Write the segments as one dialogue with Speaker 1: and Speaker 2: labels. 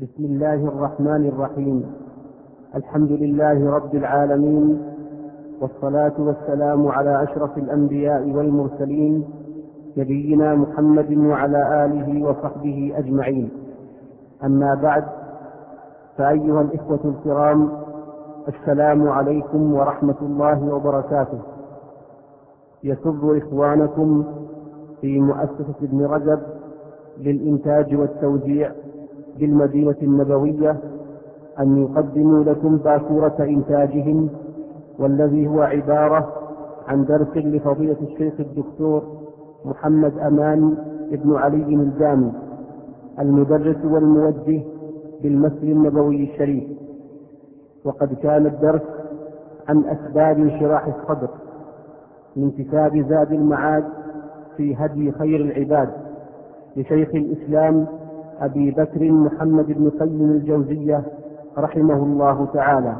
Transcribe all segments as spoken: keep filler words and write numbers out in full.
Speaker 1: بسم الله الرحمن الرحيم. الحمد لله رب العالمين، والصلاة والسلام على أشرف الأنبياء والمرسلين نبينا محمد وعلى آله وصحبه أجمعين. أما بعد، فأيها الإخوة الكرام، السلام عليكم ورحمة الله وبركاته. يسر إخوانكم في مؤسسة ابن رجب للإنتاج والتوزيع بالمدينة النبوية أن يقدموا لكم باكورة إنتاجهم، والذي هو عبارة عن درس لفضيلة الشيخ الدكتور محمد أمان ابن علي الجامي، المدرس والموجه بالمسجد النبوي الشريف. وقد كان الدرس عن أسباب انشراح الصدر من كتاب زاد المعاد في هدي خير العباد لشيخ الإسلام أبي بكر محمد بن قيم الجوزية رحمه الله تعالى.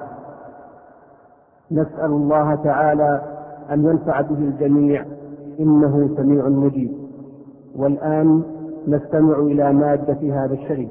Speaker 1: نسأل الله تعالى أن ينفع به الجميع، إنه سميع مجيب. والآن نستمع إلى مادة هذا الشريف.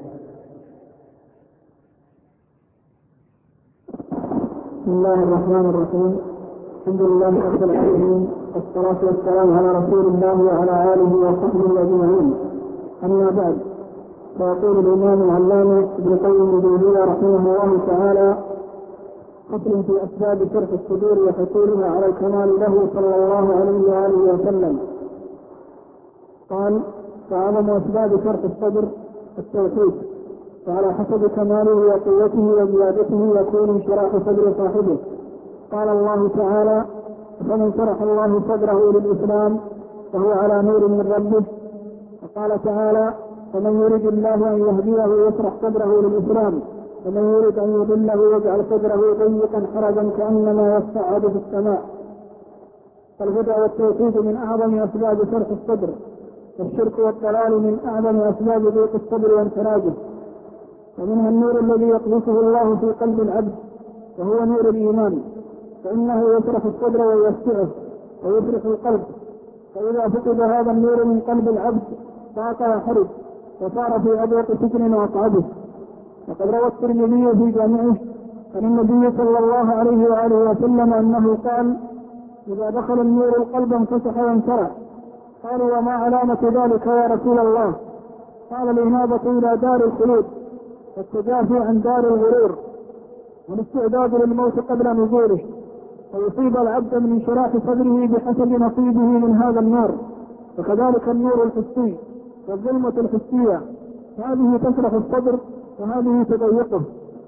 Speaker 2: بسم الله الرحمن الرحيم. الحمد لله رب العالمين، والصلاة والسلام على رسول الله وعلى آله وصحبه أجمعين. أما بعد، فيقول الإمام العلامة ابن قيم الجوزية رحمه الله تعالى: فصل في أسباب شرح الصدور وحصولها على الكمال له صلى الله عليه وآله وسلم. قال: فأعظم أسباب شرح الصدر التوحيد، وعلى حسب كماله وقوته وزيادته يكون انشراح صدر صاحبه. قال الله تعالى: فمن شرح الله صدره للإسلام فهو على نور من ربه. وقال تعالى: فمن يريد الله أن يهديه يشرح صدره للإسلام، ومن يريد أن يضله يجعل صدره ضيقا حرجا كأنما يصعد في السماء. فالهدى والتوحيد من أعظم أسباب شرح الصدر، والشرك والضلال من أعظم أسباب ضيق الصدر وانفراجه. ومنها النور الذي يقذفه الله في قلب العبد، وهو نور الإيمان، فإنه يشرح الصدر ويوسعه ويفرح القلب. فإذا فقد هذا النور من قلب العبد فاقع حرج، وصار في أضيق سجن وأصعبه. وقد روى الترمذي في جامعه عن النبي صلى الله عليه وآله وسلم أنه قال: إذا دخل النور القلب انفسح وانشرح. قالوا: وما علامة ذلك يا رسول الله؟ قال: الإنابة إلى دار الخلود، والتجافي عن دار الغرور، والاستعداد للموت قبل نزوله. ويصيب العبد من انشراح صدره بحسب نصيبه من هذا النور. وكذلك النور الحسي والظلمة الحسية، هذه تشرح الصدر وهذه تضيقه.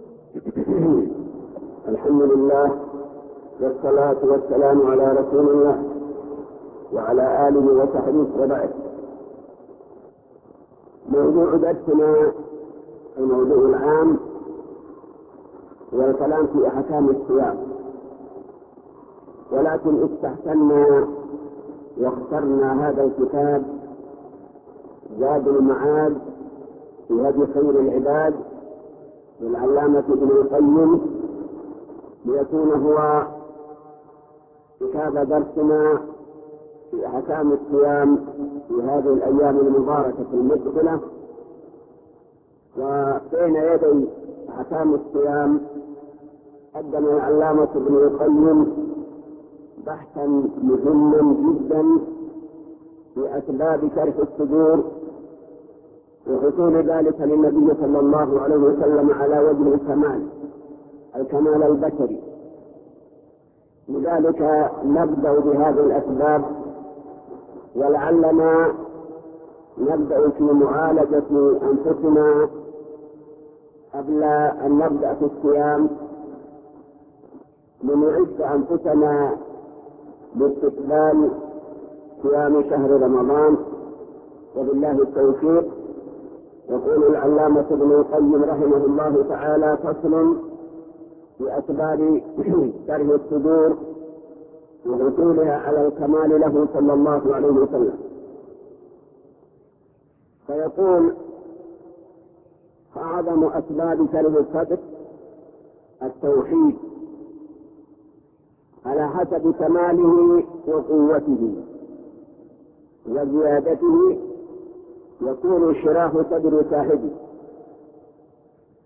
Speaker 3: الحمد لله، والصلاة والسلام على رسول الله وعلى آله وصحبه وبعد. موضوع درسنا الموضوع العام هو الكلام في أحكام الصيام، ولكن استحسنا واخترنا هذا الكتاب زاد المعاد في هدي خير العباد للعلامة ابن القيم، ليكون هو كتاب درسنا في أحكام الصيام في هذه الأيام المباركة المقبلة. وبين يدي أحكام الصيام قدم العلامة ابن القيم بحثا مهما جدا في أسباب شرح الصدور وحصول ذلك للنبي صلى الله عليه وسلم على وجه الكمال، الكمال البشري. لذلك نبدأ بهذه الأسباب، ولعلنا نبدأ في معالجة أنفسنا قبل أن نبدأ في الصيام، لنعد أنفسنا لاستقبال صيام شهر رمضان، وبالله التوفيق. يقول العلامة ابن القيم رحمه الله تعالى: فصل في أسباب شرح الصدور وحصولها على الكمال له صلى الله عليه وسلم. فيقول: أعظم أسباب شرح الصدر التوحيد، على حسب كماله وقوته وزيادته يكون انشراح صدر صاحبه.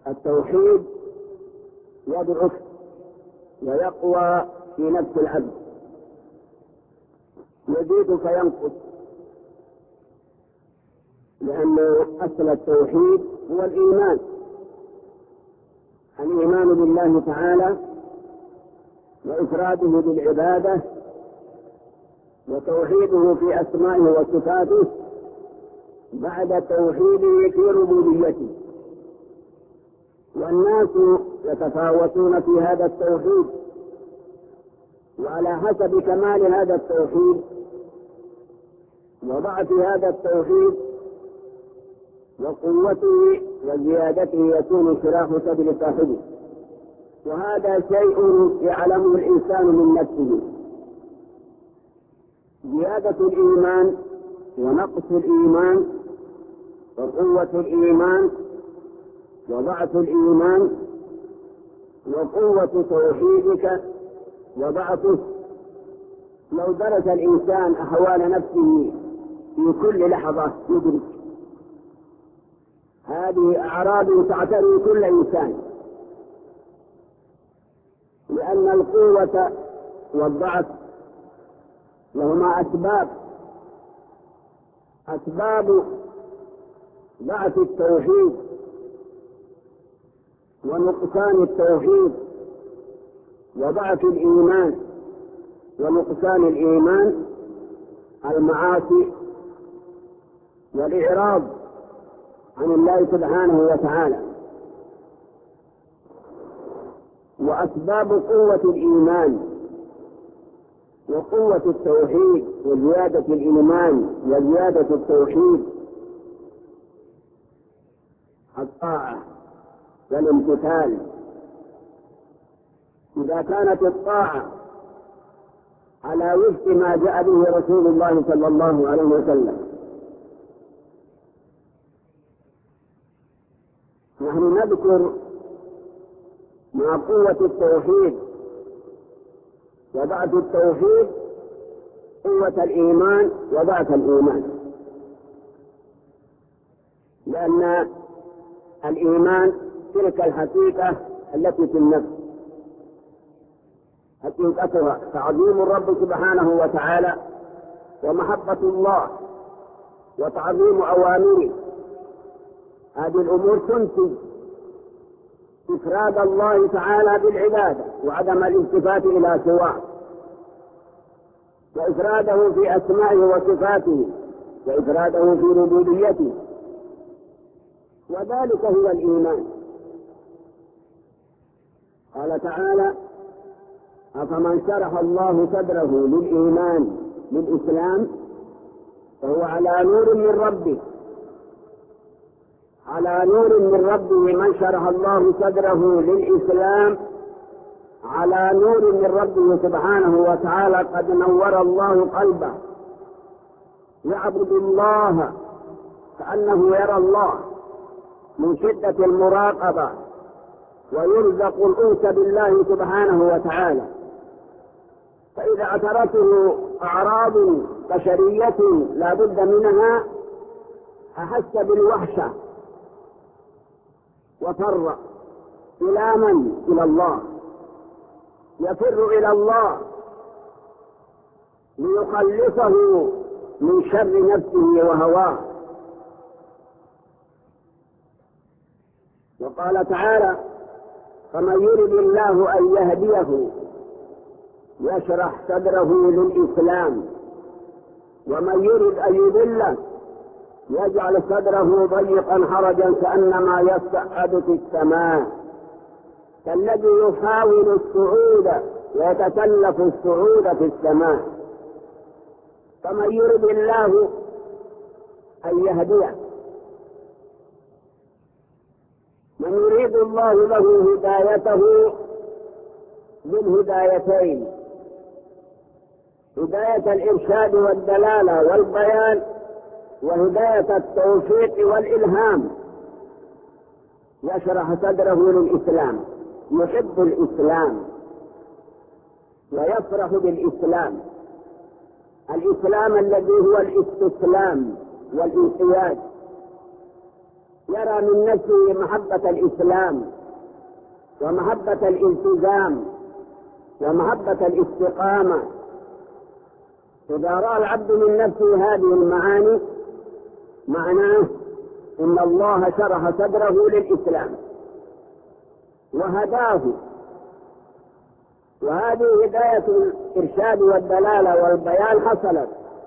Speaker 3: التوحيد يضعف ويقوى في نفس العبد، يزيد فينقص، لأن أصل التوحيد هو الإيمان، الإيمان بالله تعالى وإفراده بالعبادة وتوحيده في أسمائه وصفاته بعد توحيده في ربوبيته. والناس يتفاوتون في هذا التوحيد، وعلى حسب كمال هذا التوحيد وضعف هذا التوحيد وقوته وزيادته يكون انشراح سبيل صاحبه، وهذا شيء يعلمه الإنسان من نفسه. زيادة الإيمان ونقص الإيمان وقوة الإيمان وضعف الإيمان وقوة توحيدك وضعفه، لو درس الإنسان أحوال نفسه في كل لحظة يدرك. هذه أعراض تعتري كل إنسان، لأن القوة والضعف لهما أسباب. أسباب ضعف التوحيد ونقصان التوحيد وضعف الإيمان ونقصان الإيمان المعاصي والإعراض عن الله سبحانه وتعالى. وأسباب قوة الإيمان وقوة التوحيد وزيادة الإيمان وزيادة التوحيد الطاعة والامتثال. إذا كانت الطاعة على وفق ما جاء به رسول الله صلى الله عليه وسلم، نحن نذكر مع قوة التوحيد وضعف التوحيد قوة الإيمان وضعف الإيمان، لأن الإيمان تلك الحقيقة التي في النفس، حقيقتها تعظيم الرب سبحانه وتعالى ومحبة الله وتعظيم أوامره. هذه الأمور تنتج إفراد الله تعالى بالعبادة وعدم الالتفات إلى سواه، وإفراده في أسمائه وصفاته، وإفراده في ربوبيته، وذلك هو الإيمان. قال تعالى: أفمن شرح الله صدره للإيمان للإسلام فهو على نور من ربه. على نور من ربه من شرح الله صدره للإسلام، على نور من ربه سبحانه وتعالى، قد نور الله قلبه، يعبد الله كأنه يرى الله من شدة المراقبة، ويرزق الأنس بالله سبحانه وتعالى. فإذا اعترته أعراض بشرية لا بد منها أحس بالوحشة وفر إلى من؟ إلى الله، يفر إلى الله ليخلصه من شر نفسه وهواه. وقال تعالى: فمن يرد الله أن يهديه يشرح صدره للإسلام، ومن يرد أن يضله يجعل صدره ضيقا حرجا كأنما يصعد في السماء، كالذي يحاول الصعود ويتكلف الصعود في السماء. فمن يرد الله أن يهديه، من يريد الله له هدايته بالهدايتين: هداية الإرشاد والدلالة والبيان، وهداية التوفيق والإلهام. يشرح صدره للإسلام، يحب الإسلام ويفرح بالإسلام، الإسلام الذي هو الاستسلام والانقياد. يرى من نفسه محبة الإسلام ومحبة الالتزام ومحبة الاستقامة. إذا رأى العبد من نفسه هذه المعاني معناه إن الله شرح صدره للإسلام وهداه، وهذه هداية الإرشاد والدلالة والبيان حصلت،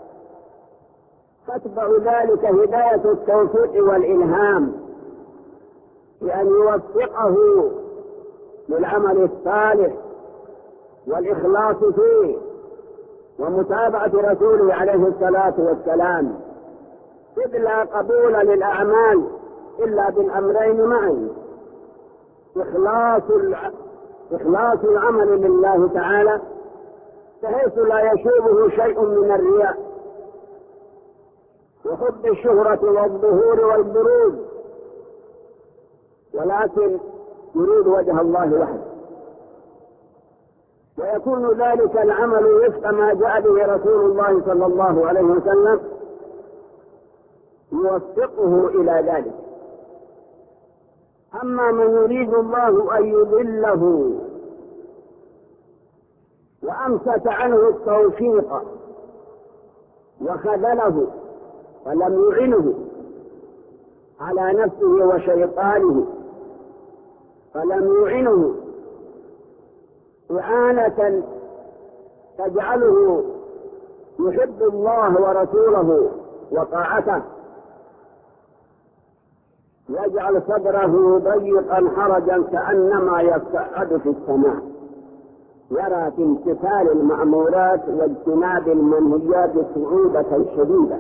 Speaker 3: تتبع ذلك هداية التوفيق والإلهام بأن يوفقه للعمل الصالح والإخلاص فيه ومتابعة رسوله عليه الصلاة والسلام، إذ لا قبول للأعمال إلا بالأمرين معا: إخلاص إخلاص العمل لله تعالى بحيث لا يشوبه شيء من الرياء وحب الشهرة والظهور والبروز، ولكن يريد وجه الله وحده، ويكون ذلك العمل وفق ما جاء به رسول الله صلى الله عليه وسلم يوفقه إلى ذلك. أما من يريد الله أن يضله وأمسك عنه التوفيق وخذله ولم يعنه على نفسه وشيطانه، فلم يعنه إعانة تجعله يحب الله ورسوله وطاعته، يجعل صدره ضيقا حرجا كأنما يصعد في السماء، يرى في امتثال المأمورات واجتناب المنهيات صعوبة شديدة،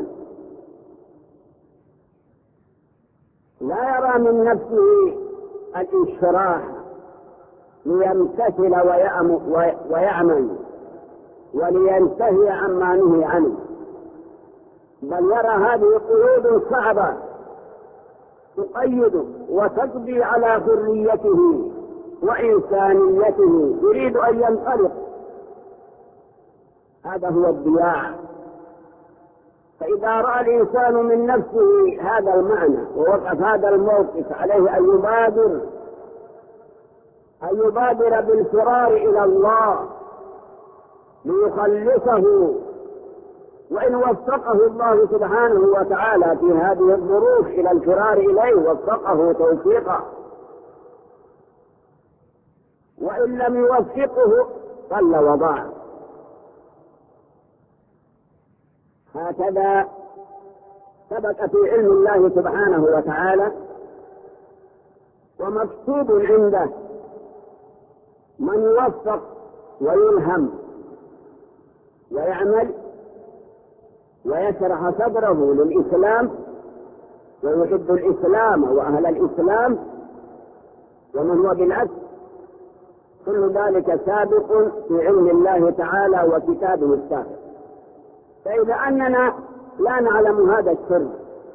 Speaker 3: لا يرى من نفسه الانشراح ليمتثل ويعمل ولينتهي عما نهي عنه، بل يرى هذه قيود صعبة تقيد وتقضي على حريته وإنسانيته، يريد أن ينطلق. هذا هو الضياع. فإذا رأى الإنسان من نفسه هذا المعنى ووقف هذا الموقف، عليه أن يبادر أن يبادر بالفرار إلى الله ليخلصه، وإن وفقه الله سبحانه وتعالى في هذه الظروف إلى الفرار إليه وفقه توفيقا، وإن لم يوفقه ضل وضاع. هكذا ثبت في علم الله سبحانه وتعالى ومكتوب عنده من يوفق ويلهم ويعمل ويشرح صدره للإسلام ويحب الإسلام وأهل الإسلام، ومن هو بالعكس، كل ذلك سابق في علم الله تعالى وكتابه السابق. فإذا أننا لا نعلم هذا السر،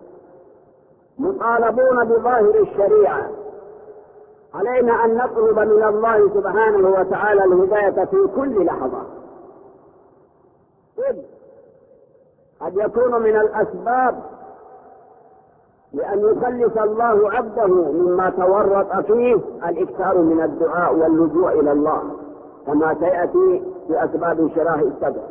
Speaker 3: مطالبون بظاهر الشريعة، علينا أن نطلب من الله سبحانه وتعالى الهداية في كل لحظة، إذ قد يكون من الأسباب لأن يخلص الله عبده مما تورط فيه الإكثار من الدعاء واللجوء إلى الله، كما سيأتي في أسباب انشراح الصدر.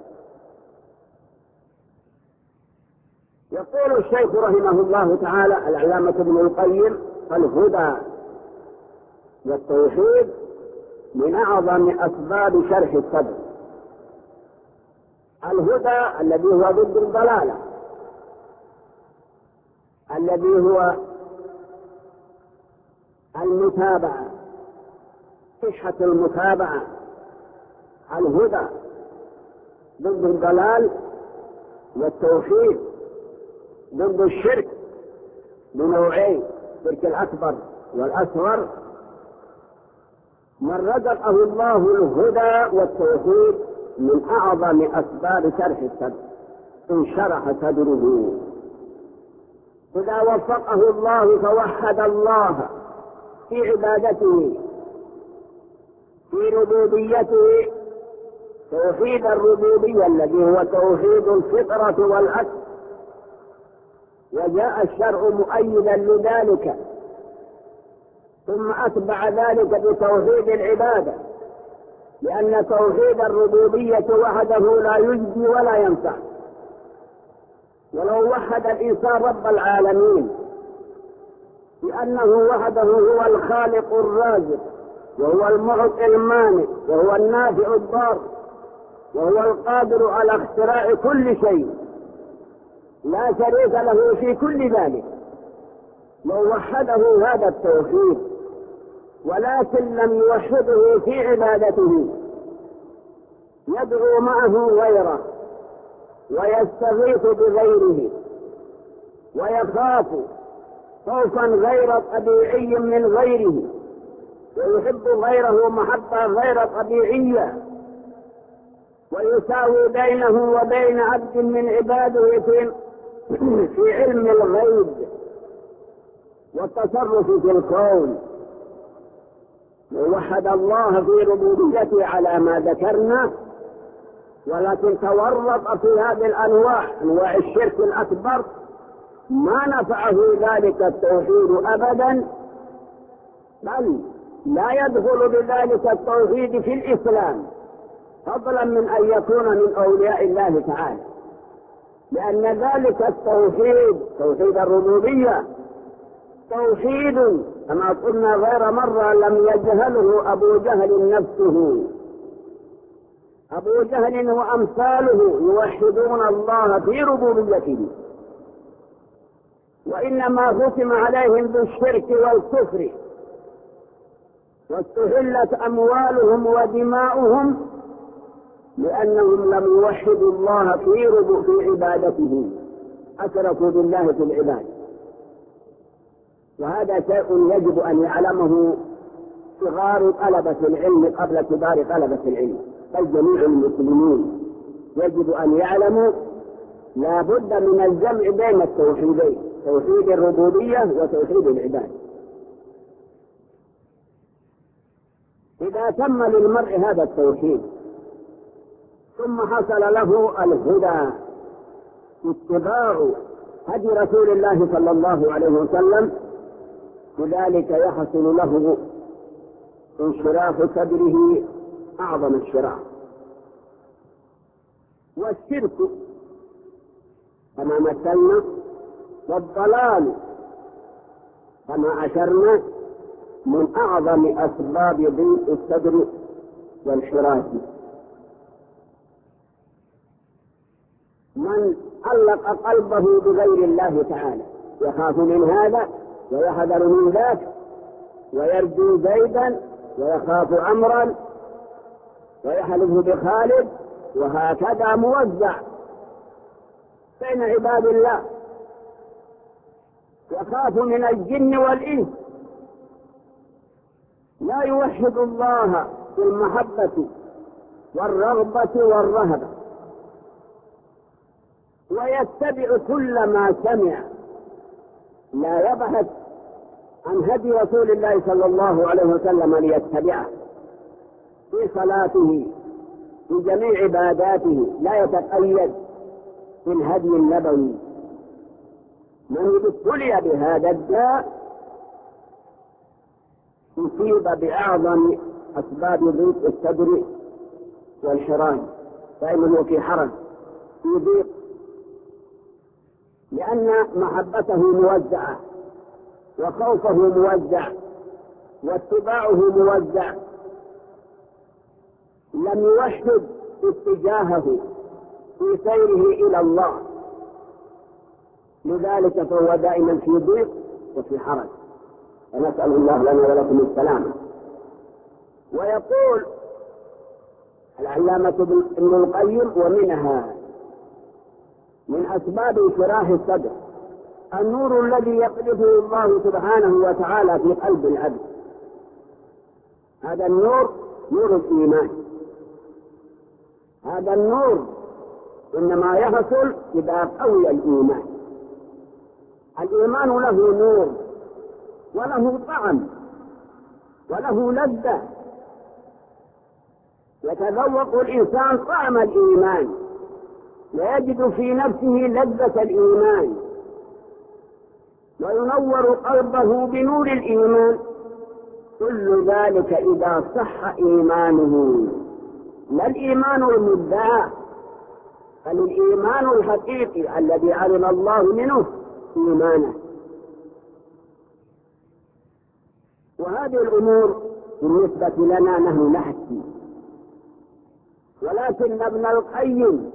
Speaker 3: يقول الشيخ رحمه الله تعالى العلامة ابن القيم: الهدى والتوحيد من أعظم أسباب شرح الصدر. الهدى الذي هو ضد الضلالة، الذي هو المتابعة، صحة المتابعة. الهدى ضد الضلال، والتوحيد ضد الشرك بنوعين: الشرك الأكبر والأصغر. من رزقه الله الهدى والتوحيد من أعظم أسباب شرح الصدر، انشرح صدره. إذا وفقه الله فوحد الله في عبادته، في ربوبيته، توحيد الربوبية الذي هو توحيد الفطرة والعقل، وجاء الشرع مؤيدا لذلك، ثم أتبع ذلك بتوحيد العبادة، لأن توحيد الربوبية وحده لا يجزي ولا ينفع. ولو وحد الإنسان رب العالمين بأنه وحده هو الخالق الرازق، وهو المعطي المانع، وهو النافع الضار، وهو القادر على اختراع كل شيء، لا شريك له في كل ذلك، لو وحده هذا التوحيد، ولكن لم يوحده في عبادته، يدعو معه غيره ويستغيث بغيره ويخاف خوفا غير طبيعي من غيره، ويحب غيره محبة غير طبيعية، ويساوي بينه وبين عبد من عباده في, في علم الغيب والتصرف في الكون. ووحد الله في ربوبيته على ما ذكرنا، ولكن تورط في هذه الأنواع، أنواع الشرك الأكبر، ما نفعه ذلك التوحيد أبدا، بل لا يدخل بذلك التوحيد في الإسلام، فضلا من أن يكون من أولياء الله تعالى، لأن ذلك التوحيد، توحيد الربوبية، توحيد كما قلنا غير مرة لم يجهله أبو جهل نفسه. أبو جهل وأمثاله يوحدون الله في ربوبيته، وإنما ختم عليهم بالشرك والكفر، واستحلت أموالهم ودماؤهم لأنهم لم يوحدوا الله في ربو في عبادته، أشركوا بالله في العبادة. وهذا شيء يجب أن يعلمه صغار طلبة العلم قبل كبار طلبة العلم، بل جميع المسلمين يجب أن يعلموا لا بد من الجمع بين التوحيدين، توحيد الربوبية وتوحيد العبادة. إذا تم للمرء هذا التوحيد ثم حصل له الهدى، اتباع هدي رسول الله صلى الله عليه وسلم، بذلك يحصل له انشراح صدره أعظم الشراح. والشرك كما مثلنا، والضلال كما أشرنا، من أعظم أسباب ضيق الصدر والانحراف. من علق قلبه بغير الله تعالى يخاف من هذا ويحذر من ذاك، ويرجو زيدا ويخاف عمرا ويحلف بخالد، وهكذا موزع بين عباد الله. يخاف من الجن والإنس، لا يوحد الله في المحبة والرغبة والرهبة، ويتبع كل ما سمع، لا يبحث عن هدي رسول الله صلى الله عليه وسلم ليتبعه في صلاته، في جميع عباداته، لا يتقيد بالهدي النبوي. من ابتلي بهذا الداء يصيب بأعظم أسباب ضيق الصدر والانحراف، فإنه في حرج، في ضيق، لأن محبته موزعة، وخوفه موزع، واتباعه موزع، لم يوحد اتجاهه في سيره إلى الله، لذلك فهو دائما في ضيق وفي حرج، ونسأل الله لنا ولكم السلامة. ويقول العلامة ابن القيم: ومنها من أسباب انشراح الصدر النور الذي يقذفه الله سبحانه وتعالى في قلب العبد. هذا النور نور الإيمان. هذا النور إنما يحصل إذا قوي الإيمان. الإيمان له نور وله طعم وله لذة، يتذوق الإنسان طعم الإيمان ويجد في نفسه لذة الإيمان، وينور قلبه بنور الإيمان، كل ذلك إذا صح إيمانه، لا الإيمان المدعى، بل الإيمان الحقيقي الذي علم الله منه إيمانه. وهذه الأمور بالنسبة لنا نحن نحكي، ولكن ابن القيم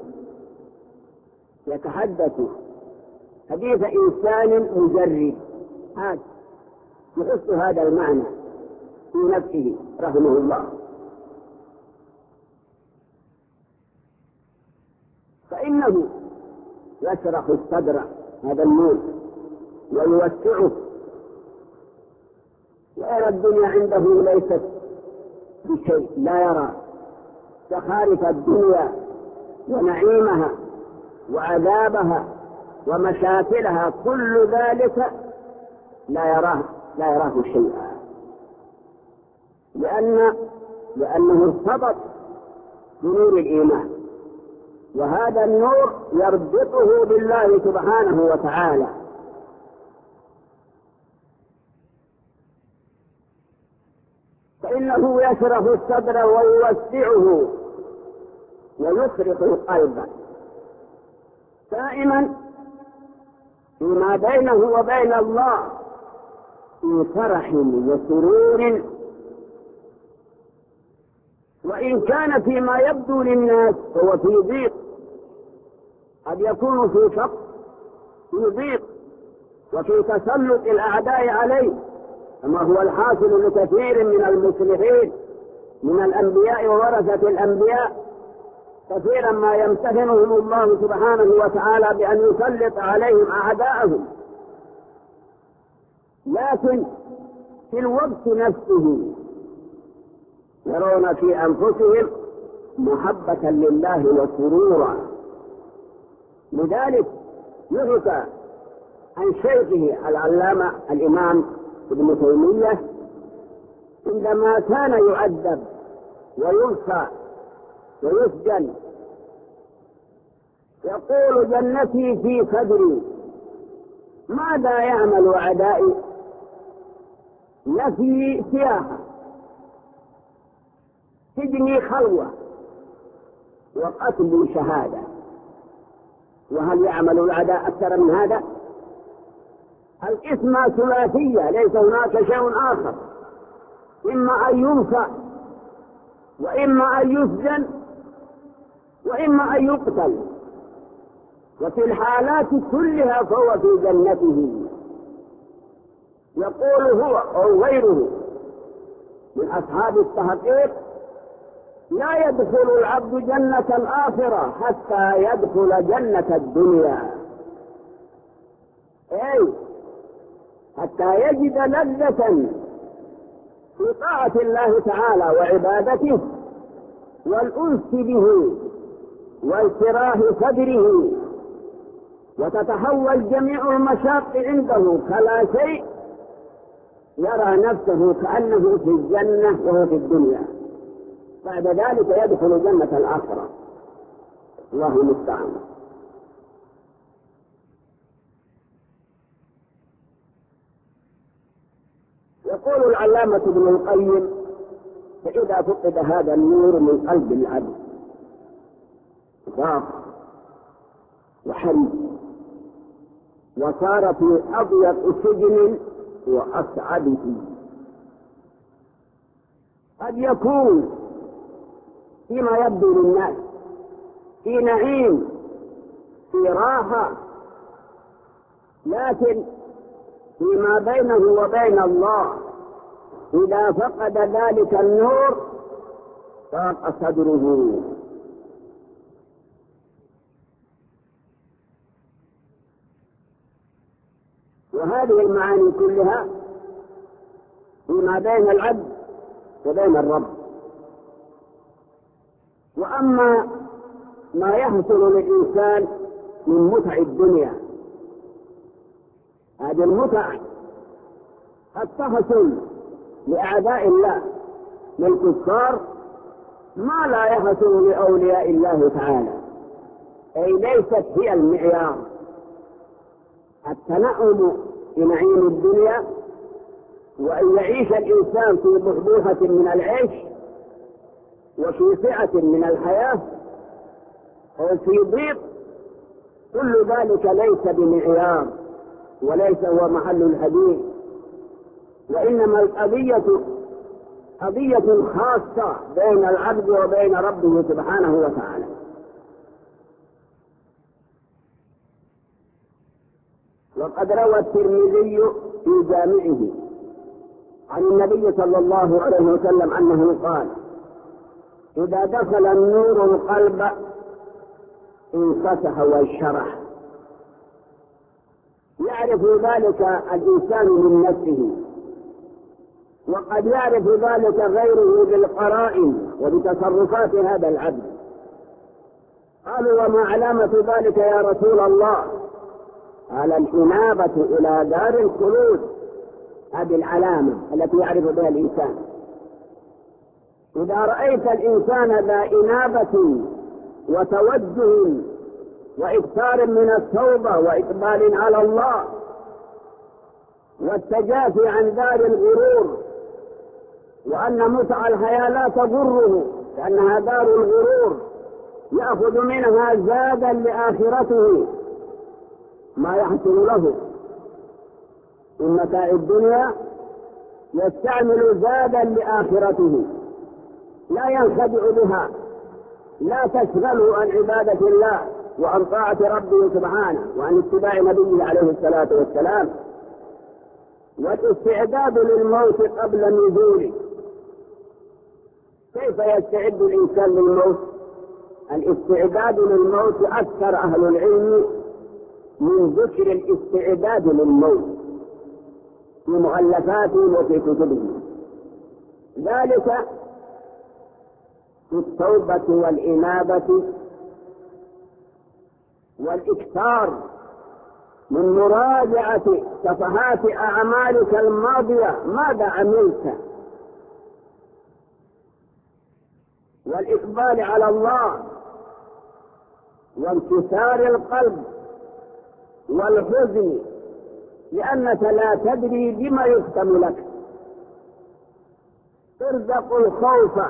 Speaker 3: يتحدث حديث إنسان مجرد هذا يحس هذا المعنى في نفسه رحمه الله. فإنه يشرح الصدر هذا النور ويوسعه، ويرى الدنيا عنده ليست بشيء، لا يرى زخارف الدنيا ونعيمها وعذابها ومشاكلها، كل ذلك لا يراه لا يراه شيئا، لأن لأنه ارتبط بنور الإيمان، وهذا النور يربطه بالله سبحانه وتعالى. فإنه يشرح الصدر ويوسعه ويفرح القلب، دائما فيما بينه وبين الله في فرح وسرور، وإن كان فيما يبدو للناس هو في ضيق، قد يكون في فقر، في ضيق، وفي تسلط الأعداء عليه، كما هو الحاصل لكثير من المصلحين من الأنبياء وورثة الأنبياء، كثيرا ما يمتهنهم الله سبحانه وتعالى بأن يسلط عليهم أعداءهم، لكن في الوقت نفسه يرون في أنفسهم محبة لله وسرورا. لذلك يحكى عن شيخه العلامة الإمام ابن تيمية عندما كان يعذب ويلقى ويسجن يقول: جنتي في صدري، ماذا يعمل أعدائي؟ نفي سياحة، سجني خلوة، وقتلي شهادة. وهل يعمل الأعداء أكثر من هذا؟ القسمة ثلاثية، ليس هناك شيء آخر، إما أن ينفى، وإما أن يسجن، وإما أن يقتل، وفي الحالات كلها فهو في جنته. يقول هو أو غيره من أصحاب التحقيق: لا يدخل العبد جنة الآخرة حتى يدخل جنة الدنيا، أي حتى يجد لذة في طاعة الله تعالى وعبادته والأنس به وانشراح صدره، وتتحول جميع المشاق عنده كلا شيء، يرى نفسه كأنه في الجنة وهو في الدنيا، بعد ذلك يدخل جنة الآخرة. الله المستعان. يقول العلامة ابن القيم: فإذا فقد هذا النور من قلب العبد ضاق وحرج، وصار في أضيق سجن وأسعد فيه. قد يكون فيما يبدو للناس في نعيم، في راحة، لكن فيما بينه وبين الله إذا فقد ذلك النور ضاق صدره. وهذه المعاني كلها فيما بين العبد وبين الرب. وأما ما يحصل للإنسان من متع الدنيا، هذه المتع قد تحصل لأعداء الله من الكفار ما لا يحصل لأولياء الله تعالى، أي ليست هي المعيار. التنعم بنعيم الدنيا، وأن يعيش الإنسان في بحبوحة من العيش وفي سعة من الحياة وفي ضيق، كل ذلك ليس بمعيار وليس هو محل الحديث، وإنما القضية قضية خاصة بين العبد وبين ربه سبحانه وتعالى. وقد روى الترمذي في جامعه عن النبي صلى الله عليه وسلم أنه قال: إذا دخل النور القلب انفتح وانشرح. يعرف ذلك الإنسان من نفسه، وقد يعرف ذلك غيره بالقرائن وبتصرفات هذا العبد. قالوا: وما علامة ذلك يا رسول الله؟ قال: الإنابة إلى دار الخلود. هذه العلامة التي يعرف بها الإنسان. إذا رأيت الإنسان ذا إنابة وتوجه وإكثار من التوبة وإقبال على الله والتجافي عن دار الغرور، وأن متع الحياة لا تضره لأنها دار الغرور، يأخذ منها زادا لآخرته ما يحصل له من متاع الدنيا، يستعمل زادا لآخرته لا ينخدع بها، لا تشغله عن عبادة الله وعن طاعة ربه سبحانه وعن اتباع نبيه عليه الصلاة والسلام. والاستعداد للموت قبل نزوله. كيف يستعد الإنسان للموت؟ الاستعداد للموت أكثر أهل العلم من ذكر الاستعداد للموت في مؤلفاتهم وفي كتبهم، ذلك في التوبة والإنابة والإكثار من مراجعة صفحات أعمالك الماضية، ماذا عملت، والإقبال على الله وانكسار القلب والحزن، لأنك لا تدري بما يختم لك. ترزق الخوف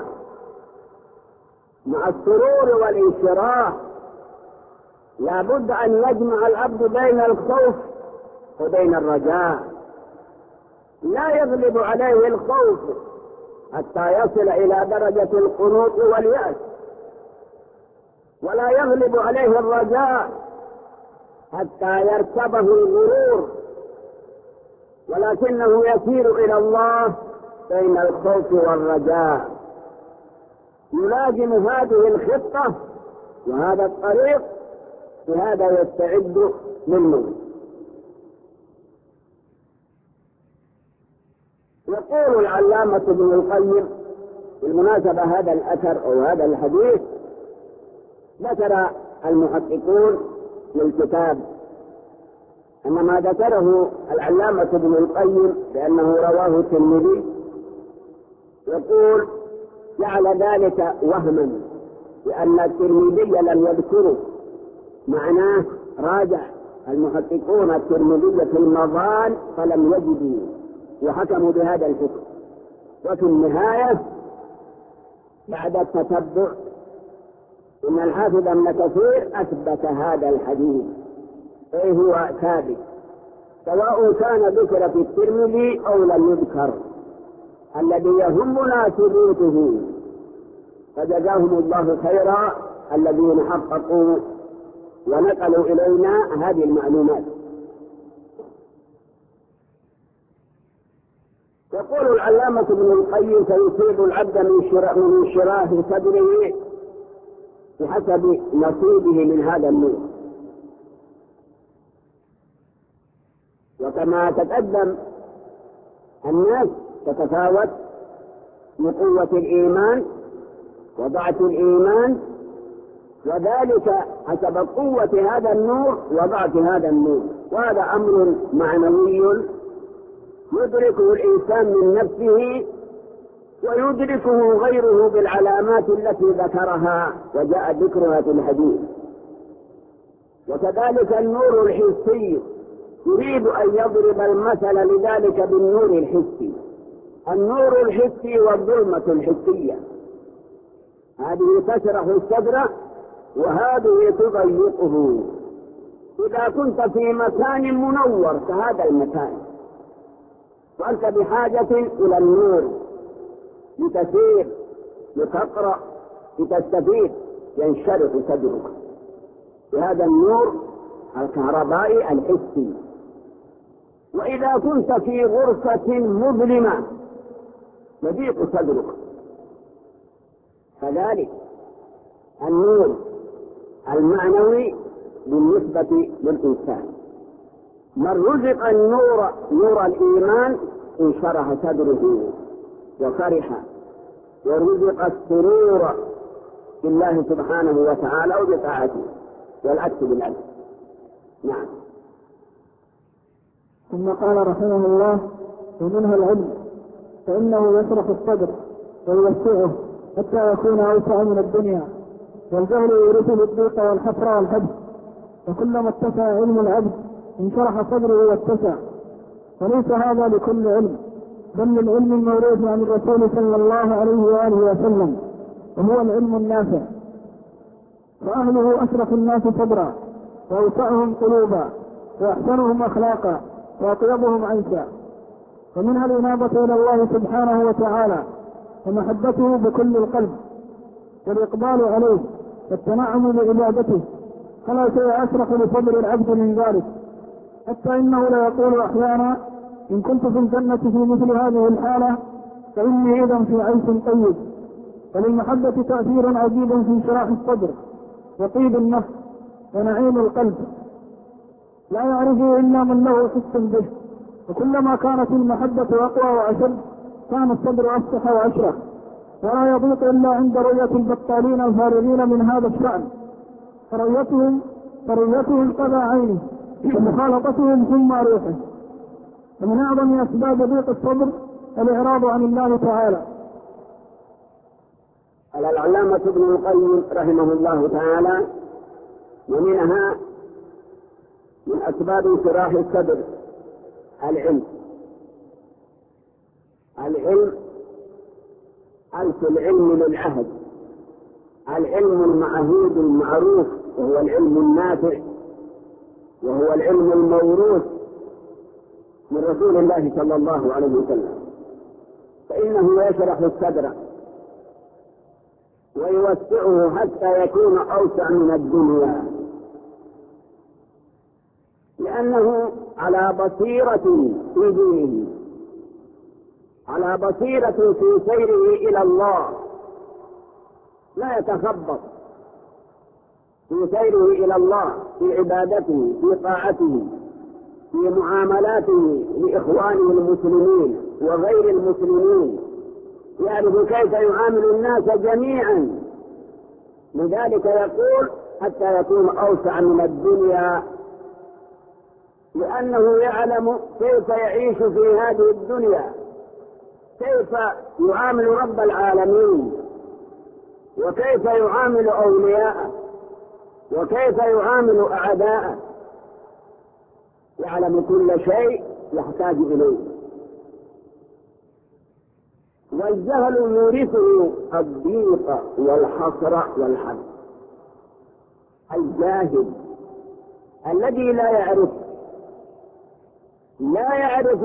Speaker 3: مع السرور والانشراح. لا بد أن يجمع العبد بين الخوف وبين الرجاء، لا يغلب عليه الخوف حتى يصل إلى درجة القنوط واليأس، ولا يغلب عليه الرجاء حتى يركبه الغرور، ولكنه يسير إلى الله بين الخوف والرجاء، يلازم هذه الخطة وهذا الطريق، بهذا يستعد للموت. يقول العلامة ابن القيم بالمناسبة هذا الأثر أو هذا الحديث ذكر المحققون للكتاب أن ما ذكره العلامة ابن القيم بأنه رواه الترمذي، يقول جعل ذلك وهما لأن الترمذي لم يذكره، معناه راجع المحققون الترمذي في المظان فلم يجدوا وحكموا بهذا الحكم. وفي النهاية بعد التتبع إن الحافظ ابن كثير أثبت هذا الحديث، أي هو ثابت سواء كان ذكر في الترمذي أو لم يذكر. الذي يهمنا ثبوته، فجزاهم الله خيرا الذين حققوا ونقلوا إلينا هذه المعلومات. يقول العلامة ابن القيم: فيصيب العبد من انشراح صدره بحسب نصيبه من هذا النور. وكما تقدم الناس تتفاوت بقوة الإيمان وضعف الإيمان، وذلك حسب قوة هذا النور وضعف هذا النور، وهذا أمر معنوي يدركه الإنسان من نفسه ويدركه غيره بالعلامات التي ذكرها وجاء ذكرها في الحديث. وكذلك النور الحسي يريد أن يضرب المثل لذلك بالنور الحسي. النور الحسي والظلمة الحسية، هذه تشرح الصدر وهذه تضيقه. إذا كنت في مكان منور كهذا المكان وأنت بحاجة إلى النور لتسير، لتقرأ، لتستفيد، ينشرح صدرك بهذا النور الكهربائي الحسي. وإذا كنت في غرفة مظلمة يضيق صدرك. كذلك النور المعنوي بالنسبة للإنسان، من رزق النور نور الإيمان انشرح صدره وفرح، ورزق السرور بالله سبحانه وتعالى وبطاعته، والعكس بالعكس. نعم.
Speaker 2: ثم قال رحمه الله: ومنها العلم، فإنه يشرح الصدر ويوسعه حتى يكون أوسع من الدنيا، والجهل يورثه الضيق والحسرة والحبس، وكلما اتسع علم العبد انشرح صدره واتسع. وليس هذا لكل علم، بل للعلم الموروث عن الرسول صلى الله عليه وآله وسلم، وهو العلم النافع. فأهله أشرف الناس صدرا، وأوسعهم قلوبا، وأحسنهم أخلاقا، وأطيبهم عيشا. ومنها الإنابة إلى الله سبحانه وتعالى، ومحبته بكل القلب، والإقبال عليه، والتنعم بعبادته، فلا شيء أشرف لصدر العبد من ذلك، حتى إنه لا يقول أحيانا: إن كنت في الجنة في مثل هذه الحالة فإني إذا في عيش طيب. وللمحبة تأثير عجيب في انشراح الصدر وطيب النفس ونعيم القلب، لا يعرفه إلا من له حس به. وكلما كانت المحبة أقوى وأشد كان الصدر أفتح وأشرح، ولا يضيق إلا عند رؤية البطالين الفارغين من هذا الشأن، فرؤيتهم فرؤيتهم قضى عينه ومخالطتهم ثم روحه. ومن أعظم أسباب ضيق الصدر الإعراض عن الله تعالى.
Speaker 3: قال العلامة ابن القيم رحمه الله تعالى: ومنها من أسباب انشراح الصدر العلم. العلم ألف العلم للعهد، العلم المعهود المعروف، وهو العلم النافع، وهو العلم الموروث من رسول الله صلى الله عليه وسلم. فإنه يشرح الصدر ويوسعه حتى يكون أوسع من الدنيا، لأنه على بصيرة في دينه، على بصيرة في سيره إلى الله، لا يتخبط في سيره إلى الله، في عبادته، في طاعته، في معاملاته لإخوانه المسلمين وغير المسلمين، يعرف كيف يعامل الناس جميعا. لذلك يقول: حتى يكون أوسع من الدنيا، لأنه يعلم كيف يعيش في هذه الدنيا، كيف يعامل رب العالمين، وكيف يعامل أولياءه، وكيف يعامل أعداءه. يعلم كل شيء يحتاج إليه. والجهل يورثه الضيق والحصر والحد. الجاهل الذي لا يعرف لا يعرف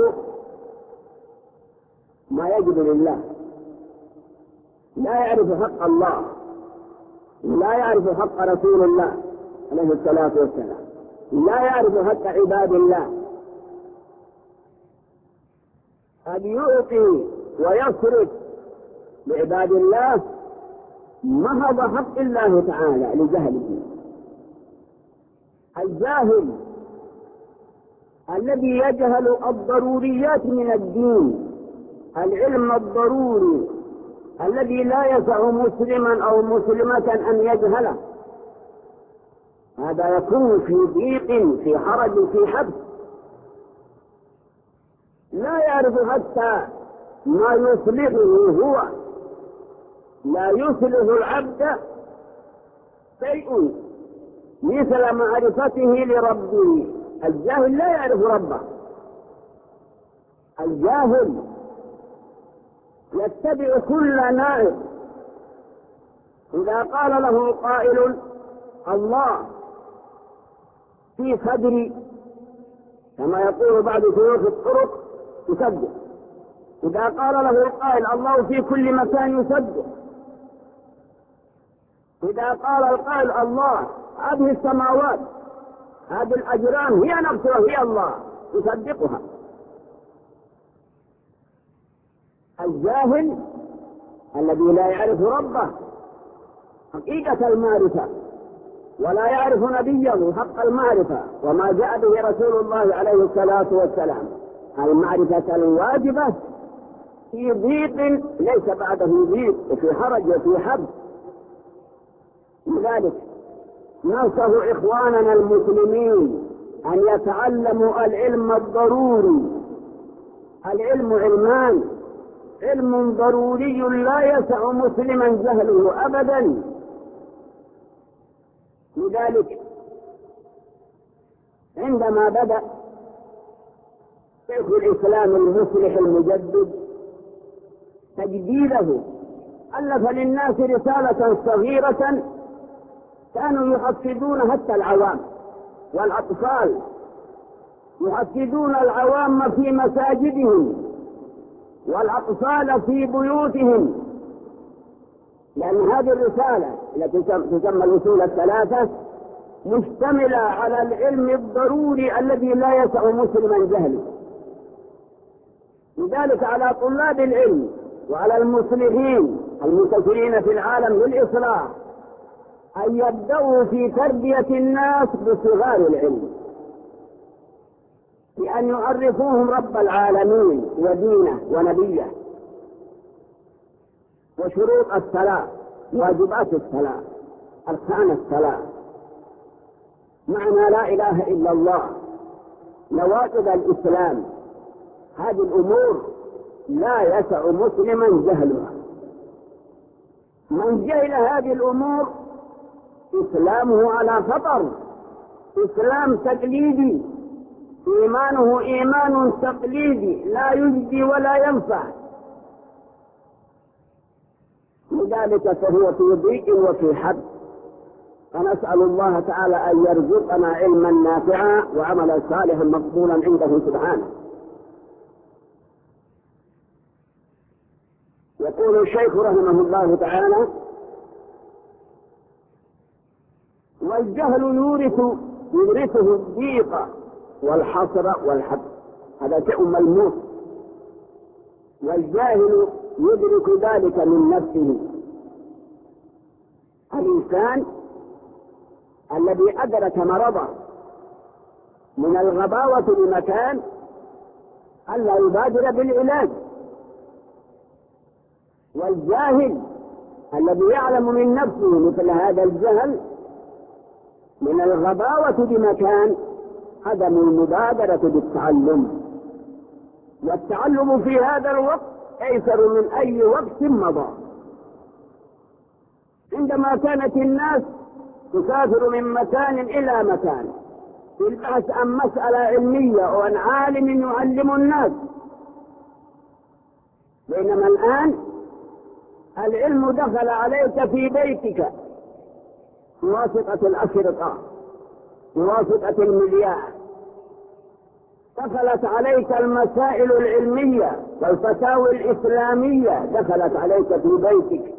Speaker 3: ما يجب لله، لا يعرف حق الله، لا يعرف حق رسول الله عليه الصلاة والسلام، لا يعرف حق عباد الله، أن يعطي ويصرف لعباد الله محض حق الله تعالى لجهله. الجاهل الذي يجهل الضروريات من الدين، العلم الضروري الذي لا يسع مسلما أو مسلمة أن يجهله، هذا يكون في ضيق، في حرج، في حبس، لا يعرف حتى ما يصلحه هو، لا يصلح العبد شيء مثل معرفته لربه الجاهل لا يعرف ربه. الجاهل يتبع كل نائب. إذا قال له قائل الله في صدري كما يقول بعض شيوخ الطرق يصدق. إذا قال له القائل الله في كل مكان يصدق. إذا قال القائل الله هذه السماوات هذه الأجرام هي نفسها هي الله يصدقها. الجاهل الذي لا يعرف ربه حقيقة المعرفة ولا يعرف نبيه حق المعرفة وما جاء به رسول الله عليه الصلاة والسلام، المعرفة الواجبة في ضيق ليس بعده ضيق وفي حرج وفي حبس. لذلك ننصح إخواننا المسلمين أن يتعلموا العلم الضروري. العلم علمان، علم ضروري لا يسع مسلما جهله أبدا. لذلك عندما بدأ شيخ الإسلام المصلح المجدد تجديده ألف للناس رسالة صغيرة كانوا يحفظون حتى العوام والأطفال، يحفظون العوام في مساجدهم والأطفال في بيوتهم، لأن هذه الرسالة التي تسمى الأصول الثلاثة مشتملة على العلم الضروري الذي لا يسع مسلما جهله. لذلك على طلاب العلم وعلى المصلحين المنتشرين في العالم للإصلاح أن يبدأوا في تربية الناس بصغار العلم، بأن يعرفوهم رب العالمين ودينه ونبيه وشروط الصلاة، واجبات الصلاة، أركان الصلاة، معنى لا إله إلا الله، نواقض الإسلام. هذه الأمور لا يسع مسلما جهلها. من جهل هذه الأمور إسلامه على فطر، إسلام تقليدي، إيمانه إيمان تقليدي لا يجدي ولا ينفع. لذلك فهو في ضيق وفي حد. فنسأل الله تعالى أن يرزقنا علما نافعا وعملا صالحا مقبولا عنده سبحانه. يقول الشيخ رحمه الله تعالى: والجهل يورث يورثه الضيق والحصر والحبس. هذا شيء ملموس، والجاهل يدرك ذلك من نفسه. الإنسان الذي أدرك مرضه من الغباوة بمكان ألا يبادر بالعلاج، والجاهل الذي يعلم من نفسه مثل هذا الجهل من الغباوة بمكان عدم المبادرة بالتعلم. والتعلم في هذا الوقت أيسر من أي وقت مضى. عندما كانت الناس تسافر من مكان إلى مكان في البحث عن مسألة علمية أو عن عالم يعلم الناس، بينما الآن العلم دخل عليك في بيتك بواسطة الأشرطة، بواسطة المذياع. دخلت عليك المسائل العلمية والفتاوى الإسلامية دخلت عليك في بيتك.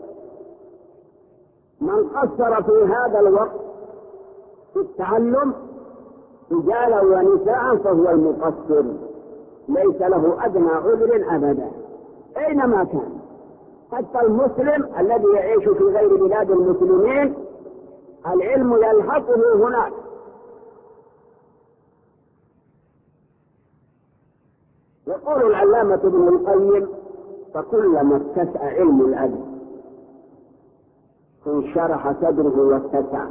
Speaker 3: من قصر في هذا الوقت في التعلم رجالا ونساء فهو المقصر، ليس له أدنى عذر أبدا أينما كان. حتى المسلم الذي يعيش في غير بلاد المسلمين العلم يلحقه هناك. يقول العلامة ابن القيم: فكلما اتسع علم العبد انشرح صدره واتسع.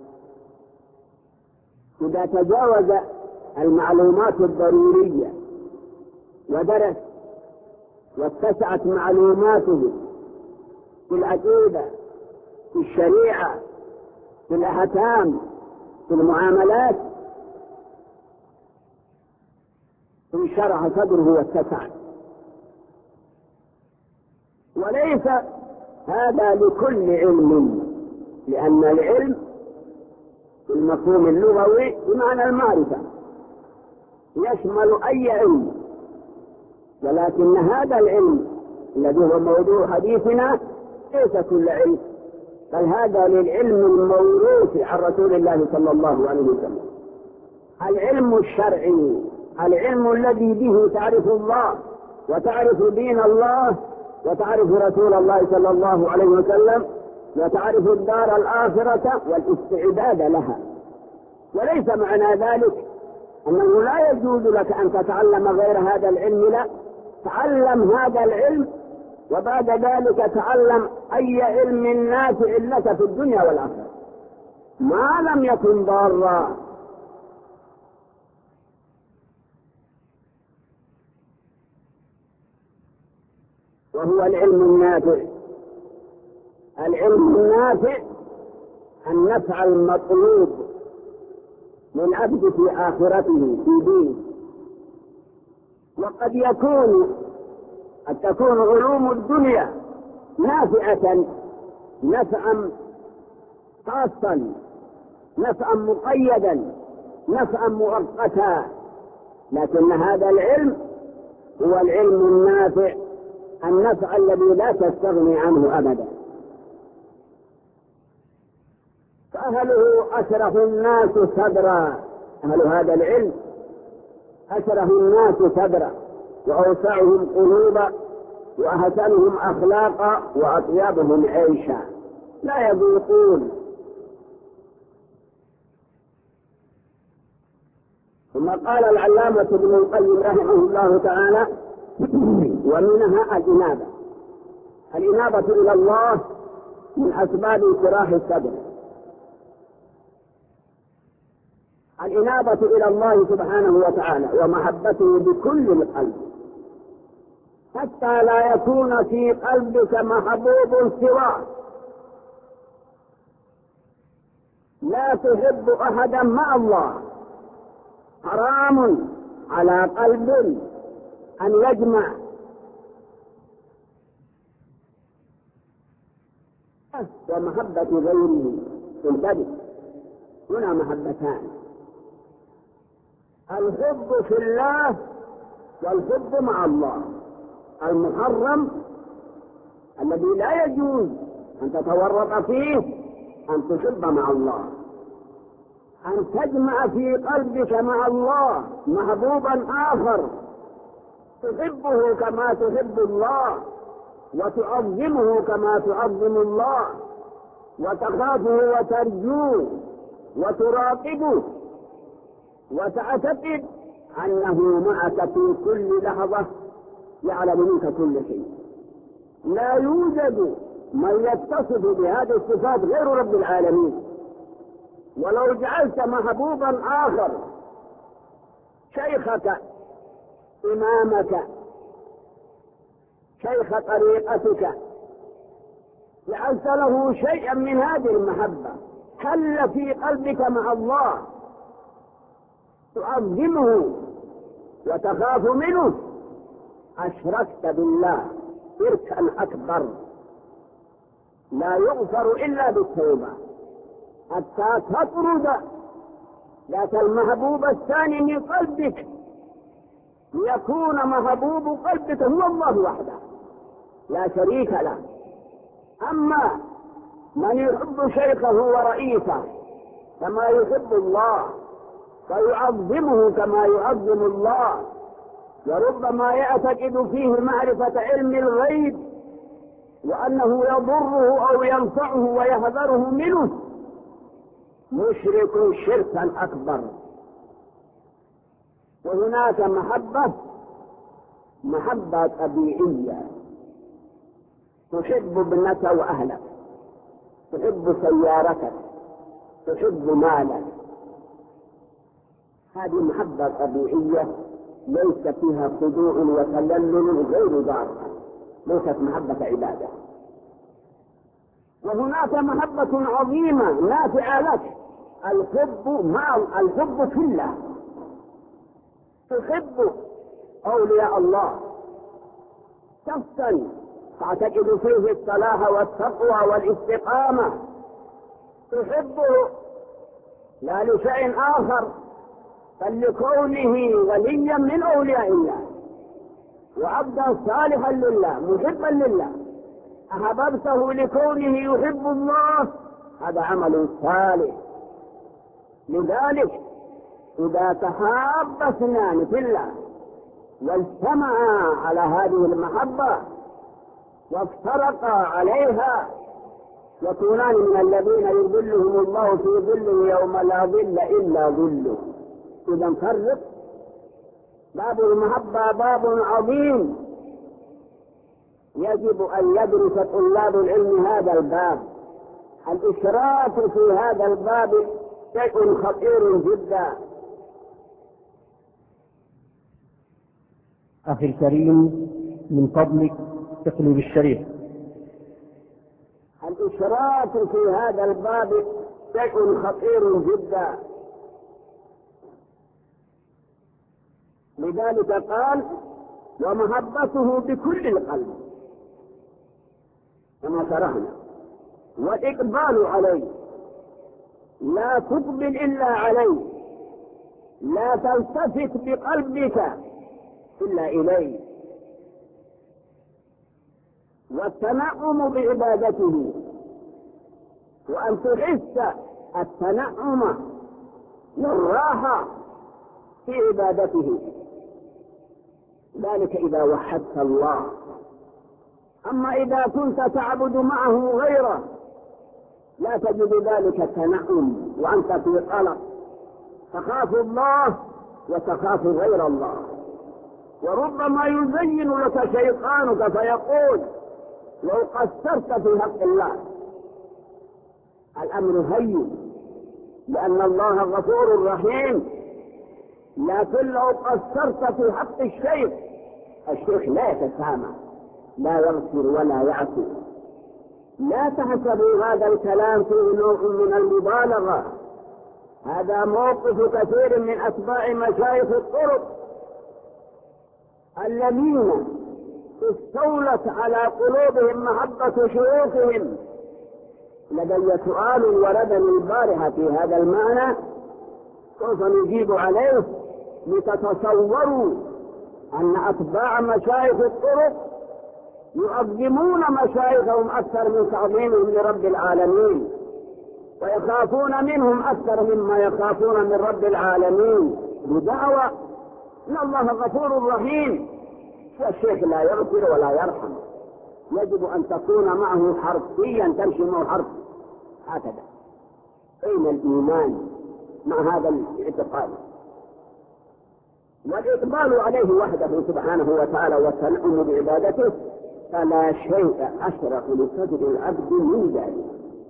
Speaker 3: إذا تجاوز المعلومات الضرورية ودرس واتسعت معلوماته في العقيدة، في الشريعة، في الأحكام، في المعاملات، انشرح صدره واتسع. وليس هذا لكل علم، لأن العلم في المفهوم اللغوي بمعنى المعرفة يشمل أي علم، ولكن هذا العلم الذي هو موضوع حديثنا ليس كل علم، بل هذا للعلم الموروث عن رسول الله صلى الله عليه وسلم، العلم الشرعي، العلم الذي به تعرف الله وتعرف دين الله وتعرف رسول الله صلى الله عليه وسلم وتعرف الدار الآخرة والاستعداد لها. وليس معنى ذلك أنه لا يجوز لك أن تتعلم غير هذا العلم، لا، تعلم هذا العلم وبعد ذلك تعلم أي علم نافع لك في الدنيا والآخرة ما لم يكن ضارا. وهو العلم النافع. العلم النافع النفع المطلوب للعبد في آخرته في دينه. وقد يكون قد تكون علوم الدنيا نافعة نفعا خاصا، نفعا مقيدا، نفعا مؤقتا، لكن هذا العلم هو العلم النافع النفع الذي لا تستغني عنه أبدا. فأهله أشرف الناس صدرا، أهل هذا العلم أشرف الناس صدرا وأوسعهم قلوبا وأحسنهم أخلاقا وأطيبهم عيشا، لا يذوقون. ثم قال العلامة ابن القيم رحمه الله تعالى: ومنها الإنابة. الإنابة إلى الله من أسباب انشراح الصدر. الإنابة إلى الله سبحانه وتعالى ومحبته بكل القلب، حتى لا يكون في قلبك محبوب سواه، لا تحب أحدا مع الله. حرام على قلب أن يجمع ومحبة غيره. انتبه، هنا محبتان: الحب في الله والحب مع الله. المحرم الذي لا يجوز أن تتورط فيه أن تحب مع الله، أن تجمع في قلبك مع الله محبوبا آخر تحبه كما تحب الله وتعظمه كما تعظم الله وتخافه وترجوه وتراقبه وتعتقد أنه معك في كل لحظة، يعلم منك كل شيء. لا يوجد من يتصف بهذه الصفات غير رب العالمين. ولو جعلت محبوبا آخر، شيخك، إمامك، شيخ طريقتك، جعلت له شيئا من هذه المحبة، حل في قلبك مع الله، تعظمه وتخاف منه، أشركت بالله شركا أكبر لا يغفر إلا بالتوبة، حتى تطرد ذات المحبوب الثاني من قلبك، ليكون محبوب قلبك هو الله وحده لا شريك له. أما من يحب شيخه ورئيسه كما يحب الله فيعظمه كما يعظم الله، وربما يعتقد فيه معرفة علم الغيب وأنه يضره أو ينفعه ويحذره منه، مشرك شركا أكبر. وهناك محبة محبة طبيعية، تحب ابنك وأهلك، تحب سيارتك، تحب مالك، هذه محبة طبيعية ليس فيها خضوع وتلمل غير ضارة، ليست محبة عبادة. وهناك محبة عظيمة نافعة لك، الحب مع الحب في الله، تحب أولياء الله شخصا تعتقد فيه الصلاح والتقوى والاستقامة، تحبه لا لشيء آخر بل لكونه وليا من أولياء الله وعبدا صالحا لله محبا لله، أحببته لكونه يحب الله، هذا عمل صالح. لذلك إذا تحاب اثنان في الله واجتمعا على هذه المحبة وافترقا عليها يكونان من الذين يظلهم الله في ظله يوم لا ظل إلا ظله. إذا فرق، باب المحبة باب عظيم، يجب أن يدرس طلاب العلم هذا الباب. الإشراك في هذا الباب شيء خطير جدا.
Speaker 1: أخي الكريم، من فضلك اقلب الشريف.
Speaker 3: الإشراك في هذا الباب شيء خطير جدا، لذلك قال ومحبته بكل القلب كما شرحنا، والإقبال عليه، لا تقبل إلا عليه، لا تلتفت بقلبك إلا إليه، والتنعم بعبادته، وأن تحس التنعم والراحة في عبادته، ذلك إذا وحدت الله. أما إذا كنت تعبد معه غيره لا تجد ذلك التنعم وأنت في قلق، تخاف الله وتخاف غير الله، وربما يزين لك شيطانك فيقول لو قصرت في حق الله. الأمر هين لأن الله غفور رحيم، لكن لو قصرت في حق الشيخ، الشيخ لا يتسامح، لا يغفر ولا يعفو. لا تحسبوا هذا الكلام فيه نوع من المبالغة، هذا موقف كثير من أتباع مشايخ الطرق الذين استولت على قلوبهم محبة شيوخهم. لدي سؤال وردني البارحة في هذا المعنى سوف نجيب عليه لتتصوروا أن أتباع مشايخ الطرق يعظمون مشايخهم أكثر من تعظيمهم لرب العالمين، ويخافون منهم أكثر مما يخافون من رب العالمين، بدعوى إن الله غفور رحيم والشيخ لا يغفر ولا يرحم. يجب أن تكون معه حرفيا، تمشي معه حرف هكذا. أين الإيمان مع هذا الاعتقاد؟ والإقبال عليه وحده سبحانه وتعالى والتنعم بعبادته فلا شيء أشرف لصدر العبد من ذلك.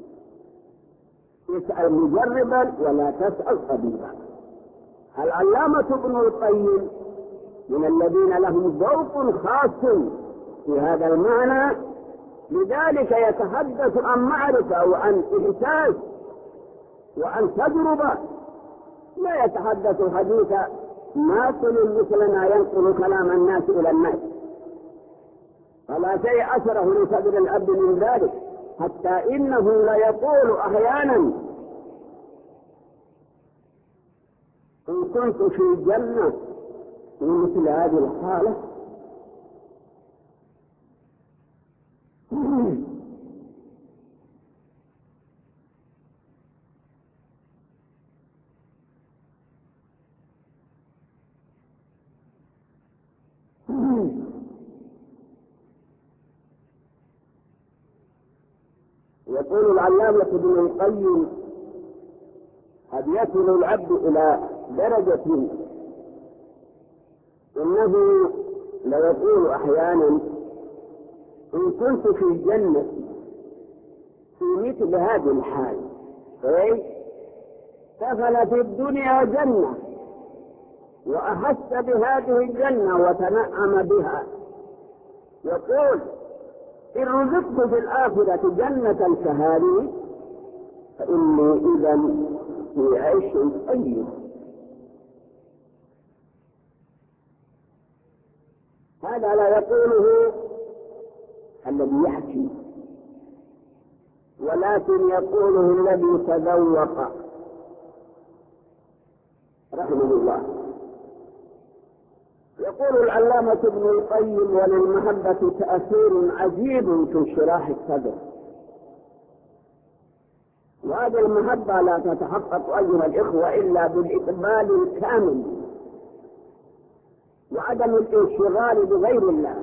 Speaker 3: اسأل مجربا ولا تسأل طبيبا. العلامة ابن القيم من الذين لهم ذوق خاص في هذا المعنى، لذلك يتحدث عن معرفة وعن إحساس وعن تجربة، لا يتحدث حديث ماثل مثلنا ينقل كلام الناس إلى الناس. فلا شيء أشرف لصدر العبد من ذلك، حتى إنه ليقول أحيانا إن كنت في جنة في مثل هذه الحالة يقول العلامة ابن القيم قد يصل العبد إلى درجة إنه ليقول أحيانا إن كنت في الجنة في مثل هذه الحال، أي دخل في الدنيا جنة وأحس بهذه الجنة وتنعم بها، يقول إن رزقت في الآخرة جنة كهذه فإني إذا في عيش طيب. هذا لا يقوله الذي يحكي، ولكن يقوله الذي تذوق رحمه الله. يقول العلامة ابن القيم: وللمحبة تأثير عجيب في انشراح الصدر. وهذه المحبة لا تتحقق أيها الإخوة إلا بالإقبال الكامل وعدم الانشغال بغير الله.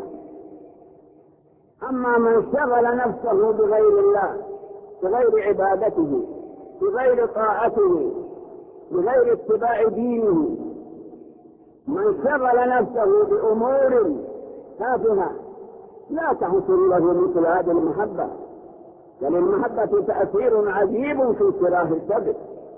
Speaker 3: أما من شغل نفسه بغير الله، بغير عبادته، بغير طاعته، بغير اتباع دينه، من شغل نفسه بأمور تافهة لا تحصل له مثل هذه المحبة. وللمحبة تأثير عجيب في انشراح الصدر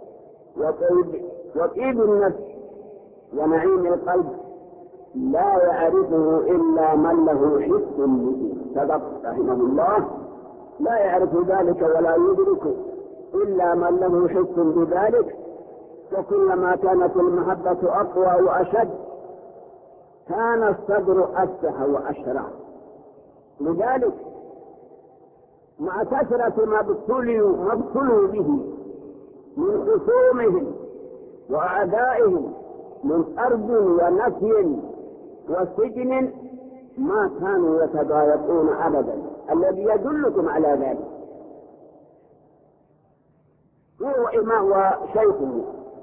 Speaker 3: وطيب النفس ونعيم القلب لا يعرفه إلا من له حس به. صدق رحمه الله: لا يعرف ذلك ولا يدرك إلا من له حس بذلك. وكلما كانت المحبة أقوى وأشد كان الصدر أفتح وأشرع. لذلك مع كثرة ما ابتلوا به من خصومهم وأعدائهم من أرض ونفي وسجن ما كانوا يتضايقون أبدا، الذي يدلكم على ذلك هو إما هو شيخه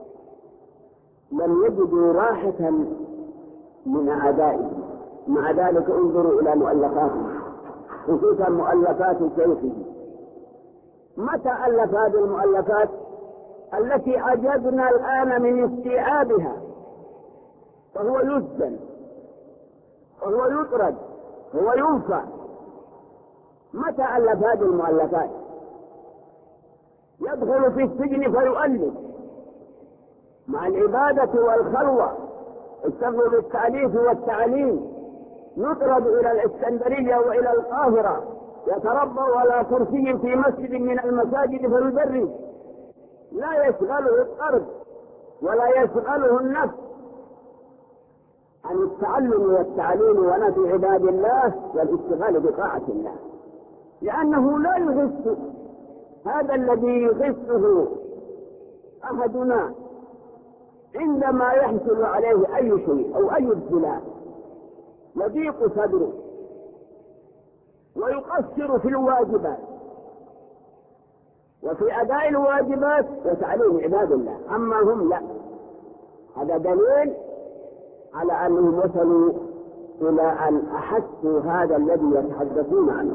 Speaker 3: لم يجدوا راحة من أعدائه. مع ذلك انظروا إلى مؤلفاته، خصوصا مؤلفات شيخه. متى ألف هذه المؤلفات التي عجزنا الآن من استيعابها؟ فهو يسجن، وهو يطرد، هو ينفى. متى ألف هذه المؤلفات؟ يدخل في السجن فيؤلف مع العبادة والخلوة، اشتغلوا بالتأليف والتعليم، يطرد إلى الإسكندرية وإلى القاهرة، يتربى على كرسي في مسجد من المساجد فيدرس. لا يشغله الطرد ولا يشغله النفس عن التعلم والتعليم ونفي عباد الله والاشتغال بطاعة الله، لأنه لا يغث هذا الذي يغثه أحدنا عندما يحصل عليه أي شيء أو أي ابتلاء، يضيق صدره ويقصر في الواجبات وفي أداء الواجبات وتعليم عباد الله. أما هم لا. هذا دليل على أنهم وصلوا إلى أن أحسوا هذا الذي يتحدثون عنه.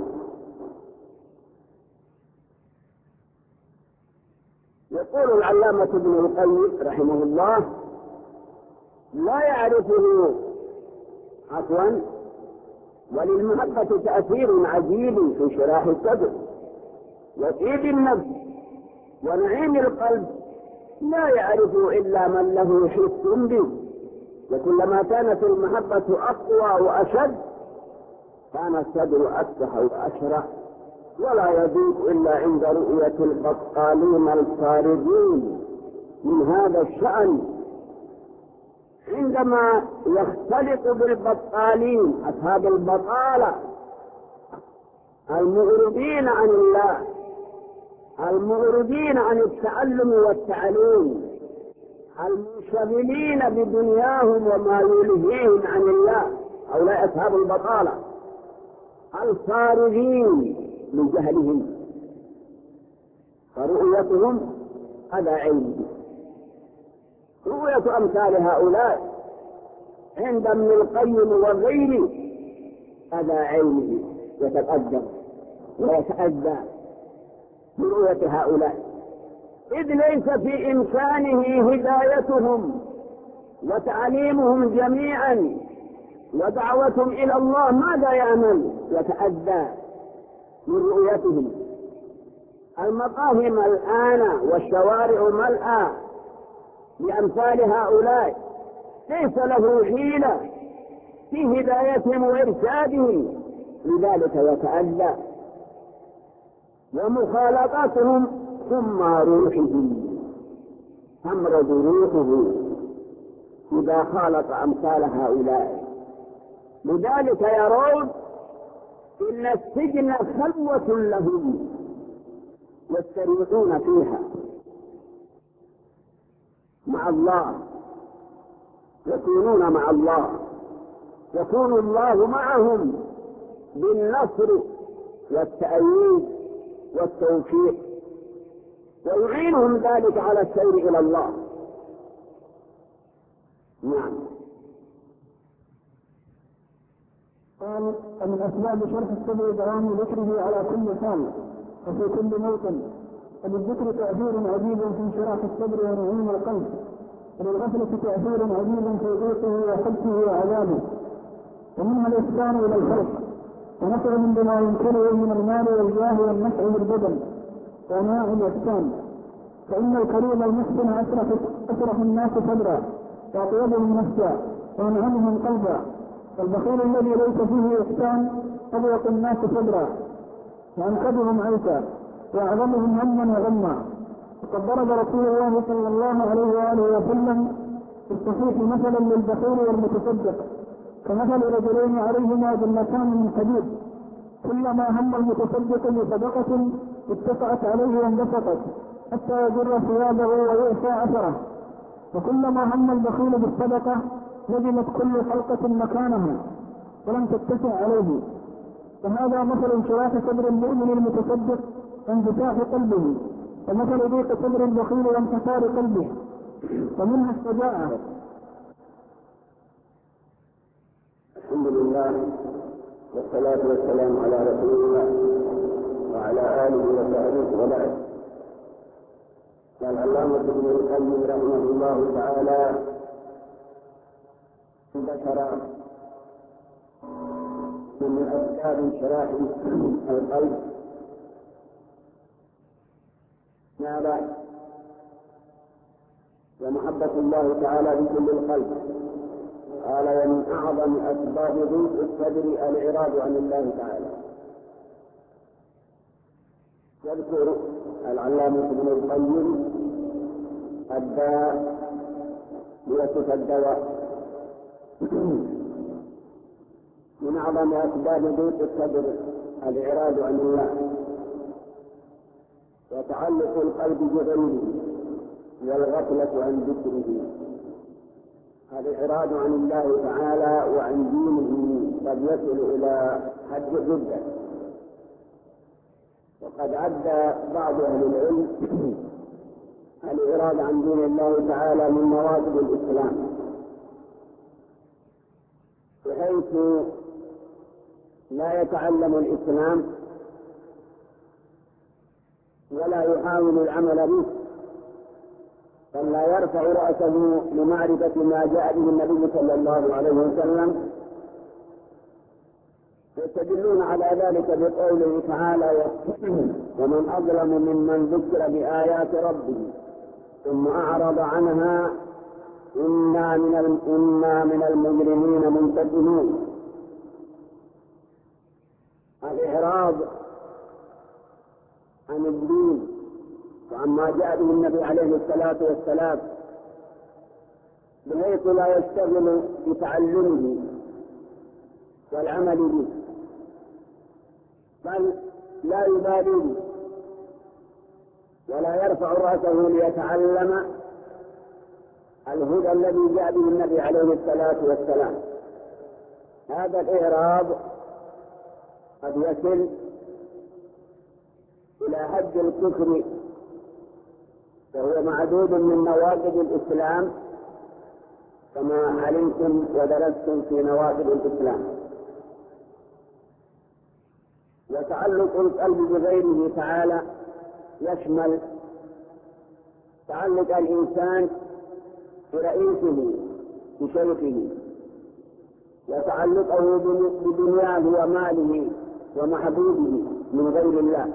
Speaker 3: يقول العلامة ابن القيم رحمه الله: لا يعرفه عفوا وللمحبة تأثير عجيب في انشراح الصدر وطيب النفس ونعيم القلب لا يعرفه إلا من له حس به. وكلما كانت المحبة أقوى وأشد كان الصدر أفتح وأشرح ولا يضيق إلا عند رؤية البطالين الفارغين من هذا الشأن. عندما يختلط بالبطالين أصحاب البطالة المعرضين عن الله، المعرضين عن التعلم والتعليم، المنشغلين بدنياهم وما يلهيهم عن الله، هؤلاء أصحاب البطالة الفارغين من جهلهم، فرؤيتهم هذا عين. رؤية أمثال هؤلاء عند ابن القيم وغيره هذا عينه يتقدم ويتأذى برؤية هؤلاء، إذ ليس في إمكانه هدايتهم وتعليمهم جميعا ودعوتهم إلى الله. ماذا يعمل؟ يتأذى من رؤيتهم. المقاهم الآن والشوارع ملأى بأمثال هؤلاء، ليس له حيلة في هدايتهم وإرشادهم، لذلك يتأذى. ومخالطتهم ثم روحه، تمرض روحه إذا خالط أمثال هؤلاء، لذلك يرون إن السجن خلوة لهم يستريحون فيها مع الله، يكونون مع الله، يكون الله معهم بالنصر والتأييد والتوفيق، ويعينهم ذلك على السير إلى الله. نعم.
Speaker 2: قال: ومن أسباب شرح الصدر دوام ذكره على كل حال وفي كل موطن، وللذكر تأثير عجيب في انشراح الصدر ونعيم القلب، وللغفلة تأثير عجيب في ضيقه وحبسه وعذابه، ومنها الإحسان إلى الخلق ونفعهم بما ينكره من المال والجاه والنفع بالبدن وأنواع الإحسان، فإن الكريم المحسن أسرح الناس صدرا وأطيبهم نفسا وأنعمهم قلبا، والبخيل الذي ليس فيه إحسان أضيق الناس صدرا وأنكبهم عيسا وأعظمهم هما وغما. وقد ضرب رسول الله صلى الله عليه وآله وسلم في الصحيح مثلا للبخيل والمتصدق كمثل رجلين عليهما جنتان من حديد، كلما هم المتصدق بصدقة اتسعت عليه وانبسطت حتى يجر ثيابه ويعفى أثره، وكلما هم البخيل بالصدقة لزمت كل حلقة مكانها ولم تتسع عليه. فهذا مثل انشراح صدر المؤمن المتصدق وانفتاح قلبه، ومثل ضيق صدر البخيل وانحسار قلبه. ومنها الشجاعة.
Speaker 3: الحمد لله والصلاة والسلام على رسول الله وعلى آله وصحبه وبعد. قال العلامة ابن القيم رحمه الله تعالى: ذكر من أسباب انشراح القلب ماذا؟ ومحبة الله تعالى بكل القلب. قال: ومن أعظم أسباب ضيق الصدر الإعراض عن الله تعالى. يذكر العلامة ابن القيم الداء ليصف الدواء. من أعظم أسباب ضيق الصدر الإعراض عن الله وتعلق القلب بغيره والغفلة عن ذكره. الإعراض عن الله تعالى وعن دينه قد يصل إلى حد الردة، وقد عد بعض أهل العلم الإعراض عن دين الله تعالى من مواجب الإسلام، بحيث لا يتعلم الإسلام ولا يحاول العمل به، بل لا يرفع رأسه لمعرفة ما جاء به النبي صلى الله عليه وسلم. يستدلون على ذلك بقوله تعالى: ومن أظلم ممن ذكر بآيات ربه ثم أعرض عنها إنا من إنا من المجرمين منتقمون. الإعراض عن الدين وعما جاء به النبي عليه الصلاة والسلام بحيث لا يشتغل بتعلمه والعمل به، بل لا يبالي به ولا يرفع رأسه ليتعلم الهدى الذي جاء به النبي عليه الصلاة والسلام. هذا الإعراض قد يصل إلى حد الكفر، وهو معدود من نواقض الإسلام كما علمتم ودرستم في نواقض الإسلام. وتعلق القلب بغيره تعالى يشمل تعلق الإنسان برئيسه بشيخه، وتعلقه بدنياه وماله ومحبوبه من غير الله،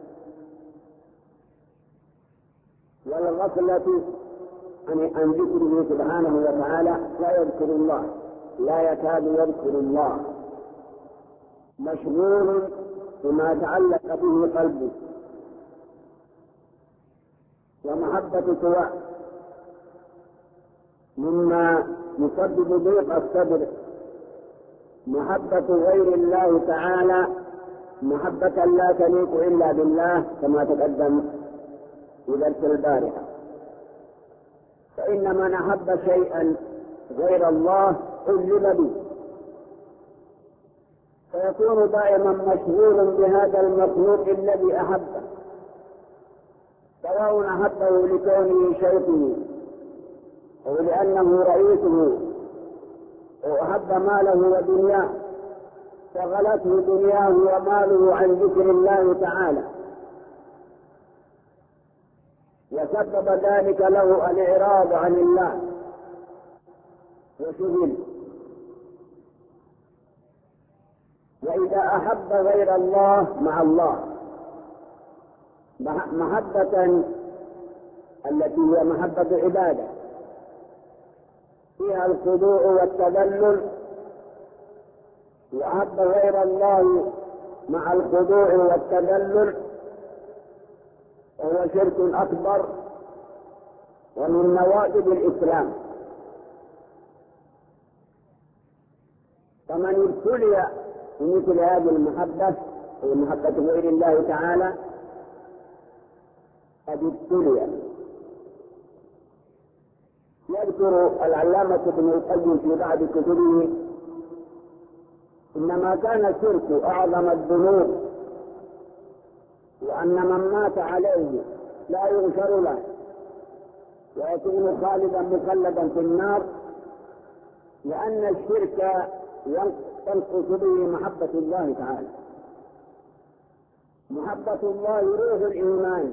Speaker 3: والغفلة عن ذكره سبحانه وتعالى. لا يذكر الله، لا يكاد يذكر الله، مشغول بما تعلق به قلبه. ومحبة سواء مما يسبب ضيق الصدر محبة غير الله تعالى محبة لا تليق إلا بالله كما تقدم في درس البارحة. فإن من أحب شيئا غير الله علم به، فيكون دائما مشغول بهذا المخلوق الذي أحبه، سواء أحبه لكونه شيخه أو لأنه رئيسه، أو أحب ماله ودنياه شغلته دنياه وماله عن ذكر الله تعالى، وسبب ذلك له الإعراض عن الله وشغل. وإذا أحب غير الله مع الله محبة التي هي محبة عبادة فيها الخضوع والتذلل، وأحب غير الله مع الخضوع والتذلل، وهو شرك أكبر ومن نواقض الإسلام. فمن ابتلي بمثل هذه المحبة أو محبة غير الله تعالى قد ابتلي. يذكر العلامة ابن القيم في بعض كتبه إنما كان الشرك أعظم الذنوب، وأن من مات عليه لا يغفر له ويكون خالدا مخلدا في النار، لأن الشرك تنقص به محبة الله تعالى. محبة الله روح الإيمان.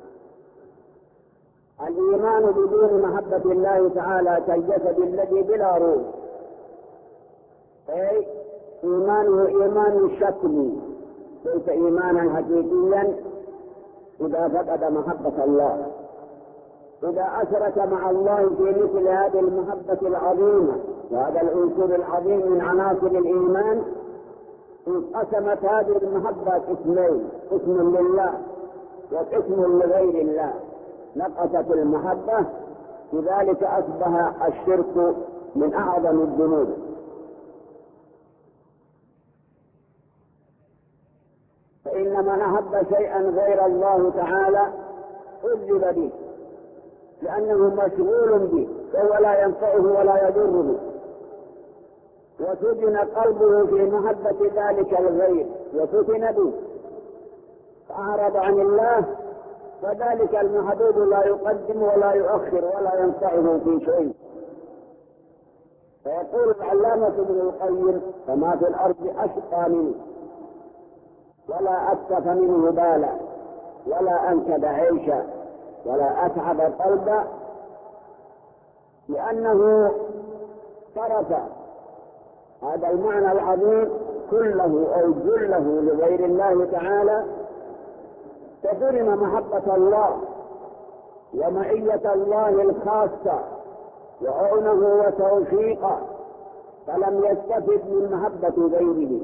Speaker 3: الإيمان بدون محبة الله تعالى كالجسد الذي بلا روح، أي إيمانه إيمان شكلي ليس إيمانا حقيقيا إذا فقد محبة الله. إذا أشرك مع الله في مثل هذه المحبة العظيمة وهذا العنصر العظيم من عناصر الإيمان، انقسمت هذه المحبة قسمين، قسم لله وقسم لغير الله، نقصت المحبة، لذلك أصبح الشرك من أعظم الذنوب. فإن من أحب شيئا غير الله تعالى عذب به لأنه مشغول به فهو لا ينفعه ولا يضره، وسجن قلبه في محبة ذلك الغير وفتن به فأعرض عن الله، فذلك المحبوب لا يقدم ولا يؤخر ولا ينفعه في شيء. فيقول العلامة ابن القيم: فما في الأرض أشقى منه ولا أكتف منه بالا ولا أنكد عيشا ولا أتعب قلبا، لأنه صرف هذا المعنى العظيم كله أو جله لغير الله تعالى، فحرم محبة الله ومعية الله الخاصة وعونه وتوفيقه، فلم يستفد من محبة غيره.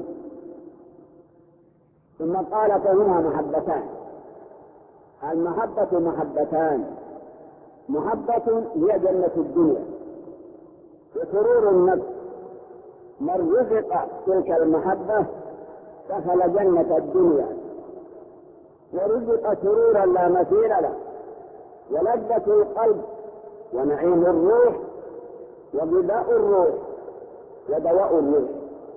Speaker 3: ثم قال: فهما محبتان. المحبة محبتان: محبة هي جنة الدنيا وسرور النفس، من رزق تلك المحبة دخل جنة الدنيا ورزق سرورا لا مثيل له، ولذة القلب ونعيم الروح وغذاء الروح ودواء الروح،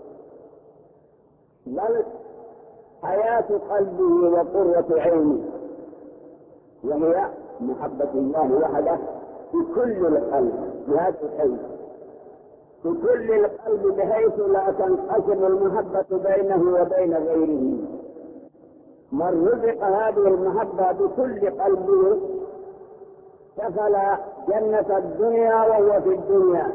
Speaker 3: بل حياة قلبه وقرة عينه، وهي محبة الله وحده في كل القلب لا تحيث في كل القلب بحيث لا تنقسم المحبة بينه وبين غيره. من رزق هذه المحبة بكل قلبه دخل جنة الدنيا وهو في الدنيا،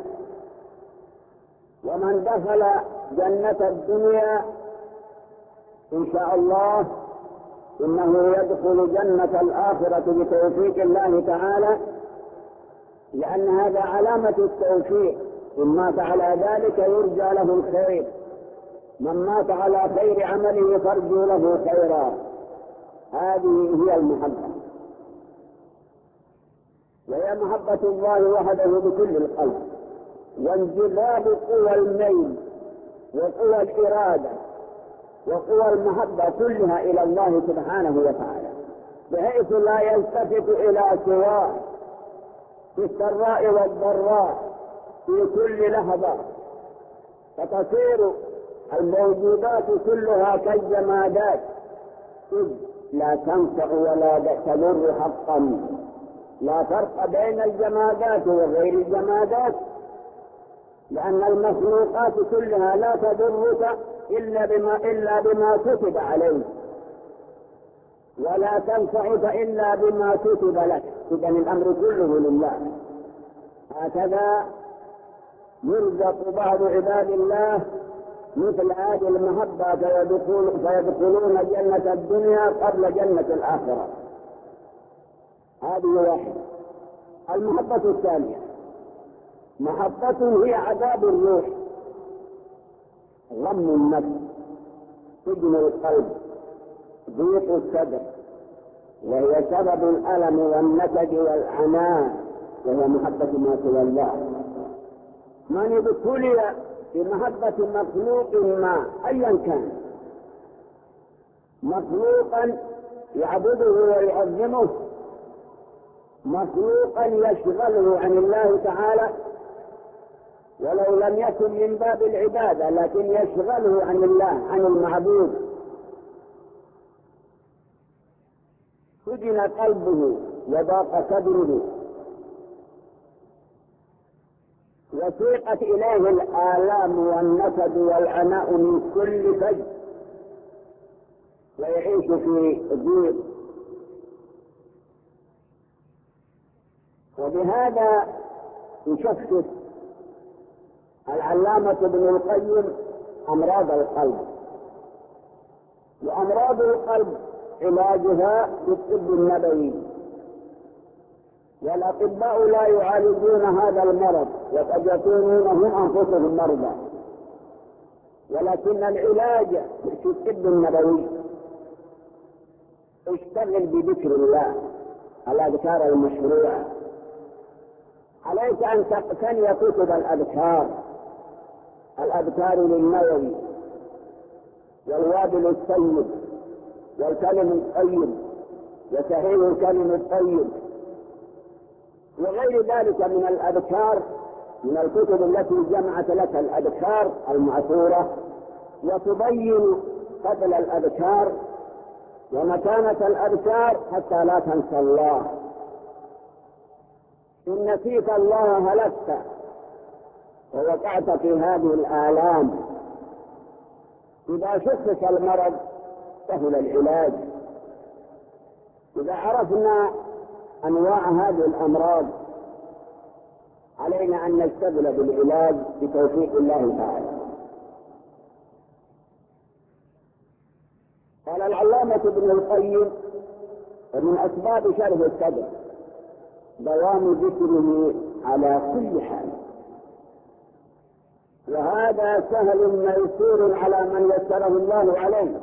Speaker 3: ومن دخل جنة الدنيا إن شاء الله إنه يدخل جنة الآخرة بتوفيق الله تعالى، لأن هذا علامة التوفيق. إن مات على ذلك يرجى له الخير، من مات على خير عمله فارجو له خيرا. هذه هي المحبة، وهي محبة الله وحده بكل القلب، وانجذاب قوى الميل وقوى الإرادة وقوى المحبة كلها إلى الله سبحانه وتعالى، بحيث لا يلتفت إلى سواه في السراء والضراء في كل لحظة، فتصير الموجودات كلها كالجمادات إذ لا تنفع ولا تضر حقا. لا فرق بين الجمادات وغير الجمادات، لأن المخلوقات كلها لا تضرك إلا بما, إلا بما كتب عليك، ولا تنفعك إلا بما كتب لك. إذن الأمر كله لله. هكذا يرزق بعض عباد الله مثل هذه المحبة فيدخل فيدخلون جنة الدنيا قبل جنة الآخرة. هذه واحدة. المحبة الثانية محبة هي عذاب الروح، غم النفس، سجن القلب، ضيق الصدر، وهي سبب الألم والنكد والعناء، وهي محبة ما سوى الله. من ابتلي بمحبة مخلوق ما أيا كان، مخلوقا يعبده ويعظمه، مخلوقا يشغله عن الله تعالى ولو لم يكن من باب العبادة، لكن يشغله عن الله عن المعبود، سجن قلبه وضاق صدره وسيقت إليه الآلام والنكد والعناء من كل فج، ويعيش في ضيق. وبهذا يشخص العلامة ابن القيم أمراض القلب. وأمراض القلب علاجها بالطب النبوي، والأطباء لا يعالجون هذا المرض وقد يكونون هم أنفسهم مرضى، ولكن العلاج في الطب النبوي اشتغل بذكر الله، الأذكار المشروعة. عليك أن تقتني كتب الأذكار، الأذكار للنووي والوابل الطيب والكلم الطيب وصحيح الكلم الطيب وغير ذلك من الأذكار، من الكتب التي جمعت لك الأذكار المعثورة وتبين فضل الأذكار ومكانة الأذكار حتى لا تنسى الله. إن نسيت الله هلكت ووقعت في هذه الآلام. إذا شخص المرض سهل العلاج. إذا عرفنا أنواع هذه الأمراض علينا أن نشتغل بالعلاج بتوفيق الله تعالى. قال العلامة ابن القيم: ومن أسباب شرح الصدر دوام ذكره على كل حال، وهذا سهل ميسور على من يسره الله عليه.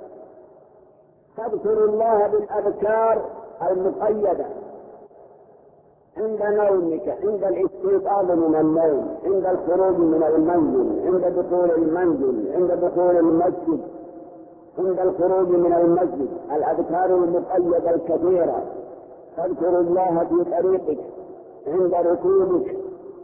Speaker 3: تذكر الله بالأذكار المقيدة عند نومك، عند الاستيقاظ من النوم، عند الخروج من المنزل، عند دخول المنزل، عند دخول المسجد، عند الخروج من المسجد. الأذكار المقيدة الكثيرة. تذكر الله في طريقك، عند ركوبك،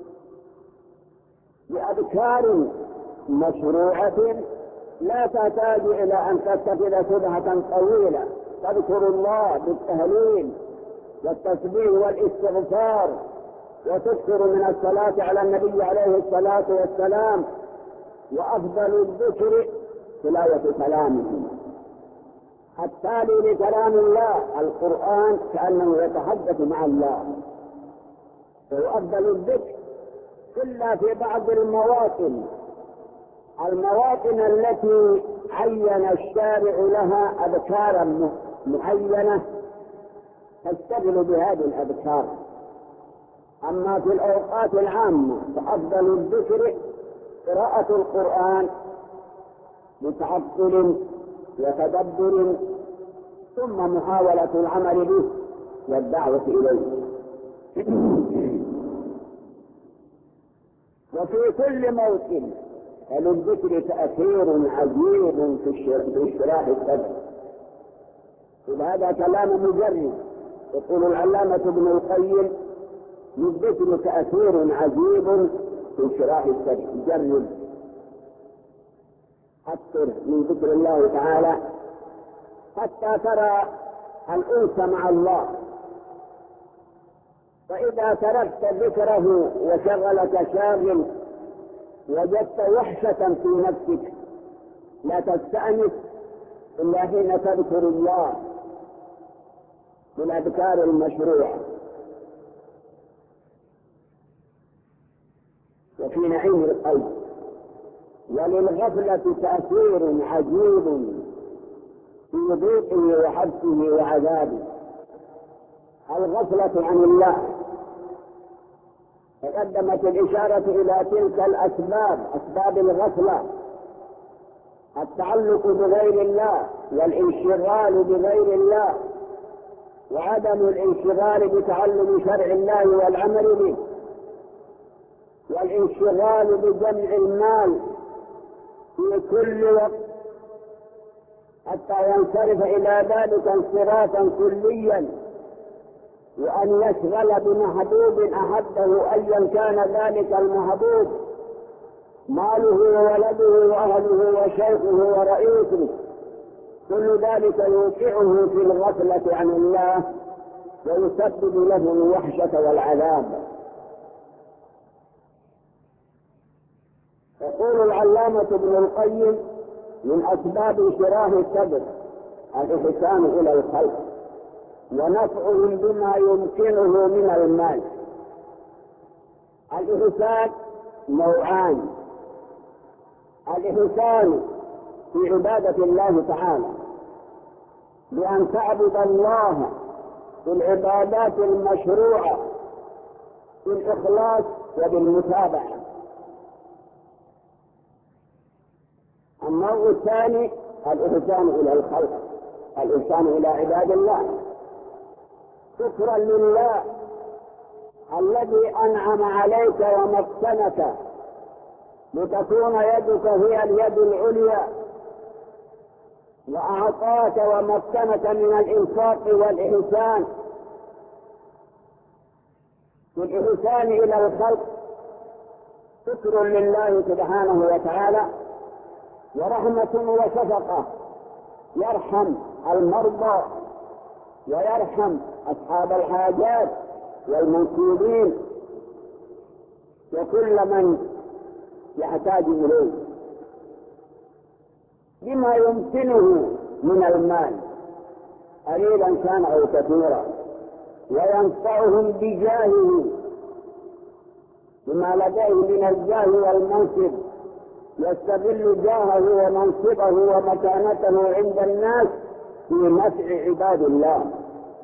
Speaker 3: بأذكار مشروعة لا تحتاج إلى أن تتخذ سبحة طويلة. تذكر الله بالتهليل والتسبيح والاستغفار، وتكثر من الصلاة على النبي عليه الصلاة والسلام. وأفضل الذكر تلاوة كلامه، التالي لكلام الله القرآن كأنه يتحدث مع الله. وأفضل الذكر إلا في بعض المواطن المواطن التي عين الشارع لها أذكارا معينة تشتغل بهذه الأذكار. أما في الأوقات العامة فأفضل الذكر قراءة القرآن بتعقل وتدبر، ثم محاولة العمل به والدعوة إليه. وفي كل موطن فللذكر تأثير عجيب في اشتراح الصدر. هذا كلام مجرد. يقول العلامة ابن القيم: للذكر تأثير عجيب في اشتراح الصدر. جرب أكثر من ذكر الله تعالى حتى ترى الأنس مع الله. فإذا تركت ذكره وشغلك شاغل وجدت وحشة في نفسك لا تستأنس إلا حين تذكر الله بالأذكار المشروعة. وفي نعيم القلب. وللغفلة تأثير عجيب في ضيقه وحبسه وعذابه. الغفلة عن الله. تقدمت الإشارة إلى تلك الأسباب، أسباب الغفلة: التعلق بغير الله، والانشغال بغير الله، وعدم الانشغال بتعلم شرع الله والعمل به، والانشغال بجمع المال في كل وقت حتى ينصرف إلى ذلك انصرافا كليا، وأن يشغل بمحبوب أحبه أيا كان ذلك المحبوب، ماله وولده وأهله وشيخه ورئيسه، كل ذلك يوقعه في الغفلة عن الله ويسبب له الوحشة والعذاب. يقول العلامة ابن القيم: من أسباب انشراح الصدر الإحسان إلى الخلق ونفعهم بما يمكنه من المال. الإحسان نوعان: الإحسان في عبادة الله تعالى بأن تعبد الله بالعبادات المشروعة بالإخلاص وبالمتابعة. النوع الثاني الإحسان إلى الخلق، الإحسان إلى عباد الله، شكرا لله الذي أنعم عليك ومكنك لتكون يدك هي اليد العليا، وأعطاك ومكنك من الإنفاق والإحسان. والإحسان إلى الخلق شكر لله سبحانه وتعالى ورحمة وشفقة، يرحم المرضى ويرحم أصحاب الحاجات والمنكوبين وكل من يحتاج إليه بما يمكنه من المال قليلا كان أو كثيرا، وينفعهم بجاهه بما لديه من الجاه والمنصب، يستغل جاهه ومنصبه ومكانته عند الناس في نفع عباد الله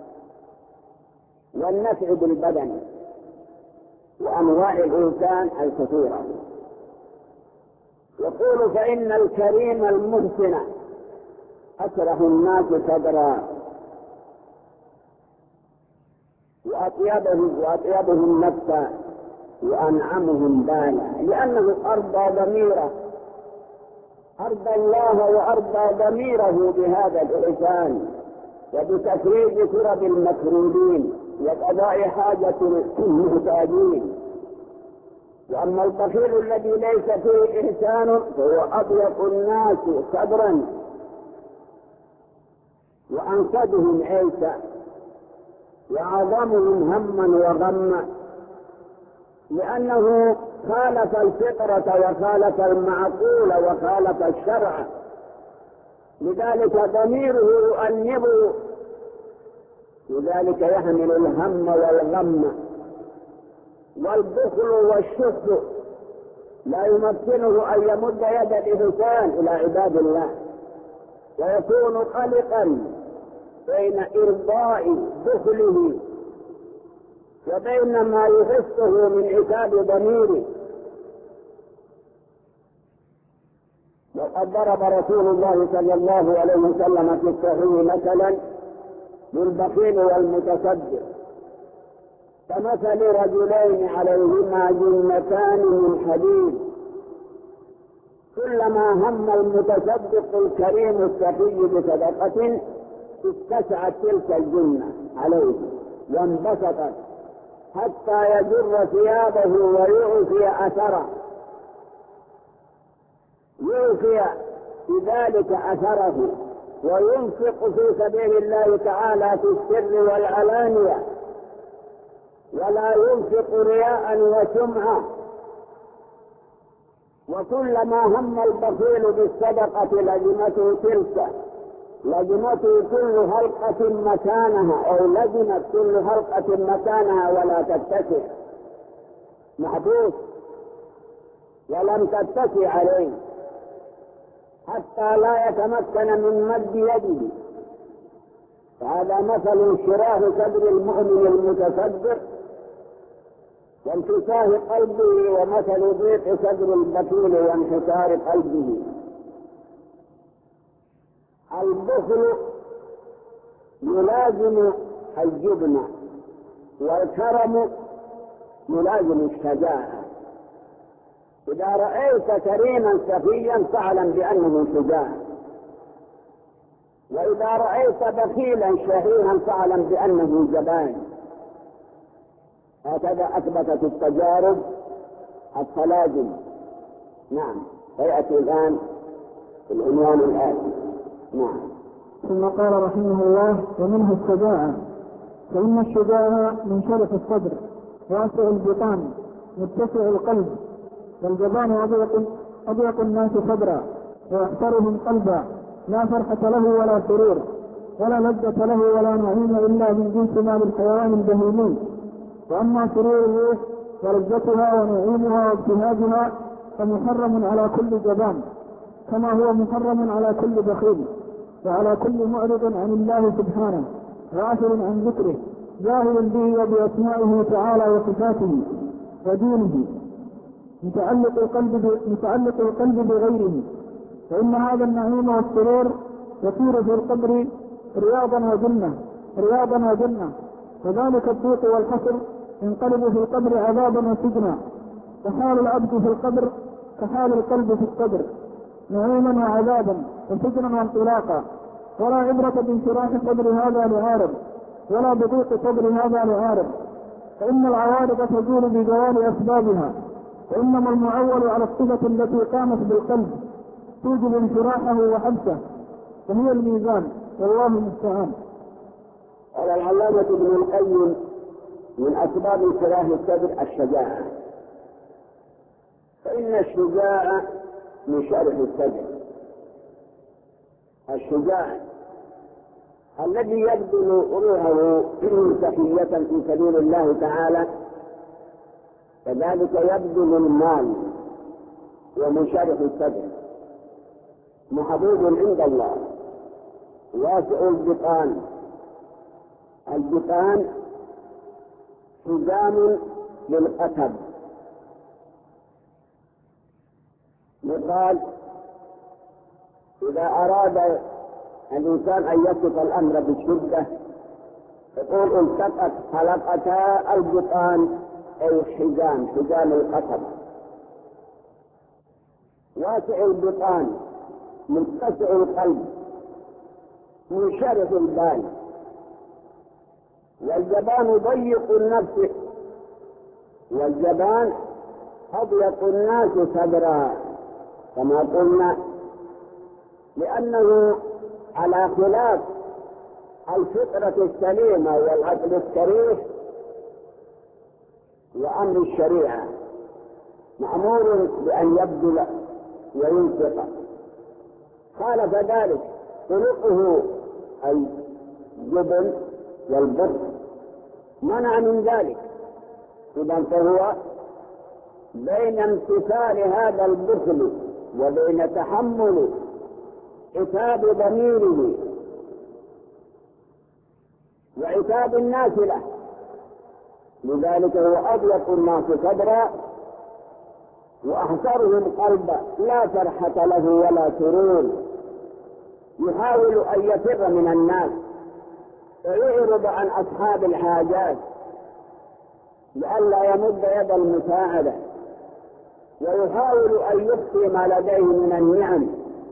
Speaker 3: والنفع بالبدن وأنواع الإنسان الكثيرة. يقول: فإن الكريم المحسن أشرح الناس صدرا وأطيبهم وأطيبهم نفسا وأنعمهم بالا، لأنه أرضى ضميره، أرضى الله وأرضى ضميره بهذا الإحسان وبتفريج كرب المكروبين وقضاء حاجة المحتاجين. وأما البخيل الذي ليس فيه إحسان فهو أضيق الناس صدرا وأنقذهم عيسى وأعظمهم هما وغما، لأنه خالف الفطرة وخالف المعقول وخالف الشرع، لذلك ضميره يؤنب، لذلك يحمل الهم والغم. والبخل والشح لا يمكنه أن يمد يد الإحسان إلى عباد الله، ويكون قلقا بين إرضاء بخله وبين ما يحسه من عتاب ضميره. وقد ضرب رسول الله صلى الله عليه وسلم في الصحيح مثلا للبخيل والمتصدق كمثل رجلين عليهما جنتان من حديد كلما هم المتصدق الكريم السخي بصدقة اتسعت تلك الجنة عليه وانبسطت حتى يجر ثيابه ويعفي أثره، يعفي بذلك أثره وينفق في سبيل الله تعالى في السر والعلانية، ولا ينفق رياء وسمعة. وكلما هم البخيل بالصدقة لزمته تلك، لزمته كل هلقة مكانها، أو لزمت كل هلقة مكانها ولا تتسع، محبوس ولم تتسع عليه حتى لا يتمكن من مد يده. فهذا مثل انشراح صدر المؤمن المتصدق وانكسار قلبه، ومثل ضيق صدر البخيل وانحسار قلبه. البخل يلازم الجبن، والكرم يلازم الشجاعة. إذا رأيت كريما سخيا فاعلم بأنه شجاع، وإذا رأيت بخيلا شحيحا فاعلم بأنه جبان. هكذا أثبتت التجارب الثلاجم. نعم، فيأتي الآن العنوان الآتي. نعم.
Speaker 2: ثم قال رحمه الله: ومنه الشجاعة، فإن الشجاعة منشرح الصدر واسع البطان متسع القلب، والجبان أضيق أضيق الناس صدرا وأكثرهم قلبا، لا فرحة له ولا سرور ولا لذة له ولا نعيم إلا من جنس مال الحيوان البهيمي. وأما سرور الروح ولذتها ونعيمها وابتهاجها فمحرم على كل جبان، كما هو محرم على كل بخيل وعلى كل معرض عن الله سبحانه غافل عن ذكره جاهل به وبأسمائه تعالى وصفاته ودينه، متعلق القلب متعلق القلب بغيره. فإن هذا النعيم والسرور يصير في القبر رياضا وجنة رياضا وجنة وذلك الضيق والحصر ينقلب في القبر عذابا وسجنا. وحال العبد في القبر كحال القلب في القبر، نعيما وعذابا وسجنا وانطلاقا. ولا عبرة بانشراح صدر هذا لعارض ولا بضيق صدر هذا لعارض، فإن العوارض تزول بزوال أسبابها، وإنما المعول على الصفة التي قامت بالقلب توجب انشراحه وحبسه، وهي الميزان، والله المستعان.
Speaker 3: قال العلامة ابن القيم: من أسباب انشراح الصدر الشجاعة، فإن الشجاعة من شرح الصدر. الشجاع الذي يبذل روحه سخية في سبيل الله تعالى كذلك يبذل المال ومنشرح الصدر، محبوب عند الله، واسع البطان. البطان حزام للقتب، يقال إذا أراد الإنسان أن يصف الأمر بشدة يقول التقت حلقتا البطان، أي حزام حزام القتب. واسع البطان متسع القلب منشرح البال. والجبان ضيق النفس، والجبان أضيق الناس صدرا كما قلنا، لأنه على خلاف الفطرة السليمة والعقل الصريح وأمر الشريعة، مأمور بأن يبذل وينفق. خالف ذلك خلقه الجبن والبخل، منع من ذلك. إذا فهو بين امتثال هذا البخل وبين تحمل عتاب ضميره وعتاب الناس له، لذلك هو أضيق الناس صدرا وأحسرهم قلبا، لا فرحة له ولا سرور، يحاول أن يفر من الناس ويعرض عن أصحاب الحاجات لئلا يمد يد المساعدة، ويحاول أن يخفي ما لديه من النعم.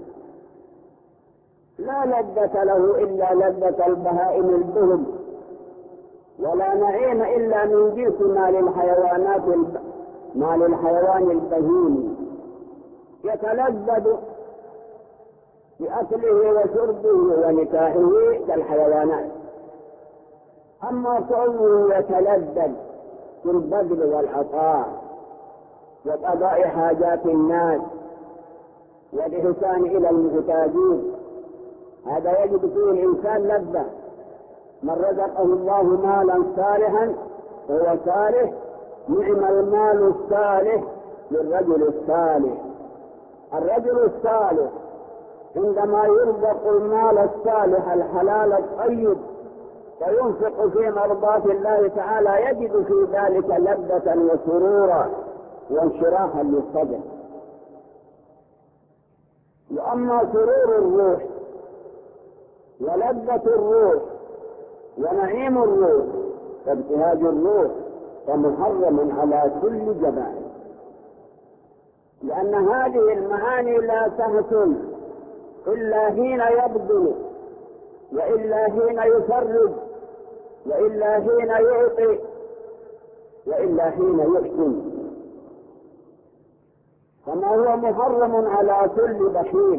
Speaker 3: لا لذة له إلا لذة البهائم البهم، ولا نعيم إلا من جنس ما للحيوانات الب... ما للحيوان البهيم، يتلذذ بأكله وشربه ونكاحه كالحيوانات. أما كونه يتلذذ في البذل والعطاء وقضاء حاجات الناس والإحسان إلى المحتاجين، هذا يجد فيه الإنسان لذة. من رزقه الله مالا صالحا وهو صالح، نعم المال الصالح للرجل الصالح. الرجل الصالح عندما يرزق المال الصالح الحلال الطيب وينفق في مرضاة الله تعالى يجد في ذلك لذة وسرورا وانشراحا للصدر. وأما سرور الروح ولذة الروح ونعيم الروح وابتهاج الروح فمحرم على كل جبان، لأن هذه المعاني لا تحصل إلا حين يبذل، وإلا حين يفرج، وإلا حين يعطي، وإلا حين يحسن. فما هو محرم على كل بخيل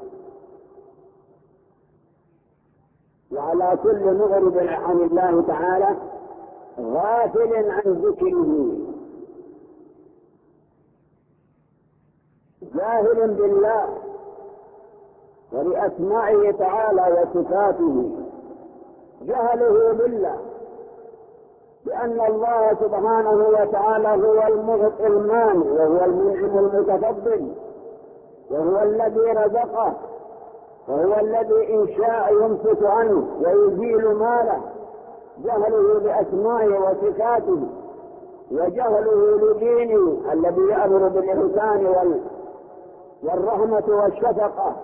Speaker 3: وعلى كل مغرب عن الله تعالى غافل عن ذكره جاهل بالله وبأسمائه تعالى وصفاته. جهله بالله لأن الله سبحانه وتعالى هو المعطي المانع وهو المنعم المتفضل، وهو الذي رزقه، وهو الذي إن شاء يمسك عنه ويزيل ماله. جهله بأسمائه وصفاته وجهله لدينه الذي يأمر بالإحسان وال... والرحمة والشفقة.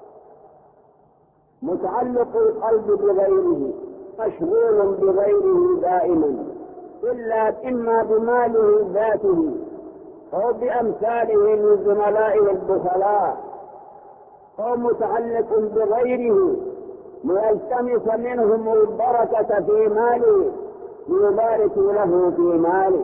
Speaker 3: متعلق القلب بغيره، مشغول بغيره دائما، إلا إما بماله ذاته أو بأمثاله من زملائه البخلاء، أو متعلق بغيره ليلتمس منهم البركة في ماله ليباركوا له في ماله.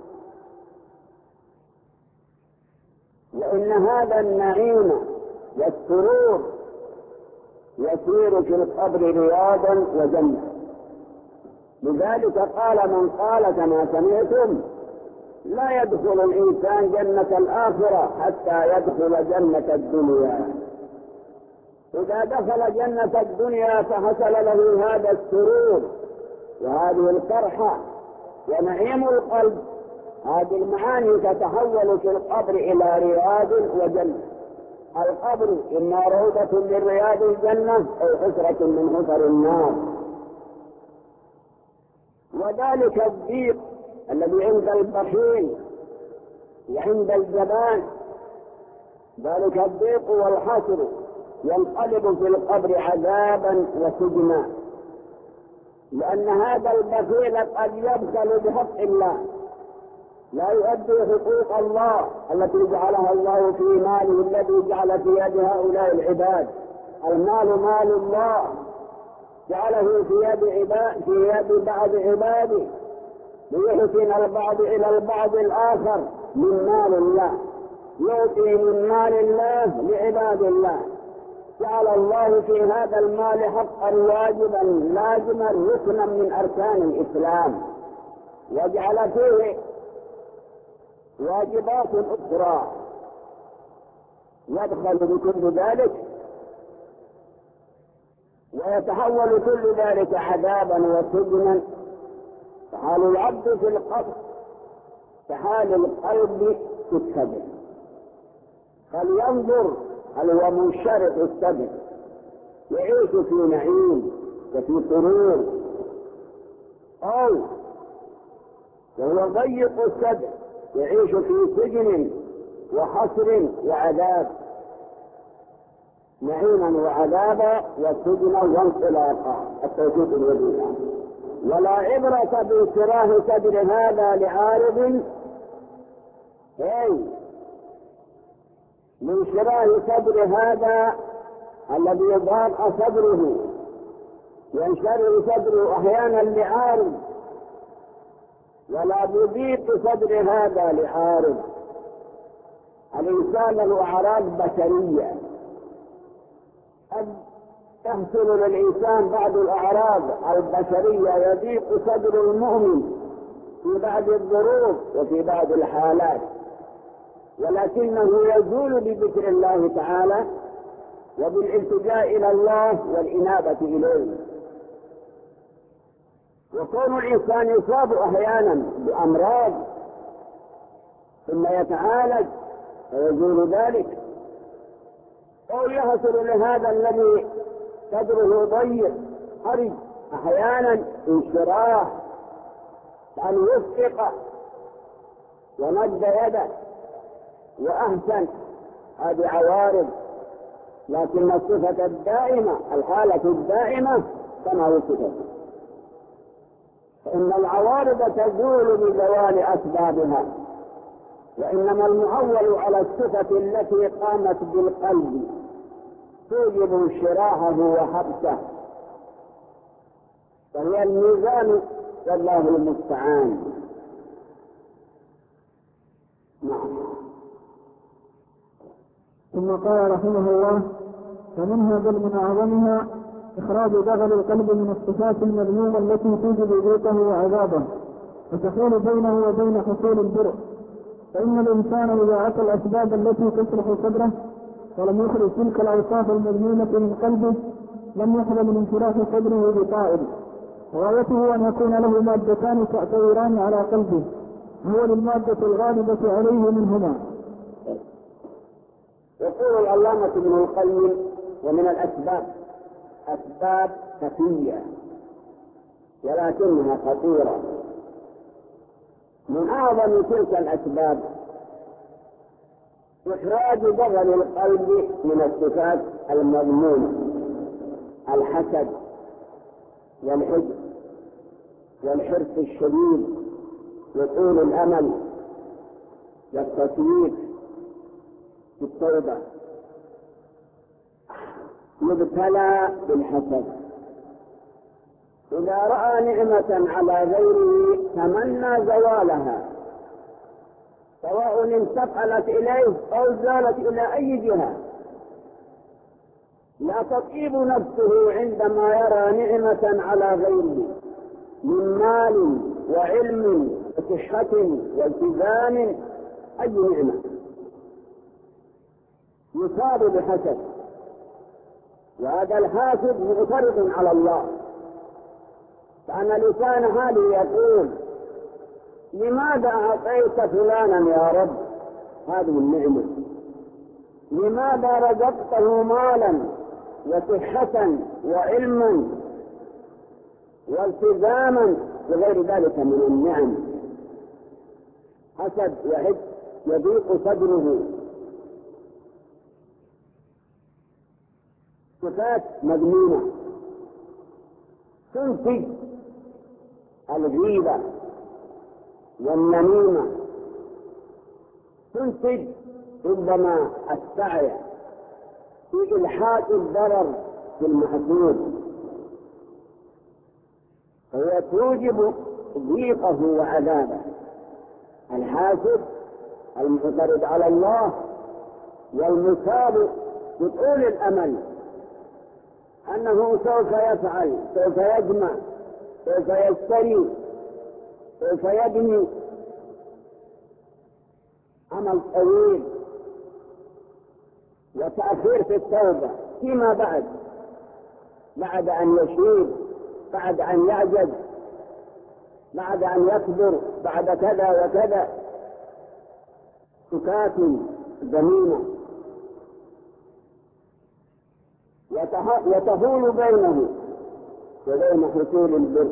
Speaker 3: وإن هذا النعيم والسرور يسير في القبر رياضا وجنة. لذلك قال من قال كما سمعتم: لا يدخل الإنسان جنة الآخرة حتى يدخل جنة الدنيا. إذا دخل جنة الدنيا فحصل له هذا السرور وهذه الفرحة ونعيم القلب. هذه المعاني تتحول في القبر إلى رياض وجنة. القبر إما روضة من رياض الجنة أو حفرة من حفر النار. وذلك الضيق الذي عند البخيل وعند الجبان، ذلك الضيق والحصر ينقلب في القبر عذابا وسجنا، لأن هذا البخيل قد يبخل بحق الله، لا يؤدي حقوق الله التي جعلها الله في ماله الذي جعل في يد هؤلاء العباد. المال مال الله جعله في يد عباد في يد بعض عباده ليحسن البعض إلى البعض الآخر من مال الله، يعطي من مال الله لعباد الله. جعل الله في هذا المال حقا واجبا لازما ركنا من أركان الإسلام، وجعل فيه واجبات أخرى يدخل بكل ذلك ويتحول كل ذلك عذابا وسجنا. فحال العبد في القبر كحال القلب في الصدر، فلينظر هل هو منشرح الصدر يعيش في نعيم وفي سرور، أو وهو ضيق الصدر يعيش في سجن وحصر وعذاب. نعيما وعذابا وسجنا وانطلاقا. التوفيق الوزير. ولا عبرة بانشراح صدر هذا لعارض، اي من شراء صدر هذا الذي ضاق صدره، ينشرح صدره أحيانا لعارض، ولا بضيق صدر هذا لعارض. الإنسان له أعراض بشرية، قد تحصل للإنسان بعض الأعراض البشرية يضيق صدر المؤمن في بعض الظروف وفي بعض الحالات، ولكنه يزول بذكر الله تعالى وبالالتجاء إلى الله والإنابة إليه. وكون الإنسان يصاب أحيانا بأمراض ثم يتعالج فيزول ذلك، أو يحصل لهذا الذي صدره ضيق حرج أحيانا انشراح، أن يوفق ومد يده وأحسن، هذه عوارض. لكن الصفة الدائمة، الحالة الدائمة كما وصفت، فإن العوارض تزول بزوال أسبابها، وإنما المعول على الصفة التي قامت بالقلب توجب انشراحه وحبسه، فهي الميزان والله المستعان. نعم.
Speaker 2: ثم قال رحمه الله: فمنها بل من أعظمها إخراج دغل القلب من الصفات المذمومة التي توجب ضيقه وعذابه وتحول بينه وبين حصول البر. فإن الإنسان إذا أتى الأسباب التي تصلح صدره ولم يخرج تلك الأوصاف المذمومة من قلبه لم يحل من انشراح صدره بطائل، وغايته أن يكون له مادتان تأثيران على قلبه، هو للمادة الغالبة عليه منهما.
Speaker 3: يقول العلامة ابن القيم: ومن الأسباب أسباب خفية ولكنها خطيرة. من أعظم تلك الأسباب إخراج دغل القلب من الصفات المذمومة: الحسد والحزن والحرص الشديد وطول الأمل والتسويف في التوبة. يبتلى بالحسد، إذا رأى نعمة على غيره تمنى زوالها، سواء انتقلت إليه أو زالت إلى أي جهة. لا تطيب نفسه عندما يرى نعمة على غيره من مال وعلم وصحة والتزام، أي نعمة، يصاب بحسد. وهذا الحاسد معترض على الله، فأن لسان حاله يقول: لماذا أعطيت فلانا يا رب هذه النعمة؟ لماذا رزقته مالا وصحة وعلما والتزاما وغير ذلك من النعم؟ حسد يحب يضيق صدره. صفات مذمومة تنتج الغيبة والنميمة، تنتج ربما السعي في إلحاق الضرر في المحسود، فهي توجب ضيقه وعذابه. الحاسد المعترض على الله والمصاب بطول الأمل أنه سوف يفعل، سوف يجمع، سوف يشتري، سوف يبني، عمل طويل وتأخير في التوبة فيما بعد، بعد أن يشيب، بعد أن يعجز، بعد أن يكبر، بعد كذا وكذا، سكات ذميمة يتهول بينه وبين حصول البر.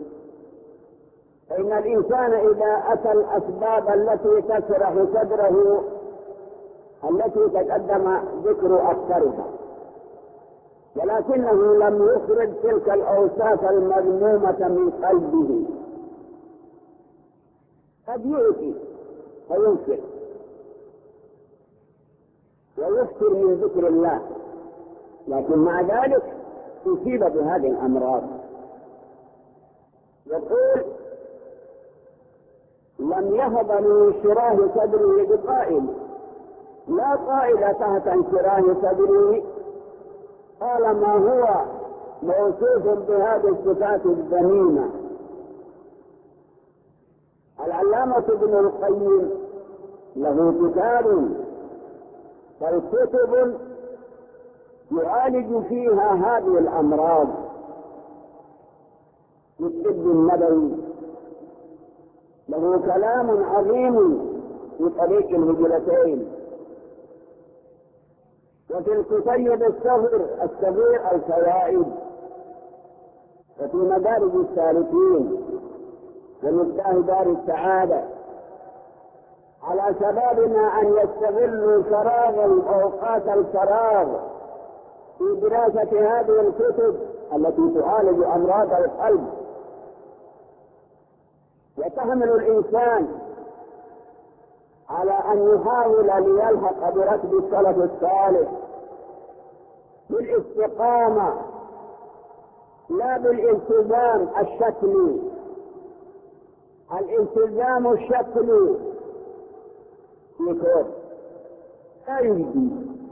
Speaker 3: فإن الإنسان إذا أتى الأسباب التي تشرح صدره التي تقدم ذكر أكثرها، ولكنه لم يخرج تلك الأوصاف المذمومة من قلبه، قد يؤتي فينفق، ويكثر من ذكر الله، لكن مع ذلك أصيب بهذه الأمراض. يقول: لم يهض من انشراه صدره بقائل، لا قائل تحت انشراه صدره طالما هو موصوف بهذه الصفات الذميمة. العلامة ابن القيم له كتاب، بل كتب يعالج فيها هذه الأمراض، الطب النبوي، له كلام عظيم في طريق الهجرتين. وفي الكتيب الصغير الصغير الفوائد، وفي مدارج السالكين ومفتاح دار السعادة، على شبابنا أن يستغلوا فراغ أوقات الفراغ في دراسة هذه الكتب التي تعالج أمراض القلب، وتحمل الإنسان على أن يحاول ليلحق بركب السلف الصالح بالاستقامة، لا بالالتزام الشكلي. الالتزام الشكلي يكون لا يجدي.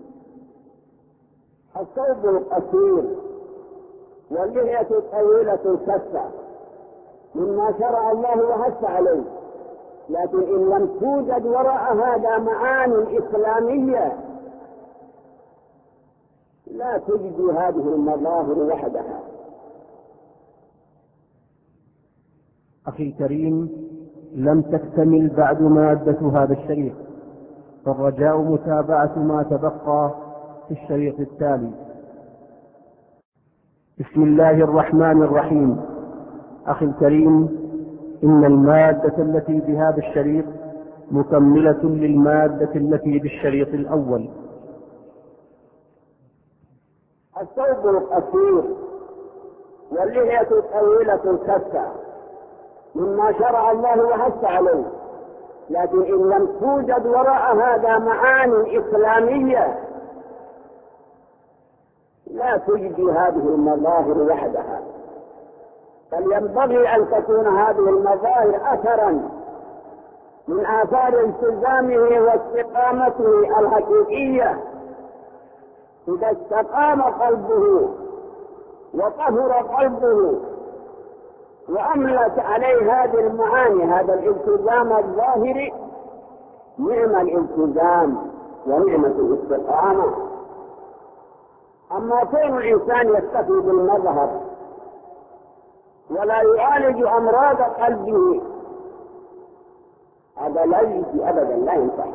Speaker 3: الثوب القصير واللحية الطويلة الكفة مما شرع الله وحث عليه، لكن إن لم توجد وراء هذا معاني إسلامية لا تجد هذه المظاهر وحدها.
Speaker 1: أخي الكريم، لم تكتمل بعد مادة هذا الشريط، فالرجاء متابعة ما تبقى في الشريط التالي. بسم الله الرحمن الرحيم. أخي الكريم، إن المادة التي بهذا الشريط مكملة للمادة التي بالشريط الأول.
Speaker 3: الثوب القصير واللحية الطويلة الكفة مما شرع الله وحث عليه، لكن إن لم توجد وراء هذا معاني إسلامية لا تجد هذه المظاهر وحدها، بل ينبغي أن تكون هذه المظاهر أثرا من آثار التزامه واستقامته الحقيقية. إذا استقام قلبه وطهر قلبه وأملت عليه هذه المعاني، هذا الالتزام الظاهري، نعم الالتزام ونعمة الاستقامة. أما كون الإنسان يكتفي بالمظهر ولا يعالج أمراض قلبه هذا لا يجزي أبدا، لا ينفع.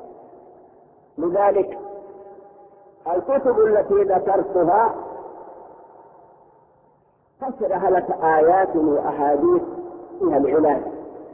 Speaker 3: لذلك الكتب التي ذكرتها تشرح لك آيات وأحاديث فيها العلاج،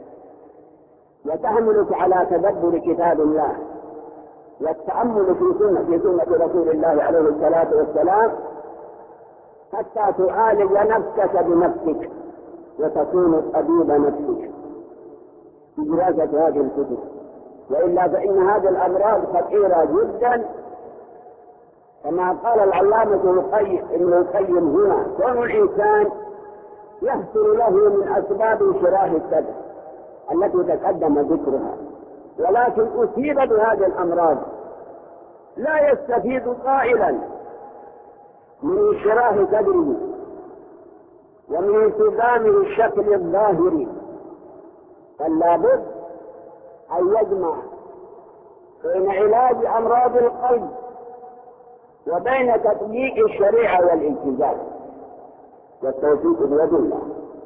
Speaker 3: وتحملك على تدبر كتاب الله والتأمل في سنة في سنة رسول الله عليه الصلاة والسلام، حتى تعالج نفسك بنفسك وتكون طبيب نفسك بدراسة هذه الكتب. وإلا فإن هذه الأمراض خطيرة جدا، كما قال العلامة ابن القيم هنا: كون الإنسان يحصل له من أسباب انشراح الصدر التي تقدم ذكرها، ولكن أصيب بهذه الأمراض، لا يستفيد قائلا من انشراح صدره ومن التزامه الشكل الظاهري، بل لابد أن يجمع بين علاج أمراض القلب وبين تطبيق الشريعة والالتزام، والتوفيق بيد الله.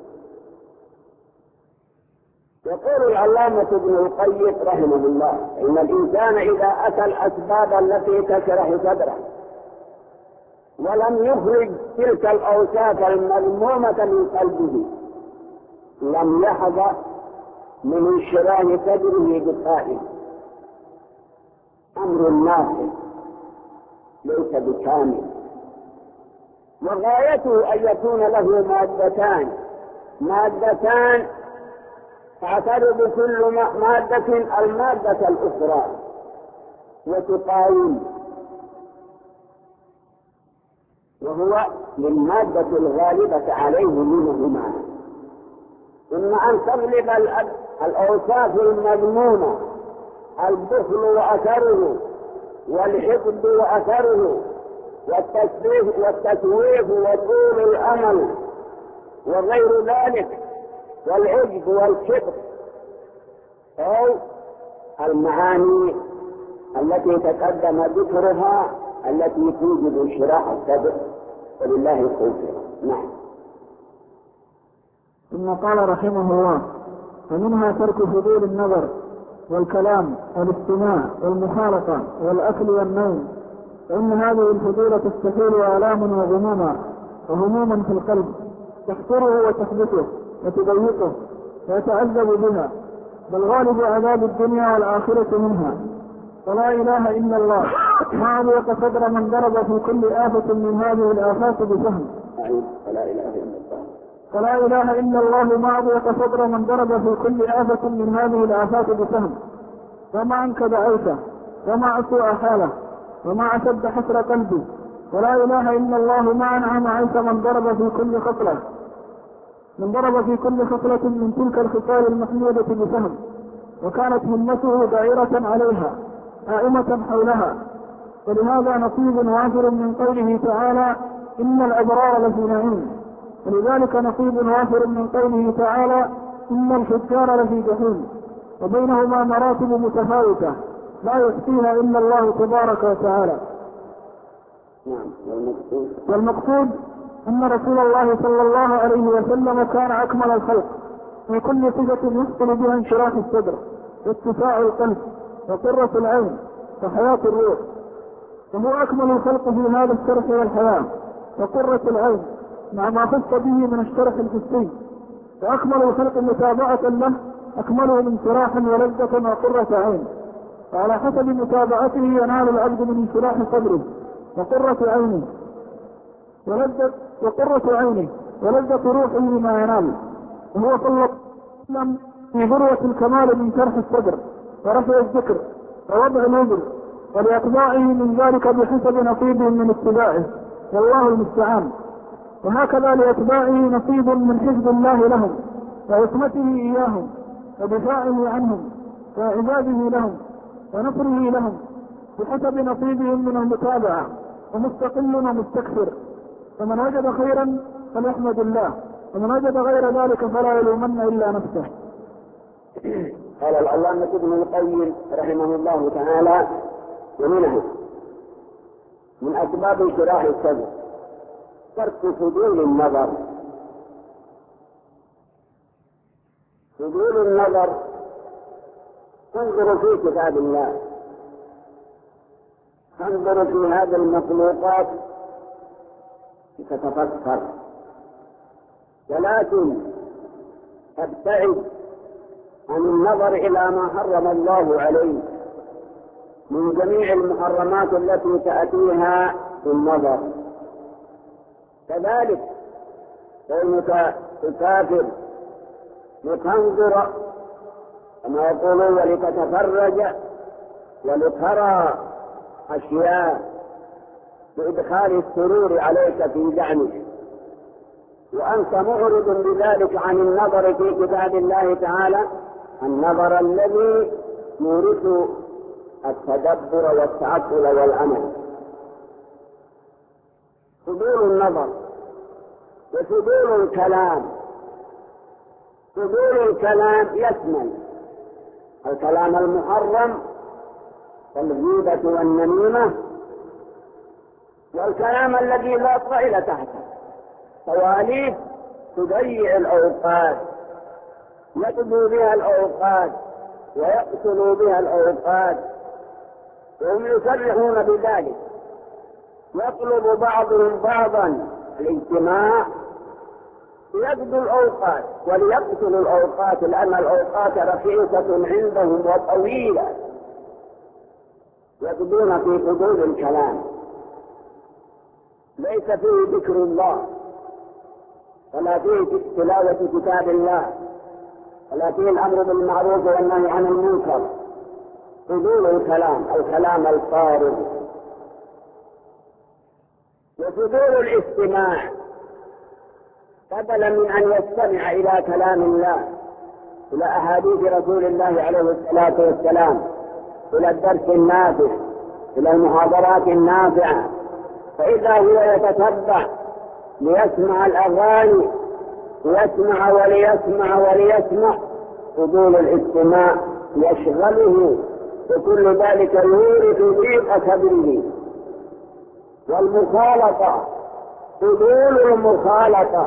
Speaker 3: يقول العلامة ابن القيم رحمه الله: إن الإنسان إذا أتى الأسباب التي تشرح صدره ولم يخرج تلك الأوصاف المذمومة من قلبه لم يحظى من انشراح صدره بقائل. أمر ناقص ليس بكامل، وغايته أن يكون له مادتان مادتان تعترض كل مادة المادة الأخرى وتقاوم وهو للمادة الغالبة عليه منهما، إما أن تغلب الأوصاف المذمومة، البخل وأثره، والحقد وأثره، والتسويف والتسويف وطول الأمل وغير ذلك، والعجب والكبر، أو المعاني التي تقدم ذكرها التي توجب انشراح الصدر، ولله التوفيق. نعم.
Speaker 2: ثم قال رحمه الله: ومنها ترك فضول النظر والكلام والاستماع والمخالطة والأكل والنوم، فإن هذه الفضول تستحيل آلام وغموما وهموما في القلب تحصره وتحبسه وتضيقه ويتعذب بها، بل غالب عذاب الدنيا والآخرة منها. فلا إله إلا الله ما أضيق صدر من ضرب في كل آفة من هذه الآفات بسهم.
Speaker 3: فلا إله إلا الله
Speaker 2: فلا إله إلا الله ما أضيق صدر من ضرب في كل آفة من هذه الآفات بسهم، وما أنكد عيشه، وما أسوء حاله، وما أشد حسر قلبي. ولا إله إلا الله ما أنعم عيش من ضرب في كل خصلة من ضرب في كل خصلة من تلك الخصال المحمودة بسهم، وكانت همته دائرة عليها قائمة حولها. ولهذا نصيب وافر من قوله تعالى: إن الأبرار لفي نعيم. ولذلك نصيب وافر من قوله تعالى: إن الفجار لفي جحيم. وبينهما مراتب متفاوتة لا يحصيها إلا الله تبارك وتعالى. والمقصود أن رسول الله صلى الله عليه وسلم كان أكمل الخلق في كل صفة يحصل بها انشراح الصدر واتساع القلب وقرة العين وحياة الروح، وهو أكمل الخلق في هذا الشرح والحياة وقرة العين مع ما خص به من الشرح الحسي. وأكمل الخلق متابعة له أكمله انشراحا ولذة وقرة عين، وعلى حسب متابعته ينال العبد من انشراح صدره وقرة عينه ولذة وقرة عينه ولذة روحه ما ينال. وهو صلى الله عليه وسلم في ذروة الكمال من شرح الصدر ورفع الذكر ووضع الوزر، ولأتباعه من ذلك بحسب نصيبهم من اتباعه، والله المستعان. وهكذا لأتباعه نصيب من حفظ الله لهم وعصمته إياهم ودفاعه عنهم وإعزازه لهم ونصره لهم بحسب نصيبهم من المتابعة، ومستقل ومستكثر. فمن وجد خيرا فليحمد الله، ومن وجد غير ذلك فلا يلومن إلا نفسه.
Speaker 3: قال العلامة ابن القيم رحمه الله تعالى: ومنها من أسباب انشراح الصدر ترك فضول النظر. فضول النظر تنظر في كتاب الله، تنظر في هذه المخلوقات تتفكر، ولكن تبتعد عن النظر إلى ما حرم الله عليه من جميع المحرمات التي تأتيها بالنظر. كذلك فإنك تسافر لتنظر كما يقولون ولتتفرج ولترى أشياء بإدخال السرور عليك في دعمك، وأنت معرض بذلك عن النظر في كتاب الله تعالى، النظر الذي يورث التدبر والتعقل والعمل. فضول النظر وفضول الكلام. فضول الكلام يشمل الكلام المحرم والغيبة والنميمة، والكلام الذي لا طائل تحته، تواليف تضيع الأوقات، يقضوا بها الأوقات ويقتلوا بها الأوقات، وهم يصرحون بذلك. يطلب بعضهم بعضا الاجتماع ليقضوا الأوقات وليقتلوا الأوقات، لأن الأوقات رخيصة عندهم وطويلة، يقضون في فضول الكلام ليس فيه ذكر الله، ولا فيه تلاوة كتاب الله، ولا فيه الأمر بالمعروف والنهي عن المنكر. فضول الكلام، الكلام الفارغ. وفضول الاستماع بدلا من أن يستمع إلى كلام الله، إلى أحاديث رسول الله عليه الصلاة والسلام، إلى الدرس النافع، إلى المحاضرات النافعة، فإذا هو يتتبع ليسمع الأغاني، ليسمع وليسمع وليسمع، فضول الاستماع يشغله، وكل ذلك يورث ضيق صدره. والمخالطة، فضول المخالطة،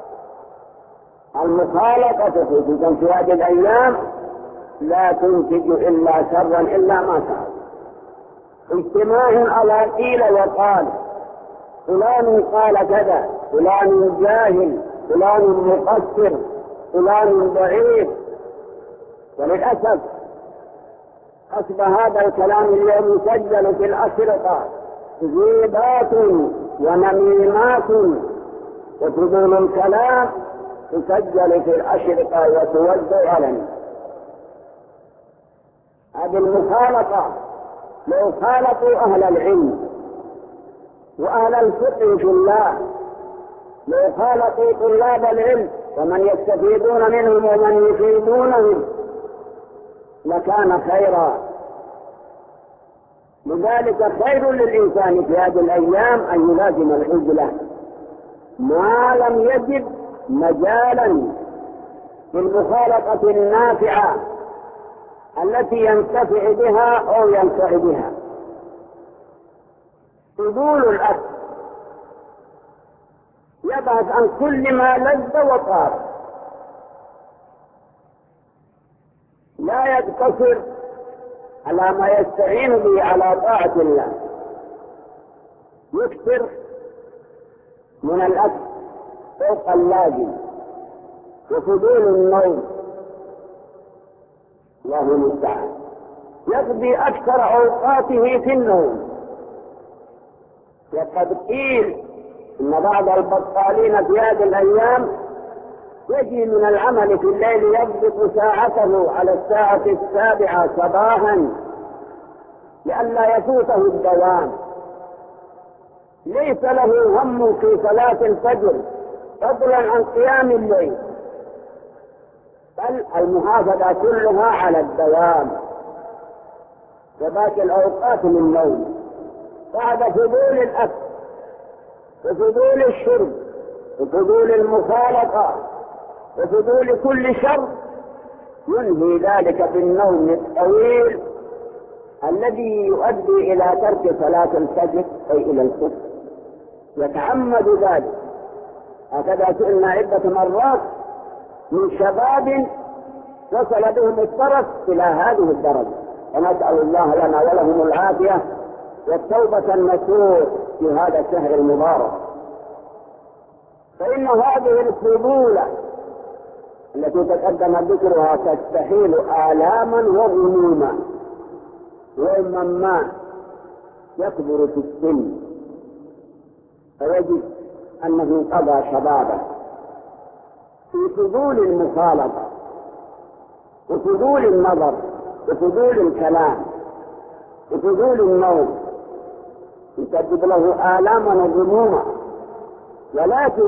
Speaker 3: المخالطة خصوصا في هذه الأيام لا تنتج إلا شرا إلا ما شاء. اجتماع على قيل وقال، فلان قال كذا، فلان جاهل، فلان مقصر، فلان ضعيف. وللأسف أصبح هذا الكلام اليوم يسجل في الأشرطة غيبات ونميمات، وفضول الكلام تسجل في الأشرطة وتوزع علنا. هذه المخالطة لو خالطوا أهل العلم وأهل الفقه في الله، لو خالطوا طلاب العلم ومن يستفيدون منهم ومن يفيدونهم لكان خيرا. لذلك خير للإنسان في هذه الأيام أن يلازم العزلة ما لم يجد مجالا في المخالطة النافعة التي ينتفع بها أو ينفع بها. فضول الأكل يبحث عن كل ما لذ وطاب، لا يقتصر على ما يستعين به على طاعة الله، يكثر من الأكل فوق اللازم، وفضول النوم الله المستعان، يقضي أكثر أوقاته في النوم. وقد قيل إن بعض البطالين في هذه الأيام يجي من العمل في الليل يضبط ساعته على الساعة السابعة صباحا لئلا يفوته الدوام، ليس له هم في صلاة الفجر فضلا عن قيام الليل، بل المحافظة كلها على الدوام وباقي الأوقات من النوم. بعد فضول الأكل وفضول الشرب وفضول المخالطة وفضول كل شر ينهي ذلك بالنوم الطويل الذي يؤدي إلى ترك صلاة الفجر أي إلى الكفر، يتعمد ذلك. هكذا سئلنا عدة مرات من شباب وصل بهم الطرف إلى هذه الدرجة، ونسأل الله لنا ولهم العافية والتوبة النصوح في هذا الشهر المبارك. فإن هذه الفضول التي تقدم ذكرها تستحيل آلاما وغموما، ومن ما يكبر في السن فيجد أنه قضى شبابه في فضول المخالطة وفضول النظر وفضول الكلام وفضول النوم، يسبب له آلاما وغموما. ولكن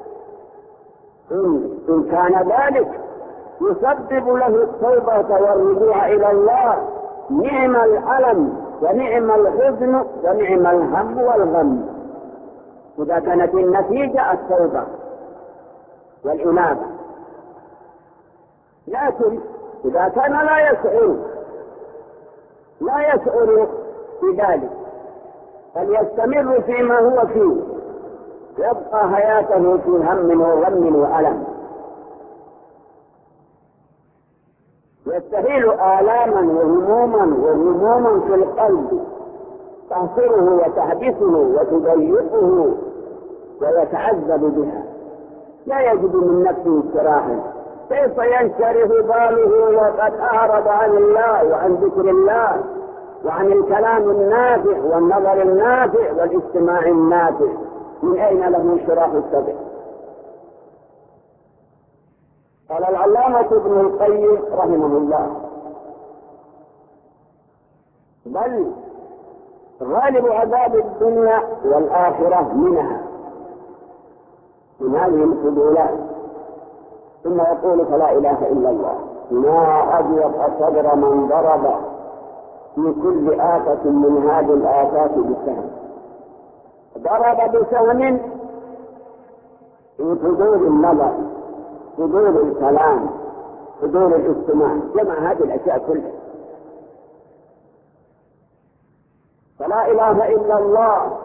Speaker 3: إن, إن كان ذلك يسبب له التوبة والرجوع إلى الله، نعم الألم ونعم الحزن ونعم الهم والغم، إذا كانت النتيجة التوبة والإنابة. لكن إذا كان لا يشعر لا يشعر بذلك بل يستمر فيما هو فيه، يبقى حياته في هم وغم وألم، يستهيل آلاما وهموما وهموما في القلب تحصره وتحبسه وتضيقه ويتعذب بها، لا يجد من نفسه استراحة. كيف ينشرح باله وقد أعرض عن الله وعن ذكر الله وعن الكلام النافع والنظر النافع والاستماع النافع؟ من أين له انشراح الصدر؟ قال العلامة ابن القيم رحمه الله: بل غالب عذاب الدنيا والآخرة منها، من هذه الفضولات. ثم يقول فلا إله إلا الله ما أضيق صدر من ضرب في كل آفة من هذه الآفات بسهم. ضرب بسهم في فضول النظر، فضول الكلام، فضول الاستماع، جمع هذه الأشياء كلها. فلا إله إلا الله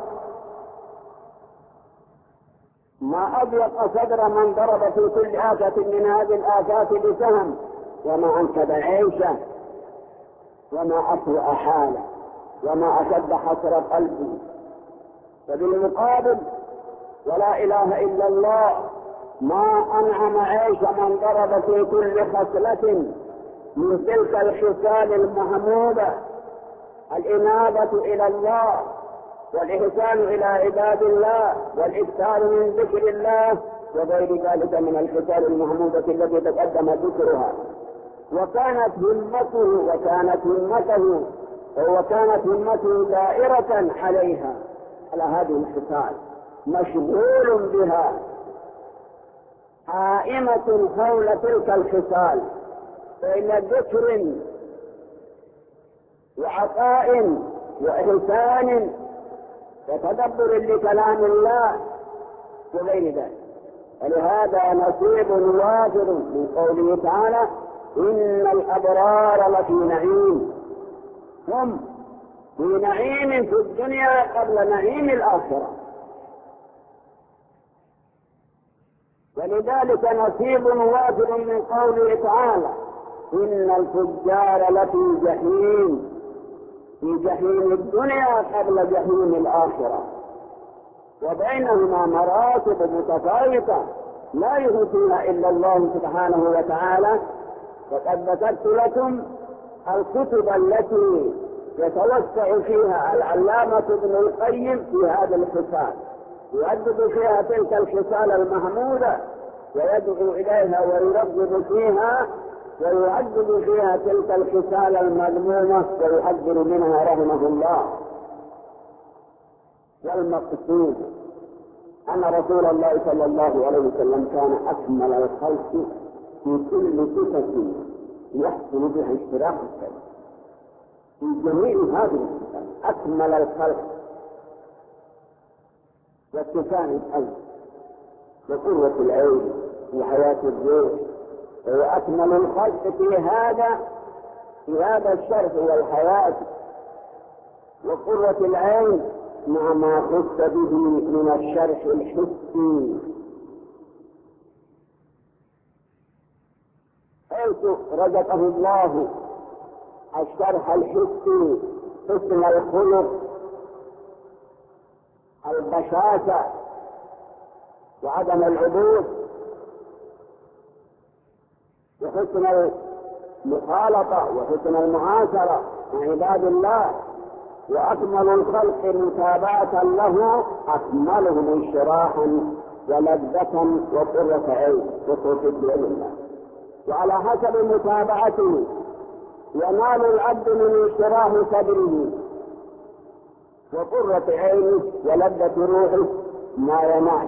Speaker 3: ما أضيق صدر من ضرب في كل آفة من هذه الآفات بسهم، وما أنكب عيشه، وما أسوأ حاله، وما أشد حسر قلبه. فبالمقابل ولا إله إلا الله ما أنعم عيش من ضرب في كل خصلة من تلك الخصال المحمودة: الإنابة إلى الله، والإحسان إلى عباد الله، والإكثار من ذكر الله، وغير ذلك من الخصال المحمودة التي تقدم ذكرها. وكانت همته وكانت همته وكانت همته دائرة عليها، على هذه الخصال، مشغول بها، قائمة حول تلك الخصال بين ذكر وعطاء وإحسان وتدبر لكلام الله وغير ذلك. ولهذا نصيب وافر من قوله تعالى: إن الأبرار لفي نعيم. هم في نعيم في الدنيا قبل نعيم الآخرة. ولذلك نصيب وافر من قوله تعالى: إن الفجار لفي جحيم، في جحيم الدنيا قبل جحيم الآخرة. وبينهما مراتب متفاوتة لا يهتمها إلا الله سبحانه وتعالى. وقد ذكرت لكم الكتب التي يتوسع فيها العلامة ابن القيم في هذا الخصال، يؤدب فيها تلك الخصال المحمودة ويدعو إليها ويرغب فيها، ويعذب فيها تلك الخصال المذمومة ويحذر منها رحمه الله. والمقصود أن رسول الله صلى الله عليه وسلم كان أكمل الخلق في كل صفة يحصل بها اشتراك السبب، في جميع هذه الصفات أكمل الخلق، واتساع القلب، وقوة العين، وحياة الروح، وهو أكمل الخلق في هذا في هذا الشرف والحياة وقوة العين، مع ما خص به من الشرح الحسي، حيث رزقه الله الشرح الحسي، حسن الخلق، البشاشة، وعدم العبوس، وحسن المخالطة، وحسن المعاشرة مع عباد الله. وأكمل الخلق متابعة له أكملهم انشراحا ولذة وقرة عين وتوفيق بإذن الله. وعلى حسب متابعته ينال العبد من انشراح صدره وقرة عينه ولذة روحه ما ينال.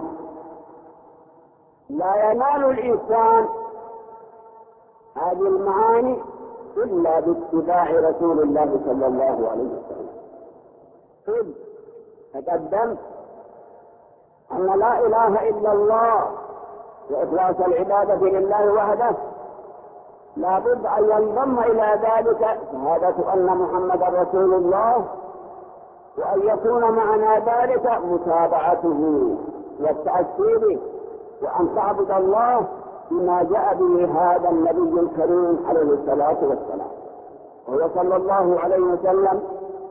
Speaker 3: لا ينال الإنسان هذه المعاني إلا باتباع رسول الله صلى الله عليه وسلم. إذ تقدم أن لا إله إلا الله وإخلاص العبادة لله وحده لا بد أن ينضم إلى ذلك شهادة أن محمدا رسول الله، وأن يكون معنا ذلك متابعته والتأسي به، وأن تعبد الله بما جاء به هذا النبي الكريم عليه الصلاة والسلام. وهو صلى الله عليه وسلم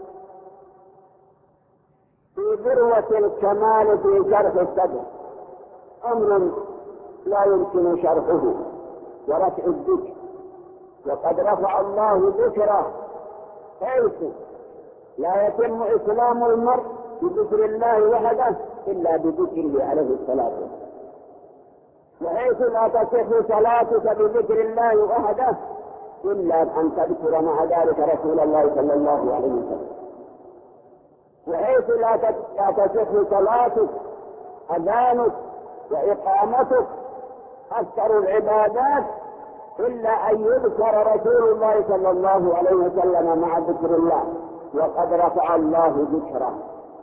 Speaker 3: في ذروة الكمال في شرح الصدر، أمر لا يمكن شرحه ورفع الذكر. وقد رفع الله ذكره حيث لا يتم إسلام المرء بذكر الله وحده إلا بذكره عليه الصلاة والسلام، وحيث لا تصح صلاتك بذكر الله وحده إلا أن تذكر مع ذلك رسول الله صلى الله عليه وسلم. بحيث لا تصح صلاتك أذانك وإقامتك أكثر العبادات إلا أن يذكر رسول الله صلى الله عليه وسلم مع ذكر الله، وقد رفع الله ذكره.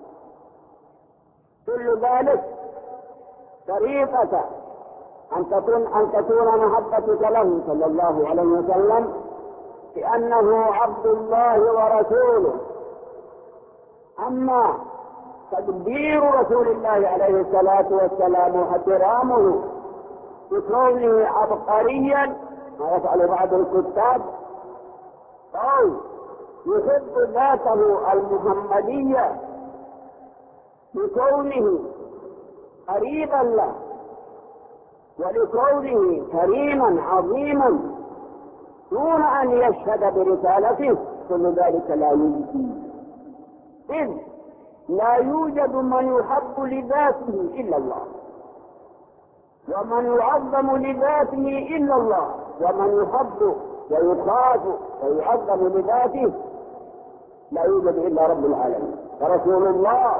Speaker 3: كل ذلك طريقة أن تكون أن تكون محبتك له صلى الله عليه وسلم بأنه عبد الله ورسوله. أما تقدير رسول الله عليه الصلاة والسلام واحترامه بكونه عبقريا ما يفعل بعض الكتاب، أو يحب ذاته المحمدية بكونه قريبا له ولكونه كريما عظيما دون أن يشهد برسالته، كل ذلك لا يوجد، إذ لا يوجد من يحب لذاته إلا الله، ومن يعظم لذاته إلا الله، ومن يحب ويخاف ويعظم لذاته لا يوجد إلا رب العالمين. فرسول الله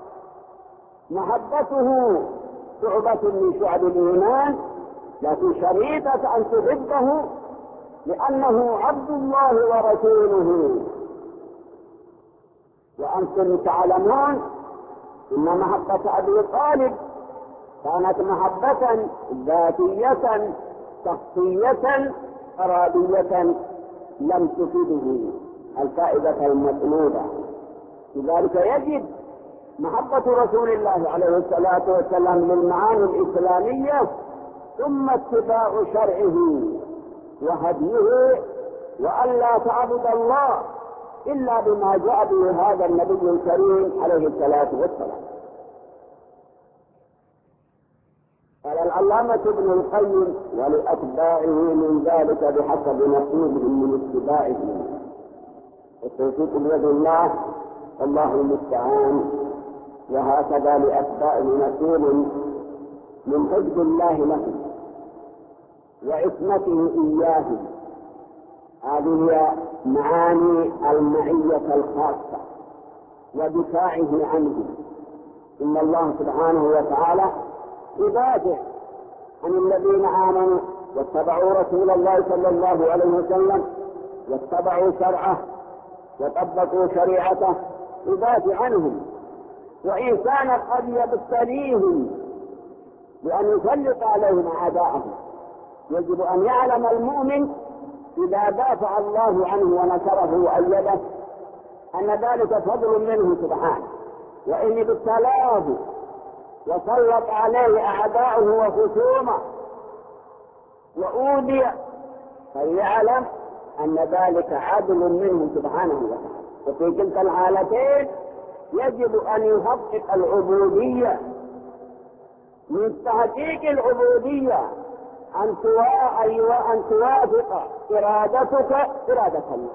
Speaker 3: محبته شعبة من شعب الإيمان، لكن شريطة أن تحبه لأنه عبد الله ورسوله. وأنتم تعلمون إن محبة أبي طالب كانت محبة ذاتية شخصية إرادية لم تفيده الفائدة المطلوبة. لذلك يجب محبة رسول الله عليه الصلاة والسلام للمعاني الإسلامية، ثم اتباع شرعه وهديه، وألا تعبد الله إلا بما جاء به هذا النبي الكريم عليه الصلاة والسلام. قال العلامة ابن القيم: ولأتباعه من ذلك بحسب نصيبهم من اتباعه، والتوفيق بيد الله والله المستعان. وهكذا لأتباعه نصيب من حفظ الله لهم وعصمته إياهم. هذه هي معاني المعية الخاصة ودفاعه عنه. إن الله سبحانه وتعالى يدافع عن الذين آمنوا واتبعوا رسول الله صلى الله عليه وسلم واتبعوا شرعه وطبقوا شريعته، يدافع عنهم. وإن كان قد يبتليهم بأن يسلط عليهم أعداءهم، يجب أن يعلم المؤمن إذا دافع الله عنه ونصره وأيده أن ذلك فضل منه سبحانه، وإن ابتلاه وسلط عليه أعداؤه وخصومه وأوذي فليعلم أن ذلك عدل منه سبحانه وتعالى. وفي كلتا الحالتين يجب أن يحقق العبودية. من تحقيق العبودية أن أن توافق إرادتك إرادة الله،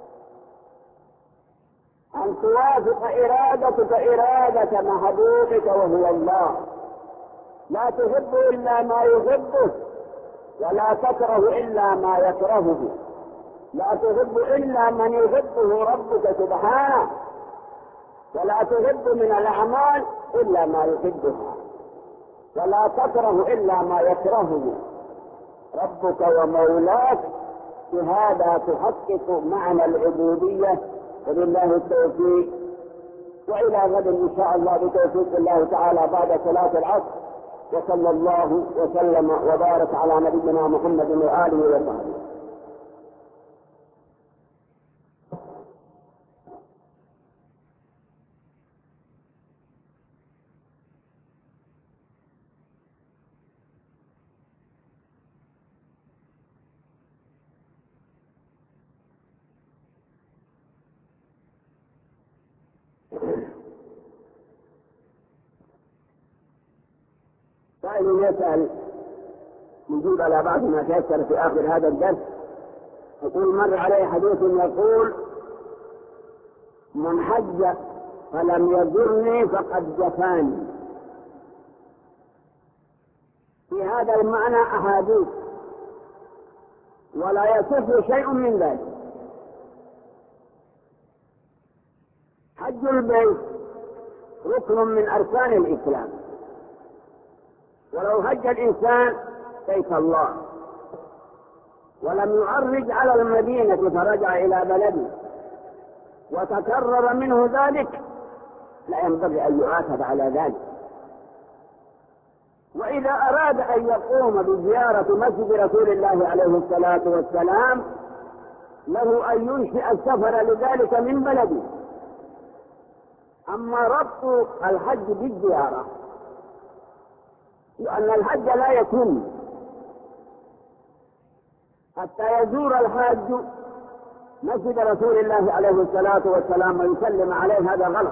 Speaker 3: أن توافق إرادتك إرادة محبوبك وهو الله. لا تحب إلا ما يحبه، ولا تكره إلا ما يكرهه. لا تحب إلا من يحبه ربك سبحانه، ولا تحب من الأعمال إلا ما يحبها، ولا تكره إلا ما يكرهه ربك ومولاك. بهذا تحقق معنى العبودية. وبالله التوفيق، وإلى غد إن شاء الله بتوفيق الله تعالى بعد صلاة العصر. وصلى الله وسلم وبارك على نبينا محمد وآله وصحبه. سائل يسأل نجيب على بعض ما تيسر في آخر هذا الدرس. يقول: مر عليه حديث يقول: من حج فلم يزرني فقد جفاني. في هذا المعنى أحاديث ولا يصح شيء من ذلك. حج البيت ركن من أركان الإسلام. ولو هج الإنسان بيت الله ولم يعرج على المدينة فرجع إلى بلده وتكرر منه ذلك لا ينبغي أن يعاتب على ذلك. وإذا أراد أن يقوم بزيارة مسجد رسول الله عليه الصلاة والسلام له أن ينشئ السفر لذلك من بلده. أما ربط الحج بالزيارة، لأن الحج لا يتم حتى يزور الحاج مسجد رسول الله عليه الصلاة والسلام ويسلم عليه، هذا غلط.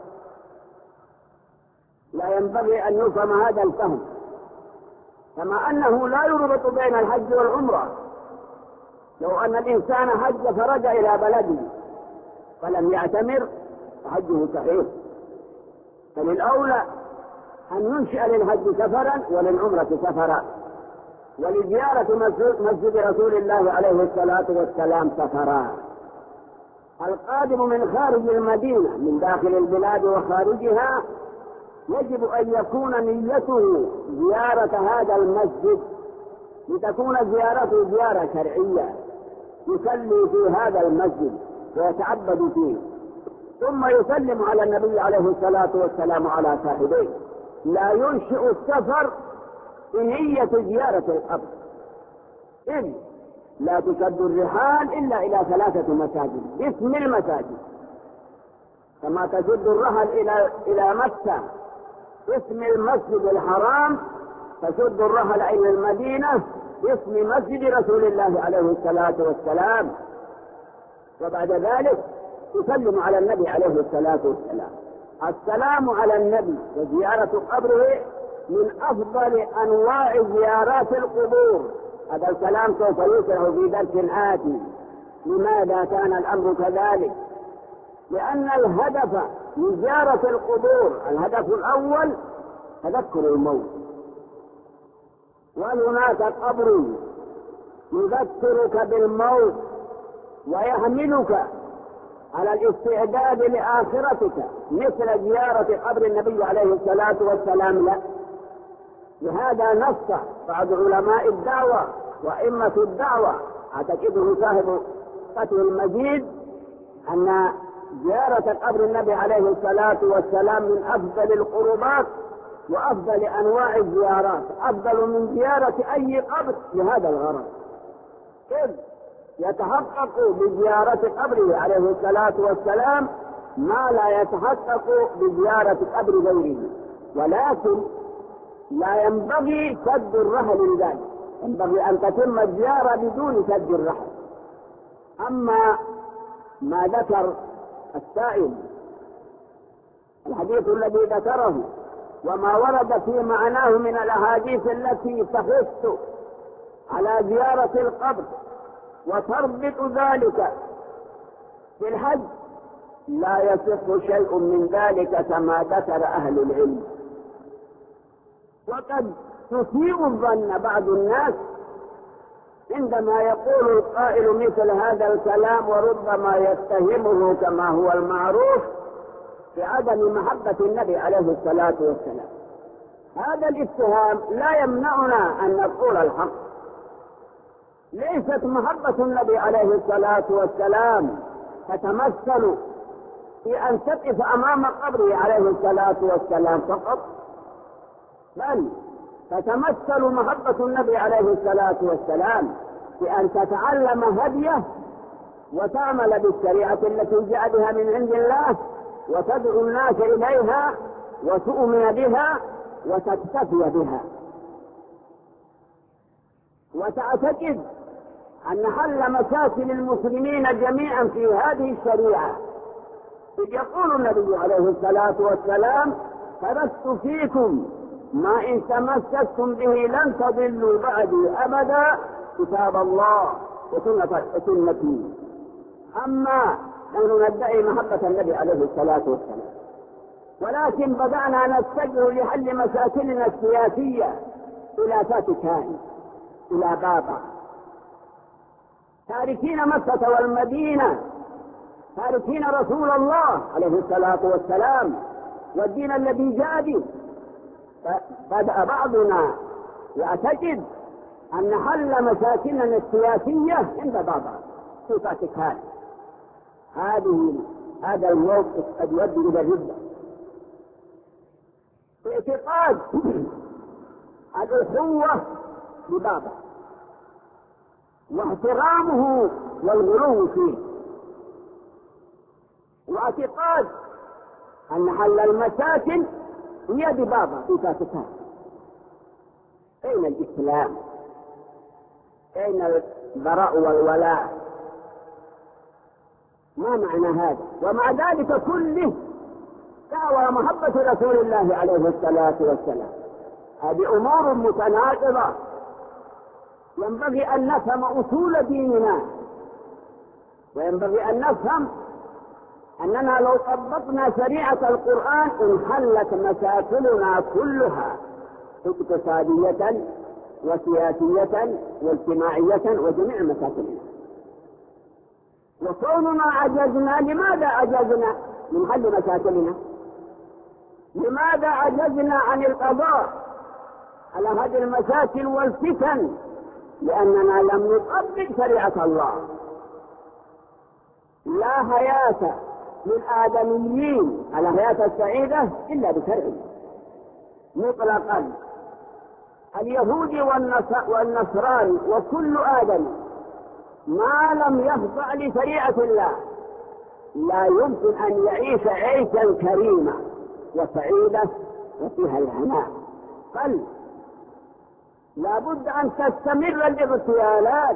Speaker 3: لا ينبغي أن يفهم هذا الفهم، كما أنه لا يربط بين الحج والعمرة. لو أن الإنسان حج فرجع إلى بلده فلم يعتمر فحجه صحيح، فللأولى أن ينشئ للحج سفرا وللعمرة سفرا، ولزيارة مسجد رسول الله عليه الصلاة والسلام سفرا. القادم من خارج المدينة من داخل البلاد وخارجها يجب أن يكون نيته زيارة هذا المسجد، لتكون زيارته زيارة شرعية يصلي في هذا المسجد ويتعبد فيه، ثم يسلم على النبي عليه الصلاة والسلام على صاحبيه. لا ينشئ السفر بنية زيارة القبر، إذ لا تشد الرحال إلا إلى ثلاثة مساجد باسم المساجد، كما تشد الرحل إلى إلى مكة باسم المسجد الحرام، تشد الرحل إلى المدينة باسم مسجد رسول الله عليه الصلاة والسلام. وبعد ذلك تسلم على النبي عليه الصلاة والسلام. السلام على النبي وزيارة قبره من أفضل أنواع زيارات القبور. هذا الكلام سوف يشرح في درس آتي. لماذا كان الأمر كذلك؟ لأن الهدف من زيارة القبور، الهدف الأول تذكر الموت، وهناك قبر يذكرك بالموت ويحملك على الاستعداد لآخرتك، مثل زيارة قبر النبي عليه الصلاة والسلام لا. لهذا نص بعض علماء الدعوة وأئمة الدعوة، أعتقده صاحب فتح المجيد، أن زيارة قبر النبي عليه الصلاة والسلام من أفضل القربات وأفضل أنواع الزيارات، أفضل من زيارة أي قبر لهذا الغرض، إذ يتحقق بزيارة قبره عليه الصلاة والسلام ما لا يتحقق بزيارة قبر غيره. ولكن لا ينبغي سد الرحل لذلك، ينبغي أن تتم الزيارة بدون سد الرحل. أما ما ذكر السائل الحديث الذي ذكره وما ورد في معناه من الأحاديث التي تحث على زيارة القبر وتربط ذلك بالحج، لا يصح شيء من ذلك كما ذكر أهل العلم. وقد تسيء الظن بعض الناس عندما يقول القائل مثل هذا الكلام، وربما يتهمه كما هو المعروف بعدم محبة النبي عليه الصلاة والسلام. هذا الاتهام لا يمنعنا أن نقول الحق. ليست محبة النبي عليه الصلاة والسلام تتمثل في أن تقف أمام قبره عليه الصلاة والسلام فقط، بل تتمثل محبة النبي عليه الصلاة والسلام في أن تتعلم هديه وتعمل بالشريعة التي جاء بها من عند الله، وتدعو الناس إليها وتؤمن بها وتكتفي بها، وتعتقد أن حل مشاكل المسلمين جميعا في هذه الشريعة. إذ يقول النبي عليه الصلاة والسلام: تركت فيكم ما إن تمسكتم به لن تضلوا بعدي أبدا، كتاب الله وسنتي. أما نحن ندعي محبة النبي عليه الصلاة والسلام، ولكن بدأنا نتجه لحل مشاكلنا السياسية إلى فاتيكان، إلى بابا، تاركين مكة والمدينة، تاركين رسول الله عليه الصلاة والسلام، والدين الذي جاء به. بدأ بعضنا يعتقد أن حل مشاكلنا السياسية عند بابا في فاتيكان. هذه هذا الموقف قد يؤدي إلى الردة. اعتقاد الأخوة ببابا واحترامه والغلو فيه، واعتقاد أن حل المشاكل هي ببابا في فاتيكان. أين الإسلام؟ أين البراء والولاء؟ ما معنى هذا؟ ومع ذلك كله دعوى محبة رسول الله عليه الصلاة والسلام. هذه أمور متناقضة. ينبغي أن نفهم أصول ديننا، وينبغي أن نفهم أننا لو طبقنا شريعة القرآن انحلت مشاكلنا كلها اقتصادية وسياسية واجتماعية وجميع مشاكلنا. وكوننا عجزنا، لماذا عجزنا من حل مشاكلنا؟ لماذا عجزنا عن القضاء على هذه المشاكل والفتن؟ لأننا لم نطبق شريعة الله. لا حياة للآدميين على حياة السعيدة إلا بشرع مطلقا. اليهود والنصراني وكل آدم ما لم يخضع لشريعة الله لا يمكن أن يعيش عيشا كريما وسعيدة وفيها الهناء، بل لا بد أن تستمر الاغتيالات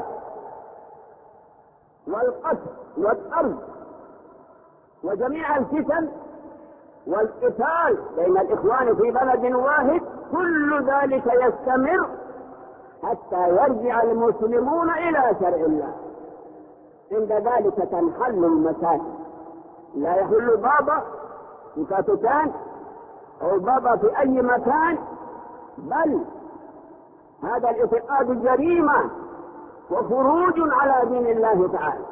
Speaker 3: والقتل والطرد وجميع الفتن والقتال بين الإخوان في بلد واحد. كل ذلك يستمر حتى يرجع المسلمون إلى شرع الله. عند ذلك تنحل المشاكل. لا يحل بابا في فاتيكان أو بابا في أي مكان، بل هذا الاعتقاد جريمة وخروج على دين الله تعالى.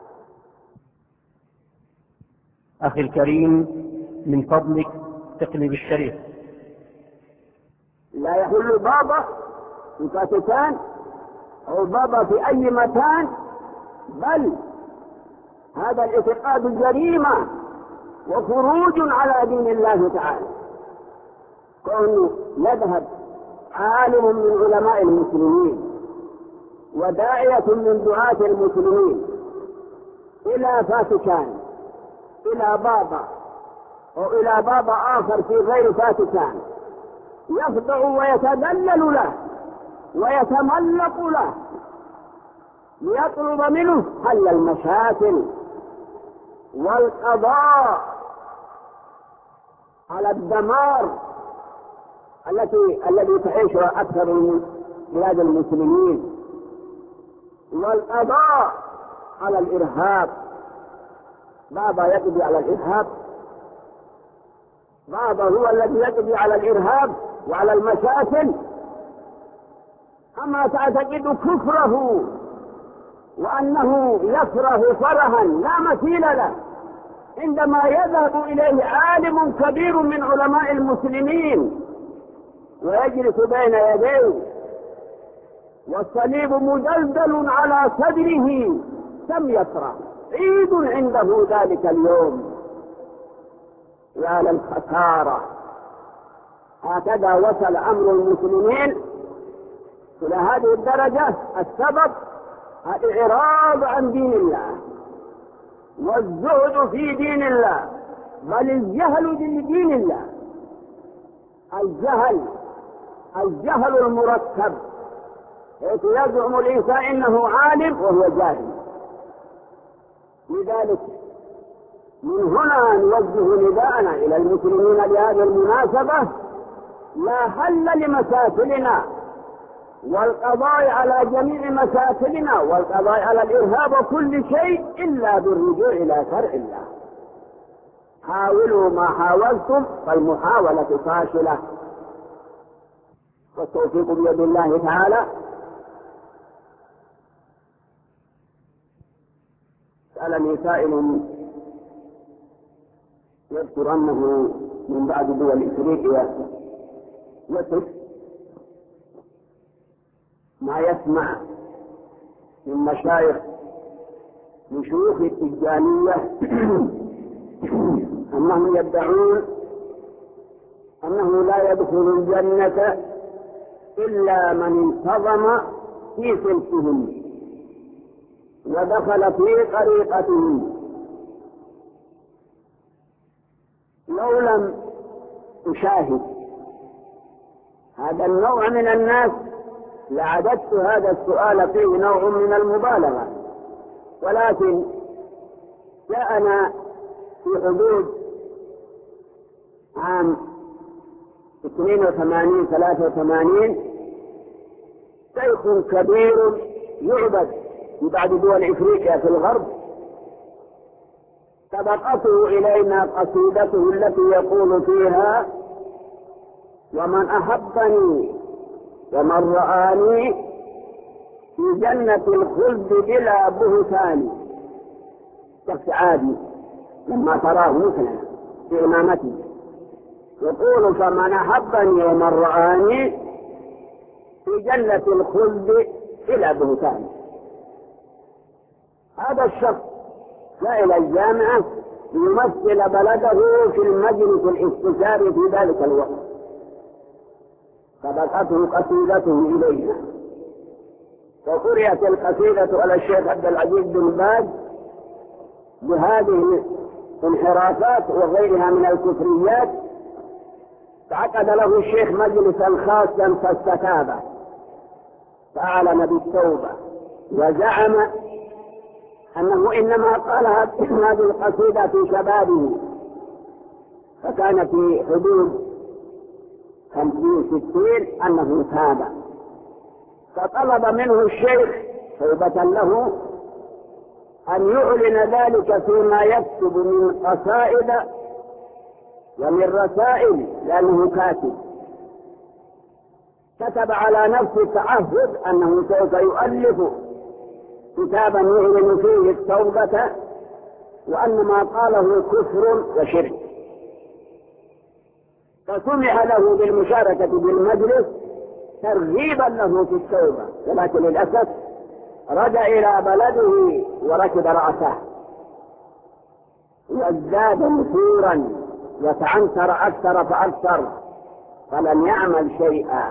Speaker 1: أخي الكريم، من فضلك تقلب الشريف.
Speaker 3: لا يحل بابا في فاتيكان أو بابا في أي مكان، بل هذا الاعتقاد جريمة وخروج على دين الله تعالى. كونه يذهب عالم من علماء المسلمين وداعية من دعاة المسلمين إلى فاتيكان، إلى بابا أو إلى بابا آخر في غير فاتيكان، يخضع ويتذلل له ويتملق له ليطلب منه حل المشاكل والقضاء على الدمار التي الذي تعيشها أكثر من بلاد المسلمين، والقضاء على الإرهاب. بابا يقضي على الإرهاب؟ بابا هو الذي يقضي على الإرهاب وعلى المشاكل؟ أما تعتقد كفره وأنه يكره فرحا لا مثيل له عندما يذهب إليه عالم كبير من علماء المسلمين ويجلس بين يديه والصليب مدلدل على صدره، كم يفرح؟ عيد عنده ذلك اليوم. يا للخسارة! هكذا وصل أمر المسلمين إلى هذه الدرجة. السبب الإعراض عن دين الله والزهد في دين الله، بل الجهل بدين الله. الجهل الجهل المركب، حيث يزعم الإنسان إنه عالم وهو جاهل. لذلك من هنا نوجه نداءنا إلى المسلمين بهذه المناسبة: لا حل لمشاكلنا والقضاء على جميع مشاكلنا والقضاء على الإرهاب وكل شيء إلا بالرجوع إلى شرع الله. حاولوا ما حاولتم فالمحاولة فاشلة، والتوفيق بيد الله تعالى. سألني سائل يذكر أنه من بعض دول إفريقيا يصف ما يسمع من مشايخ من شيوخ التجانية أنهم يدعون أنه لا يدخل الجنة إلا من انتظم في سلكهم ودخل في طريقتهم. لو لم أشاهد هذا النوع من الناس لعددت هذا السؤال فيه نوع من المبالغة، ولكن جاءنا في حدود عام اثنين وثمانين ثلاثة وثمانين شيخ كبير يعبد في بعض دول إفريقيا في الغرب، سبقته إلينا قصيدته التي يقول فيها: ومن أحبني ومن رآني في جنة الخلد بلا بهتان. شخص عادي لما تراه مثلا في إمامته يقول: فمن أحبني ومن رآني في جنة الخلد بلا بهتان. هذا الشخص جاء إلى الجامعة ليمثل بلده في المجلس الاستشاري في ذلك الوقت، سبقته قصيدته إلينا وقرأت القصيدة على الشيخ عبد العزيز بن باز بهذه الانحرافات وغيرها من الكفريات، فعقد له الشيخ مجلسا خاصا فاستتاب فأعلن بالتوبة وزعم أنه إنما قال هذه القصيدة في شبابه، فكان في حدود خمسين ستين أنه تاب، فطلب منه الشيخ توبة له أن يعلن ذلك فيما يكتب من قصائد ومن رسائل، لأنه كاتب. كتب على نفسه تعهد أنه سوف يؤلف كتابا يعلن فيه التوبة وأن ما قاله كفر وشرك، فسمح له بالمشاركة بالمجلس ترغيبا له في التوبة، ولكن للأسف رجع إلى بلده وركب رأسه وازداد نفورا وتعنتر أكثر فأكثر فلم يعمل شيئا.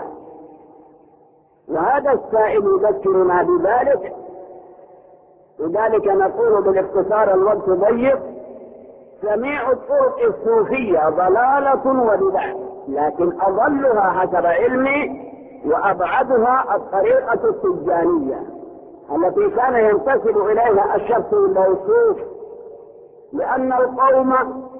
Speaker 3: وهذا السائل يذكرنا بذلك، لذلك نقول بالاختصار الوقت ضيق: جميع الطرق الصوفية ضلالة وبدع، لكن أضلها حسب علمي وأبعدها الطريقة التجانية التي كان ينتسب إليها الشخص الموصوف، لأن القوم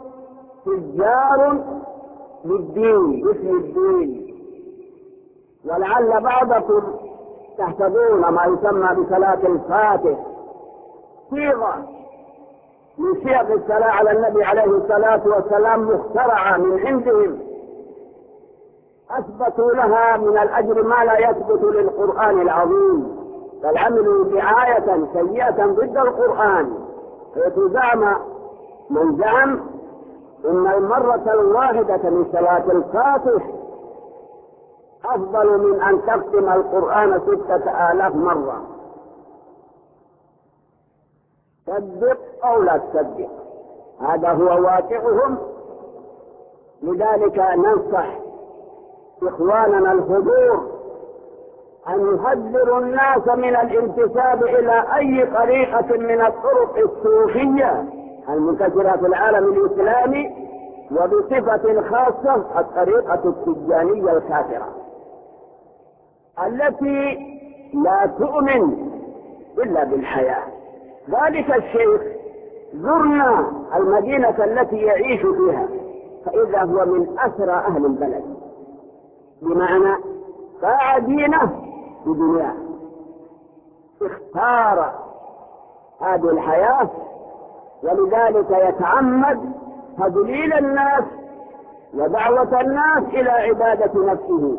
Speaker 3: تجار بالدين باسم الدين. ولعل بعضكم تحسبون ما يسمى بصلاة الفاتح صيغة من صيغ الصلاة على النبي عليه الصلاة والسلام مخترعة من عندهم، أثبتوا لها من الأجر ما لا يثبت للقرآن العظيم، بل عملوا دعاية سيئة ضد القرآن. حيث زعم من زعم إن المرة الواحدة من صلاة الفاتح أفضل من أن تختم القرآن ستة آلاف مرة. صدق أو لا تصدق، هذا هو واقعهم. لذلك ننصح إخواننا الحضور أن يحذروا الناس من الانتساب إلى أي طريقة من الطرق الصوفية المنتشرة في العالم الإسلامي، وبصفة خاصة الطريقة التجانية الكافرة التي لا تؤمن إلا بالحياة. ذلك الشيخ زرنا المدينة التي يعيش فيها فإذا هو من أسرى أهل البلد، بمعنى باع دينه بدنياه، اختار هذه الحياة، ولذلك يتعمد تضليل الناس ودعوة الناس إلى عبادة نفسه.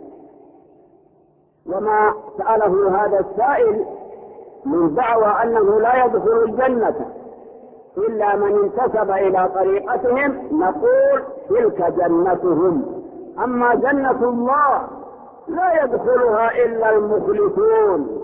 Speaker 3: وما سأله هذا السائل من دعوى أنه لا يدخل الجنة إلا من انتسب إلى طريقتهم، نقول تلك جنتهم. أما جنة الله لا يدخلها إلا المخلصون.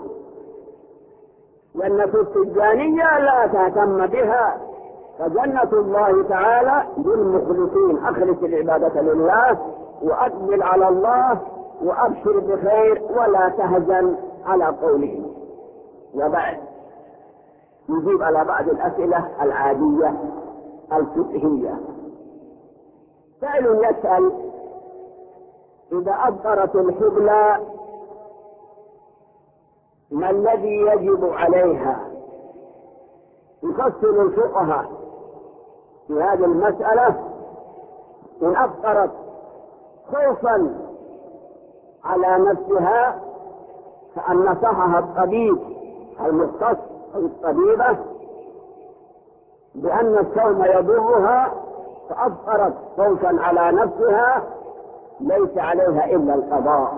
Speaker 3: جنة التجانية لا تهتم بها، فجنة الله تعالى للمخلصين. أخلص العبادة لله وأقبل على الله وأبشر بخير ولا تهزن على قوله. وبعد نجيب على بعض الأسئلة العادية الفقهية. سائل يسأل: إذا أبطرت الحبلى ما الذي يجب عليها؟ يفصل الفقهاء في هذه المسألة. إن أبطرت خوفا على نفسها فأن نصحها الطبيب المختص أو الطبيبة بأن الصوم يضرها فأبطرت خوفا على نفسها ليس عليها إلا القضاء.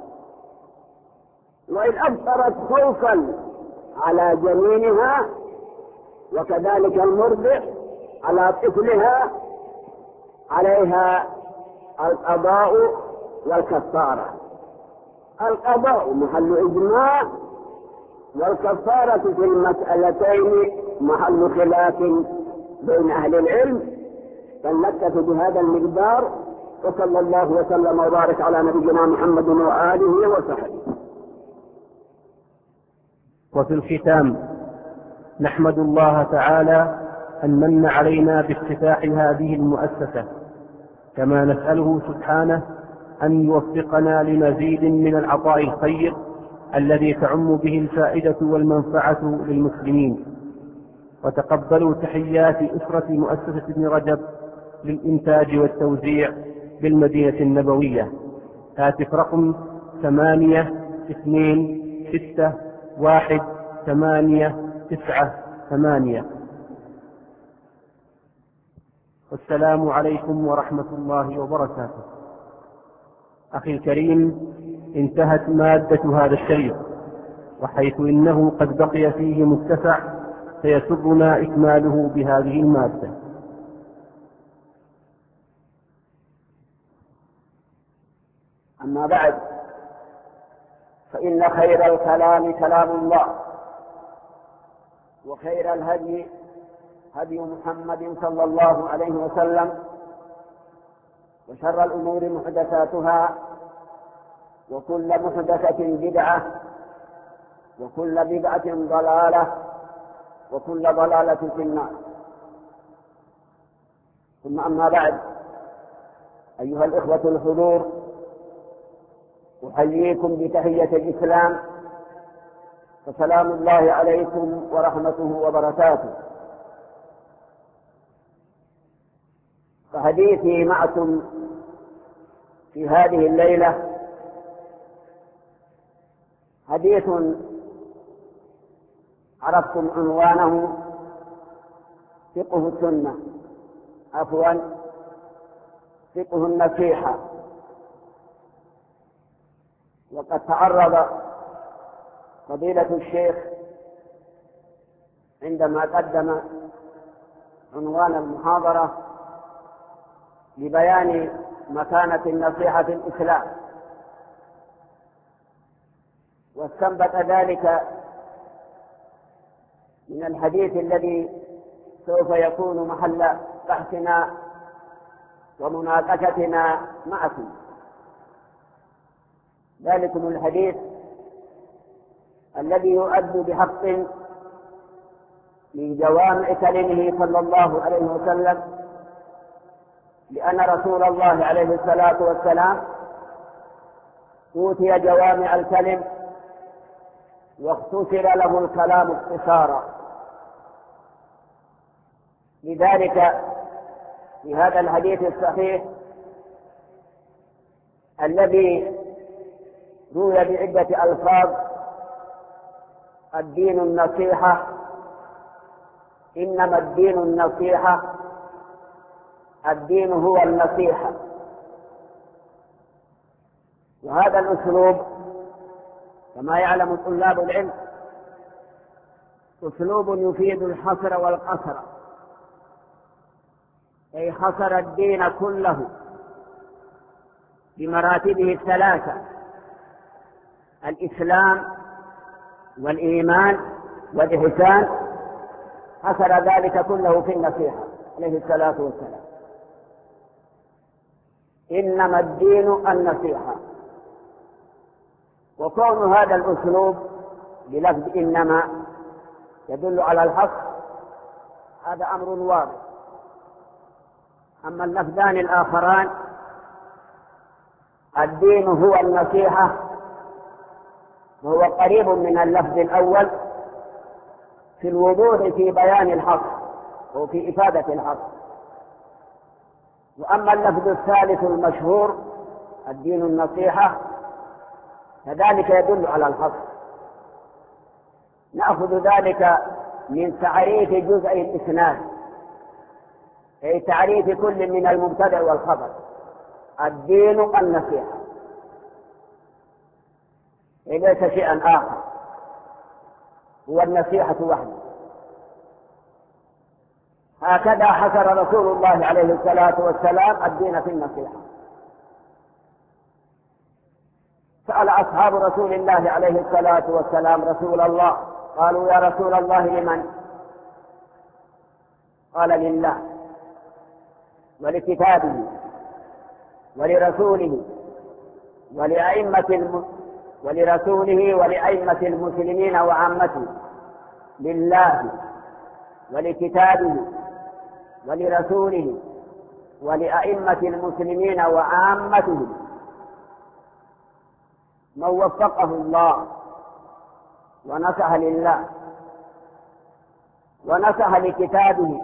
Speaker 3: وإن أبطرت خوفا على جنينها وكذلك المرضع على طفلها عليها القضاء والكفارة. القضاء محل إجماع، والكفارة في المسألتين محل خلاف بين أهل العلم، فلنكتفي بهذا المقدار، وصلى الله وسلم وبارك على نبينا محمد وآله وصحبه.
Speaker 1: وفي الختام نحمد الله تعالى أن من علينا بافتتاح هذه المؤسسة، كما نسأله سبحانه أن يوفقنا لمزيد من العطاء الخير الذي تعم به الفائدة والمنفعة للمسلمين. وتقبلوا تحيات أسرة مؤسسة ابن رجب للإنتاج والتوزيع بالمدينة النبوية. هاتف رقم ثمانية اثنين ستة واحد ثمانية تسعة ثمانية. والسلام عليكم ورحمة الله وبركاته. أخي الكريم، انتهت مادة هذا الشريط، وحيث إنه قد بقي فيه متسع سيسرنا إكماله بهذه المادة.
Speaker 3: أما بعد، فإن خير الكلام كلام الله، وخير الهدي هدي محمد صلى الله عليه وسلم، وشر الأمور محدثاتها، وكل محدثة بدعة، وكل بدعة ضلالة، وكل ضلالة في النار. ثم أما بعد، أيها الإخوة الحضور، أحييكم بتحية الإسلام، فسلام الله عليكم ورحمته وبركاته. فحديثي معكم في هذه الليلة حديث عرفتم عنوانه: فقه السنة، عفوا فقه النصيحة. وقد تعرض فضيلة الشيخ عندما قدم عنوان المحاضرة لبيان مكانة النصيحة في الإسلام، واستنبط ذلك من الحديث الذي سوف يكون محل بحثنا ومناقشتنا معكم. ذلكم الحديث الذي يؤد بحق من جوامع كلمه صلى الله عليه وسلم، لأن رسول الله عليه الصلاة والسلام أوتي جوامع الكلم واختصر له الكلام اختصارا. لذلك في هذا الحديث الصحيح الذي روي بعدة ألفاظ: الدين النصيحة، إنما الدين النصيحة، الدين هو النصيحة. وهذا الأسلوب كما يعلم طلاب العلم أسلوب يفيد الحصر والقصر، أي خسر الدين كله بمراتبه الثلاثة: الإسلام والإيمان والإحسان، خسر ذلك كله في النصيحة عليه الصلاة والسلام. إنما الدين النصيحة. وكون هذا الأسلوب بلفظ إنما يدل على الحصر هذا أمر واضح. أما اللفظان الآخران الدين هو النصيحة وهو قريب من اللفظ الأول في الوضوح في بيان الحصر وفي إفادة الحصر. وأما اللفظ الثالث المشهور الدين النصيحة فذلك يدل على الحصر. نأخذ ذلك من تعريف جزء الإسناد، أي تعريف كل من المبتدأ والخبر. الدين النصيحة، أي ليس شيئا آخر، هو النصيحة وحده. هكذا حصر رسول الله عليه الصلاة والسلام الدين في النصيحة. سأل أصحاب رسول الله عليه الصلاة والسلام رسول الله، قالوا: يا رسول الله لمن؟ قال: لله ولكتابه ولرسوله ولأئمة الم... ولرسوله ولأئمة المسلمين وعامته. لله ولكتابه ولرسوله ولأئمة المسلمين وعامتهم. من وفقه الله ونصح لله ونصح لكتابه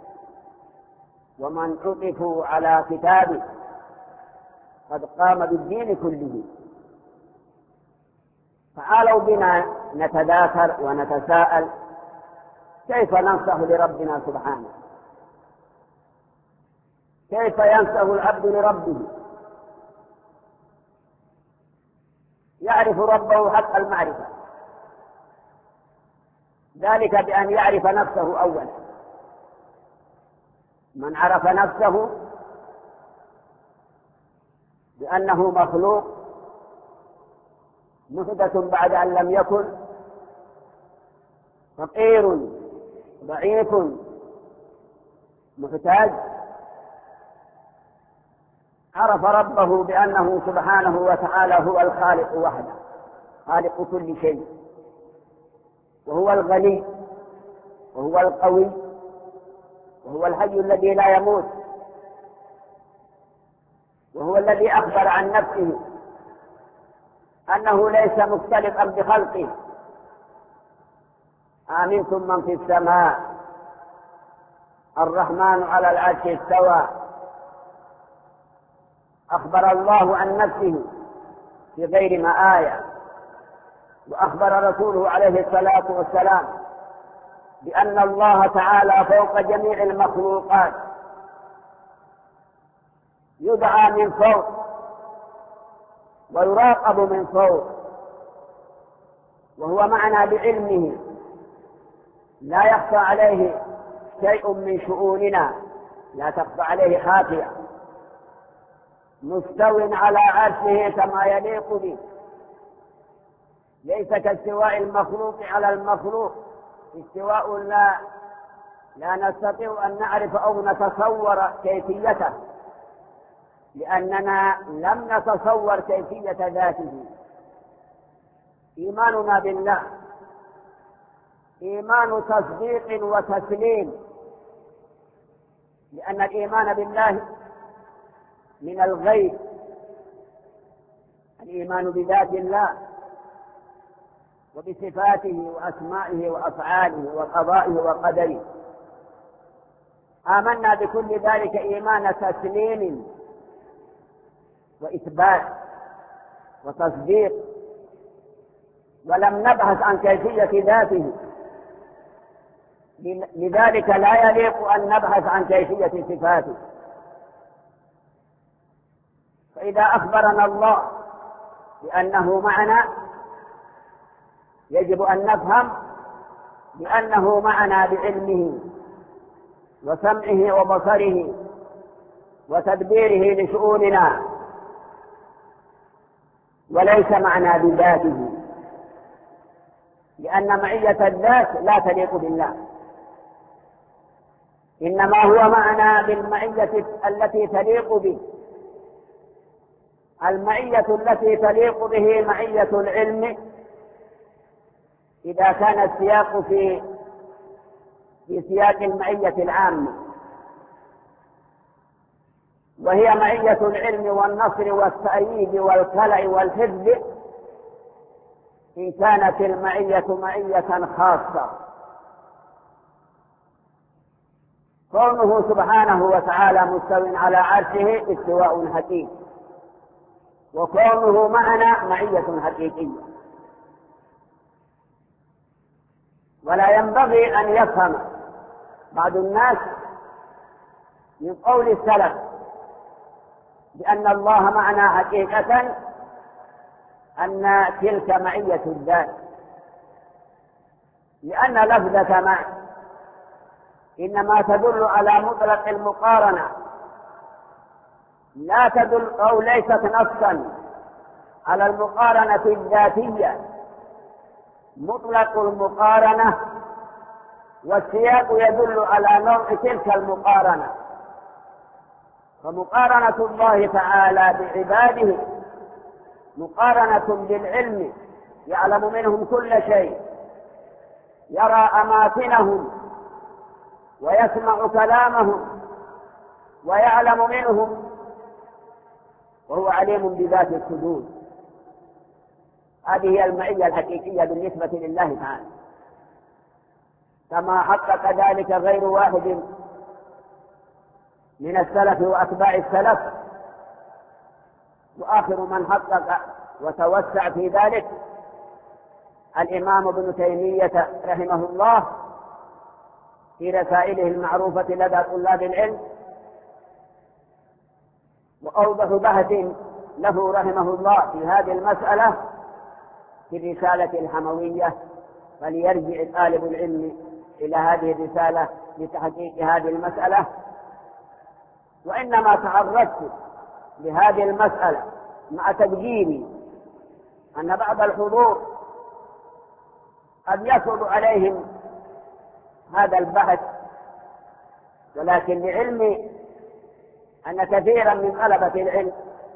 Speaker 3: ومن عطفوا على كتابه قد قام بالدين كله. تعالوا بنا نتذاكر ونتساءل كيف ننصح لربنا سبحانه، كيف ينصح العبد لربه، يعرف ربه حق المعرفة، ذلك بأن يعرف نفسه أولا. من عرف نفسه بأنه مخلوق محدث بعد أن لم يكن، فقير ضعيف محتاج، عرف ربه بأنه سبحانه وتعالى هو الخالق وحده، خالق كل شيء، وهو الغني وهو القوي وهو الحي الذي لا يموت، وهو الذي أخبر عن نفسه أنه ليس مختلفا بخلقه. آمنتم من في السماء الرحمن على العرش استوى. أخبر الله عن نفسه في غير ما آية، وأخبر رسوله عليه الصلاة والسلام بأن الله تعالى فوق جميع المخلوقات، يدعى من فوق ويراقب من فوق، وهو معنا بعلمه، لا يخفى عليه شيء من شؤوننا، لا تخفى عليه خافية، مستو على عرشه كما يليق به، ليس كاستواء المخلوق على المخلوق، استواء لا لا نستطيع أن نعرف أو نتصور كيفيته، لأننا لم نتصور كيفية ذاته. إيماننا بالله إيمان تصديق وتسليم، لأن الإيمان بالله من الغيب، الإيمان بذات الله وبصفاته وأسمائه وأفعاله وقضائه وقدره. آمنا بكل ذلك إيمان تسليم وإثبات وتصديق، ولم نبحث عن كيفية ذاته، لذلك لا يليق أن نبحث عن كيفية صفاته. فإذا أخبرنا الله بأنه معنا يجب أن نفهم بأنه معنا بعلمه وسمعه وبصره وتدبيره لشؤوننا، وليس معنا بذاته، لأن معية الذات لا تليق بالله، إنما هو معنا بالمعية التي تليق به. المعية التي تليق به معية العلم إذا كان السياق في في سياق المعية العامة، وهي معية العلم والنصر والتأييد والكلأ والحفظ، إن كانت المعية معية خاصة. كونه سبحانه وتعالى مستو على عرشه استواء حقيقي، وكونه معنا معية حقيقية. ولا ينبغي أن يفهم بعض الناس من قول السلف بأن الله معنا حقيقة أن تلك معية الذات، لأن لفظة مع إنما تدل على مطلق المقارنة، لا تدل أو ليست نصا على المقارنة الذاتية. مطلق المقارنة والسياق يدل على نوع تلك المقارنة. فمقارنة الله تعالى بعباده مقارنة بالعلم، يعلم منهم كل شيء، يرى أماكنهم ويسمع كلامهم ويعلم منهم، وهو عليم بذات الصدور. هذه هي المعية الحقيقية بالنسبة لله تعالى، كما حقق ذلك غير واحد من السلف وأتباع السلف. وآخر من حقق وتوسع في ذلك الإمام ابن تيمية رحمه الله في رسائله المعروفة لدى طلاب العلم، وأوضح بحث له رحمه الله في هذه المسألة في الرسالة الحموية، فليرجع طالب العلم إلى هذه الرسالة لتحقيق هذه المسألة. وإنما تعرضت لهذه المسألة مع تقديري أن بعض الحضور قد يصعب عليهم هذا البحث، ولكن لعلمي أن كثيرا من طلبة العلم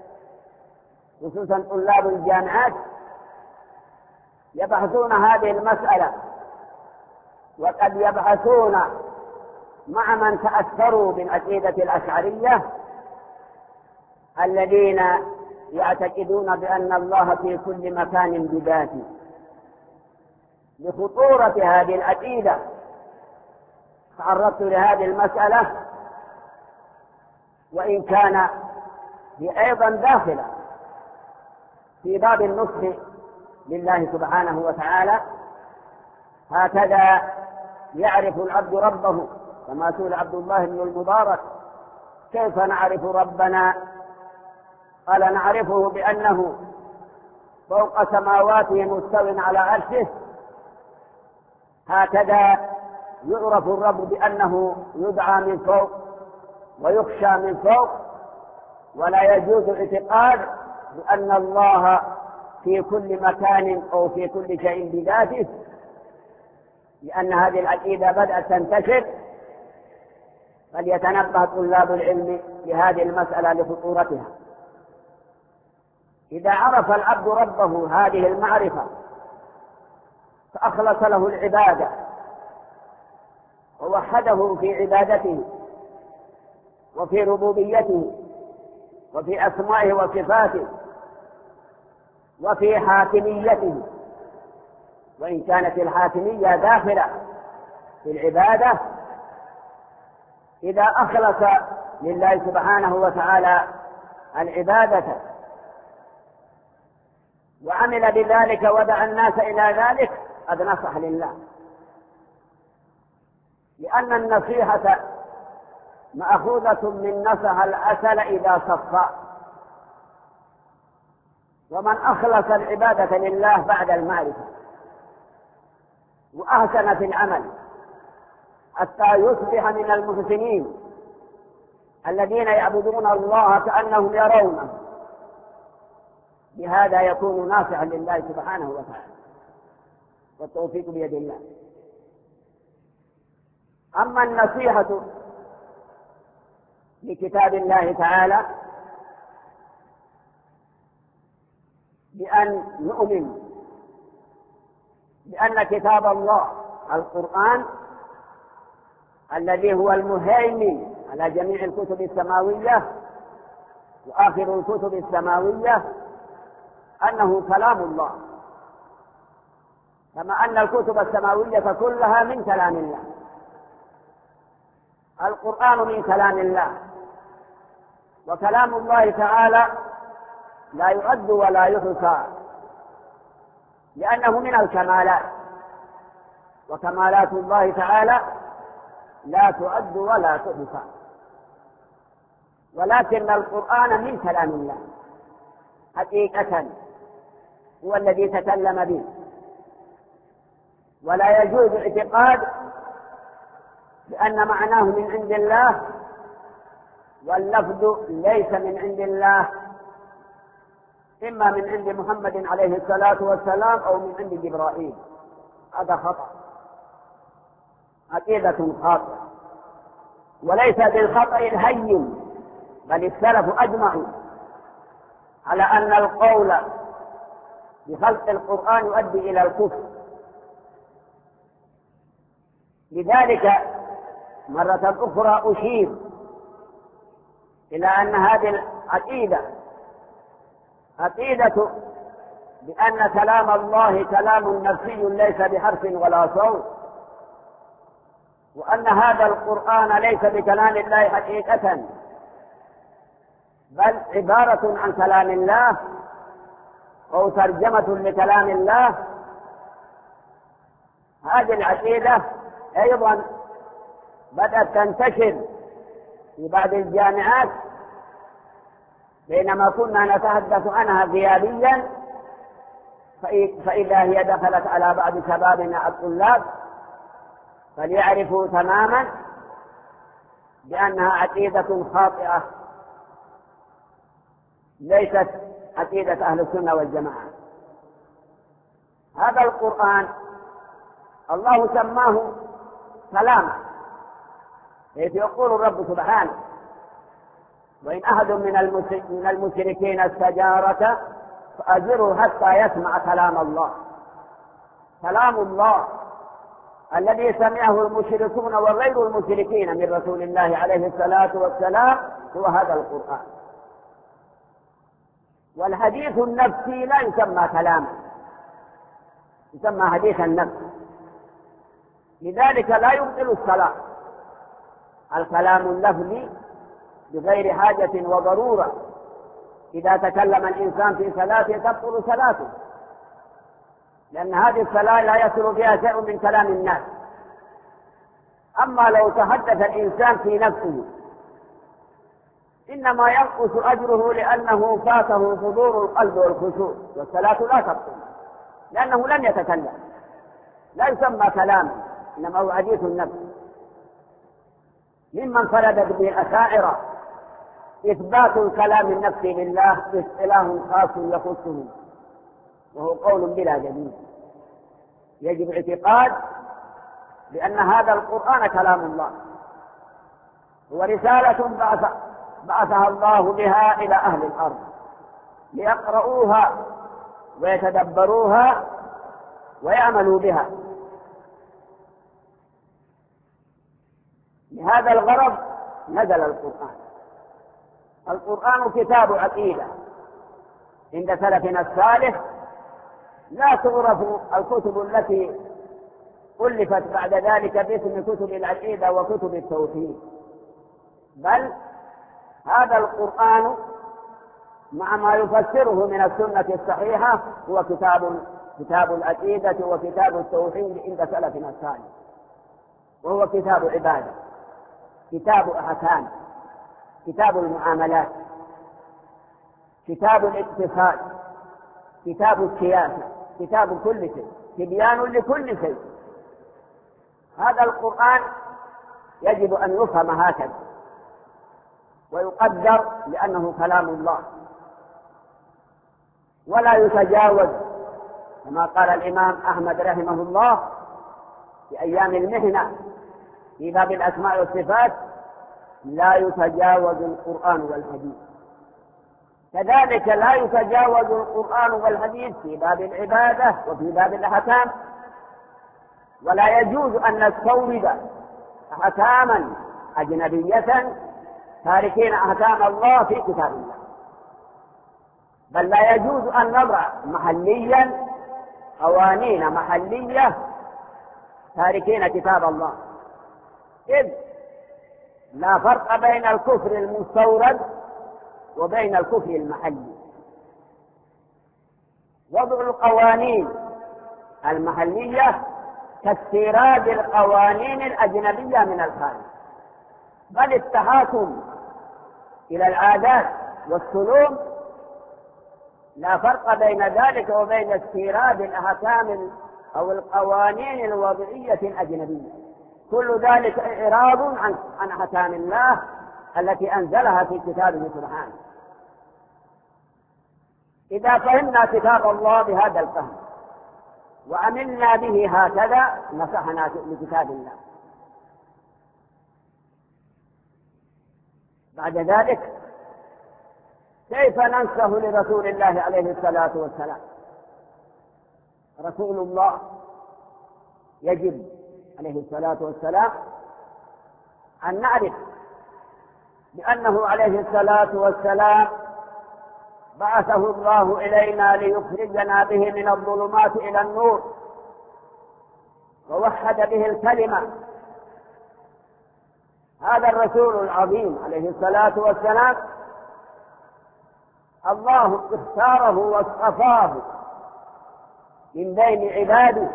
Speaker 3: خصوصا طلاب الجامعات يبحثون هذه المسألة، وقد يبحثون مع من تأثروا بالعقيدة الأشعرية الذين يعتقدون بأن الله في كل مكان بذاته. لخطورة هذه العقيدة تعرضت لهذه المسألة، وإن كان هي أيضا داخلة في باب النصح لله سبحانه وتعالى. هكذا يعرف العبد ربه، كما سئل عبد الله بن المبارك كيف نعرف ربنا؟ قال نعرفه بأنه فوق سماواته مستو على عرشه. هكذا يعرف الرب بأنه يدعى من فوق ويخشى من فوق، ولا يجوز الاعتقاد بأن الله في كل مكان أو في كل شيء بذاته، لأن هذه العقيدة بدأت تنتشر. فليتنبه طلاب العلم لهذه المسألة لخطورتها. إذا عرف العبد ربه هذه المعرفة فأخلص له العبادة ووحده في عبادته وفي ربوبيته وفي أسمائه وصفاته وفي حاكميته، وإن كانت الحاكمية داخلة في العبادة، إذا أخلص لله سبحانه وتعالى العبادة وعمل بذلك ودعا الناس إلى ذلك قد نصح لله، لأن النصيحة مأخوذة من نصح العسل إذا صفى. ومن أخلص العبادة لله بعد المعرفة وأحسن في العمل حتى يصبح من المحسنين الذين يعبدون الله كأنهم يرونه، بهذا يكون ناصحا لله سبحانه وتعالى، والتوفيق بيد الله. أما النصيحة لكتاب الله تعالى بأن نؤمن بأن كتاب الله القرآن الذي هو المهيمن على جميع الكتب السماوية وآخر الكتب السماوية أنه كلام الله، كما أن الكتب السماوية كلها من كلام الله. القرآن من كلام الله، وكلام الله تعالى لا يعد ولا يحصى، لأنه من الكمالات، وكمالات الله تعالى لا تعد ولا تحصى. ولكن القرآن من كلام الله حقيقة، هو الذي تكلم به، ولا يجوز اعتقاد بأن معناه من عند الله واللفظ ليس من عند الله، إما من عند محمد عليه الصلاة والسلام أو من عند جبرائيل. هذا خطأ، عقيدة خاطئة، وليس بالخطأ الهين، بل السلف أجمعوا على أن القول بخلق القرآن يؤدي إلى الكفر. لذلك مرة أخرى أشير إلى أن هذه العقيدة عقيدة بأن كلام الله كلام نفسي ليس بحرف ولا صوت، وأن هذا القرآن ليس بكلام الله حقيقة، بل عبارة عن كلام الله أو ترجمة لكلام الله. هذه العقيدة أيضا بدأت تنتشر في بعض الجامعات، بينما كنا نتحدث عنها غيابيا فإذا هي دخلت على بعض شبابنا الطلاب، فليعرفوا تماما بأنها عقيدة خاطئة ليست عقيدة أهل السنة والجماعة. هذا القرآن الله سماه كلاما، حيث يقول الرب سبحانه: وإن أحد من المشركين استجارك فأجره حتى يسمع كلام الله. كلام الله الذي سمعه المشركون وغير المشركين من رسول الله عليه الصلاة والسلام هو هذا القرآن. والحديث النفسي لا يسمى كلاما، يسمى حديث النفس. لذلك لا يبطل الصلاة الكلام اللفظي بغير حاجة وضرورة. إذا تكلم الإنسان في صلاته تبطل صلاته، لأن هذه الصلاة لا يصل فيها شيء من كلام الناس. أما لو تحدث الإنسان في نفسه إنما ينقص أجره، لأنه فاته حضور القلب والخشوع، والصلاة لا تبطل لأنه لم يتكلم، لا يسمى كلام، إنما هو حديث النفس. ممن فردت به الأشاعرة إثبات الكلام النفسي لله اصطلاح خاص يخصه، وهو قول بلا دليل. يجب اعتقاد بأن هذا القرآن كلام الله، هو رسالة بعث بعثها الله بها إلى أهل الأرض ليقرؤوها ويتدبروها ويعملوا بها. لهذا الغرض نزل القرآن. القرآن كتاب عقيدة عند سلفنا الصالح، لا تعرف الكتب التي ألفت بعد ذلك باسم كتب العقيدة وكتب التوحيد، بل هذا القرآن مع ما يفسره من السنة الصحيحة هو كتاب كتاب العقيدة وكتاب التوحيد عند سلفنا الصالح، وهو كتاب عبادة، كتاب أحكام، كتاب المعاملات، كتاب الاقتصاد، كتاب السياسة، كتاب كل شيء، تبيان لكل شيء. هذا القرآن يجب أن يفهم هكذا، ويقدر لأنه كلام الله، ولا يتجاوز كما قال الإمام أحمد رحمه الله في أيام المهنة في باب الأسماء والصفات: لا يتجاوز القرآن والحديث. كذلك لا يتجاوز القرآن والحديث في باب العبادة وفي باب الأحكام، ولا يجوز أن نستورد أحكاما أجنبية تاركين أحكام الله في كتاب الله، بل لا يجوز أن نضع محليا قوانين محلية تاركين كتاب الله، إذ لا فرق بين الكفر المستورد وبين الكفر المحلي. وضع القوانين المحلية كاستيراد القوانين الأجنبية من الخارج، بل التحاكم إلى العادات والسلوك لا فرق بين ذلك وبين استيراد الأحكام أو القوانين الوضعية الأجنبية، كل ذلك إعراض عن عن أحكام الله التي أنزلها في كتابه سبحانه. إذا فهمنا كتاب الله بهذا الفهم وعملنا به هكذا نصحنا لكتاب الله. بعد ذلك كيف ننسه لرسول الله عليه الصلاة والسلام؟ رسول الله يجب عليه الصلاة والسلام أن نعرف بأنه عليه الصلاة والسلام بعثه الله إلينا ليخرجنا به من الظلمات إلى النور، ووحد به الكلمة. هذا الرسول العظيم عليه الصلاة والسلام الله اختاره واصطفاه من بين عباده،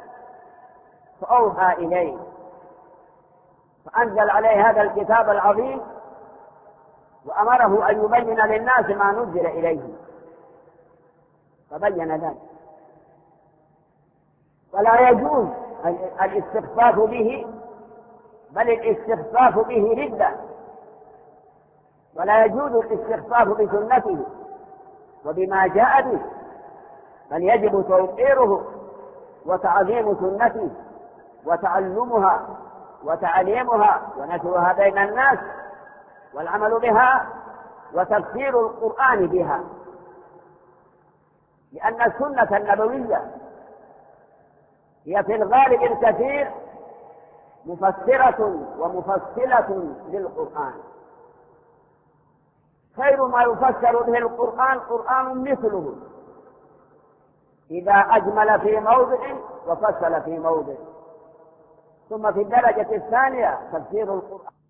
Speaker 3: فأوحى إليه فأنزل عليه هذا الكتاب العظيم، وأمره أن يبين للناس ما نزل إليه فبين ذلك. ولا يجوز الاستخفاف به، بل الاستخفاف به ردة، ولا يجوز الاستخفاف بسنته وبما جاء به، بل يجب توقيره وتعظيم سنته وتعلمها وتعليمها ونشرها بين الناس والعمل بها وتفسير القرآن بها، لأن السنة النبوية هي في الغالب الكثير مفسرة ومفصلة للقرآن. خير ما يفسر به القرآن قرآن مثله، إذا أجمل في موضع وفصل في موضع. ثم في الدرجة الثانية تفسير القرآن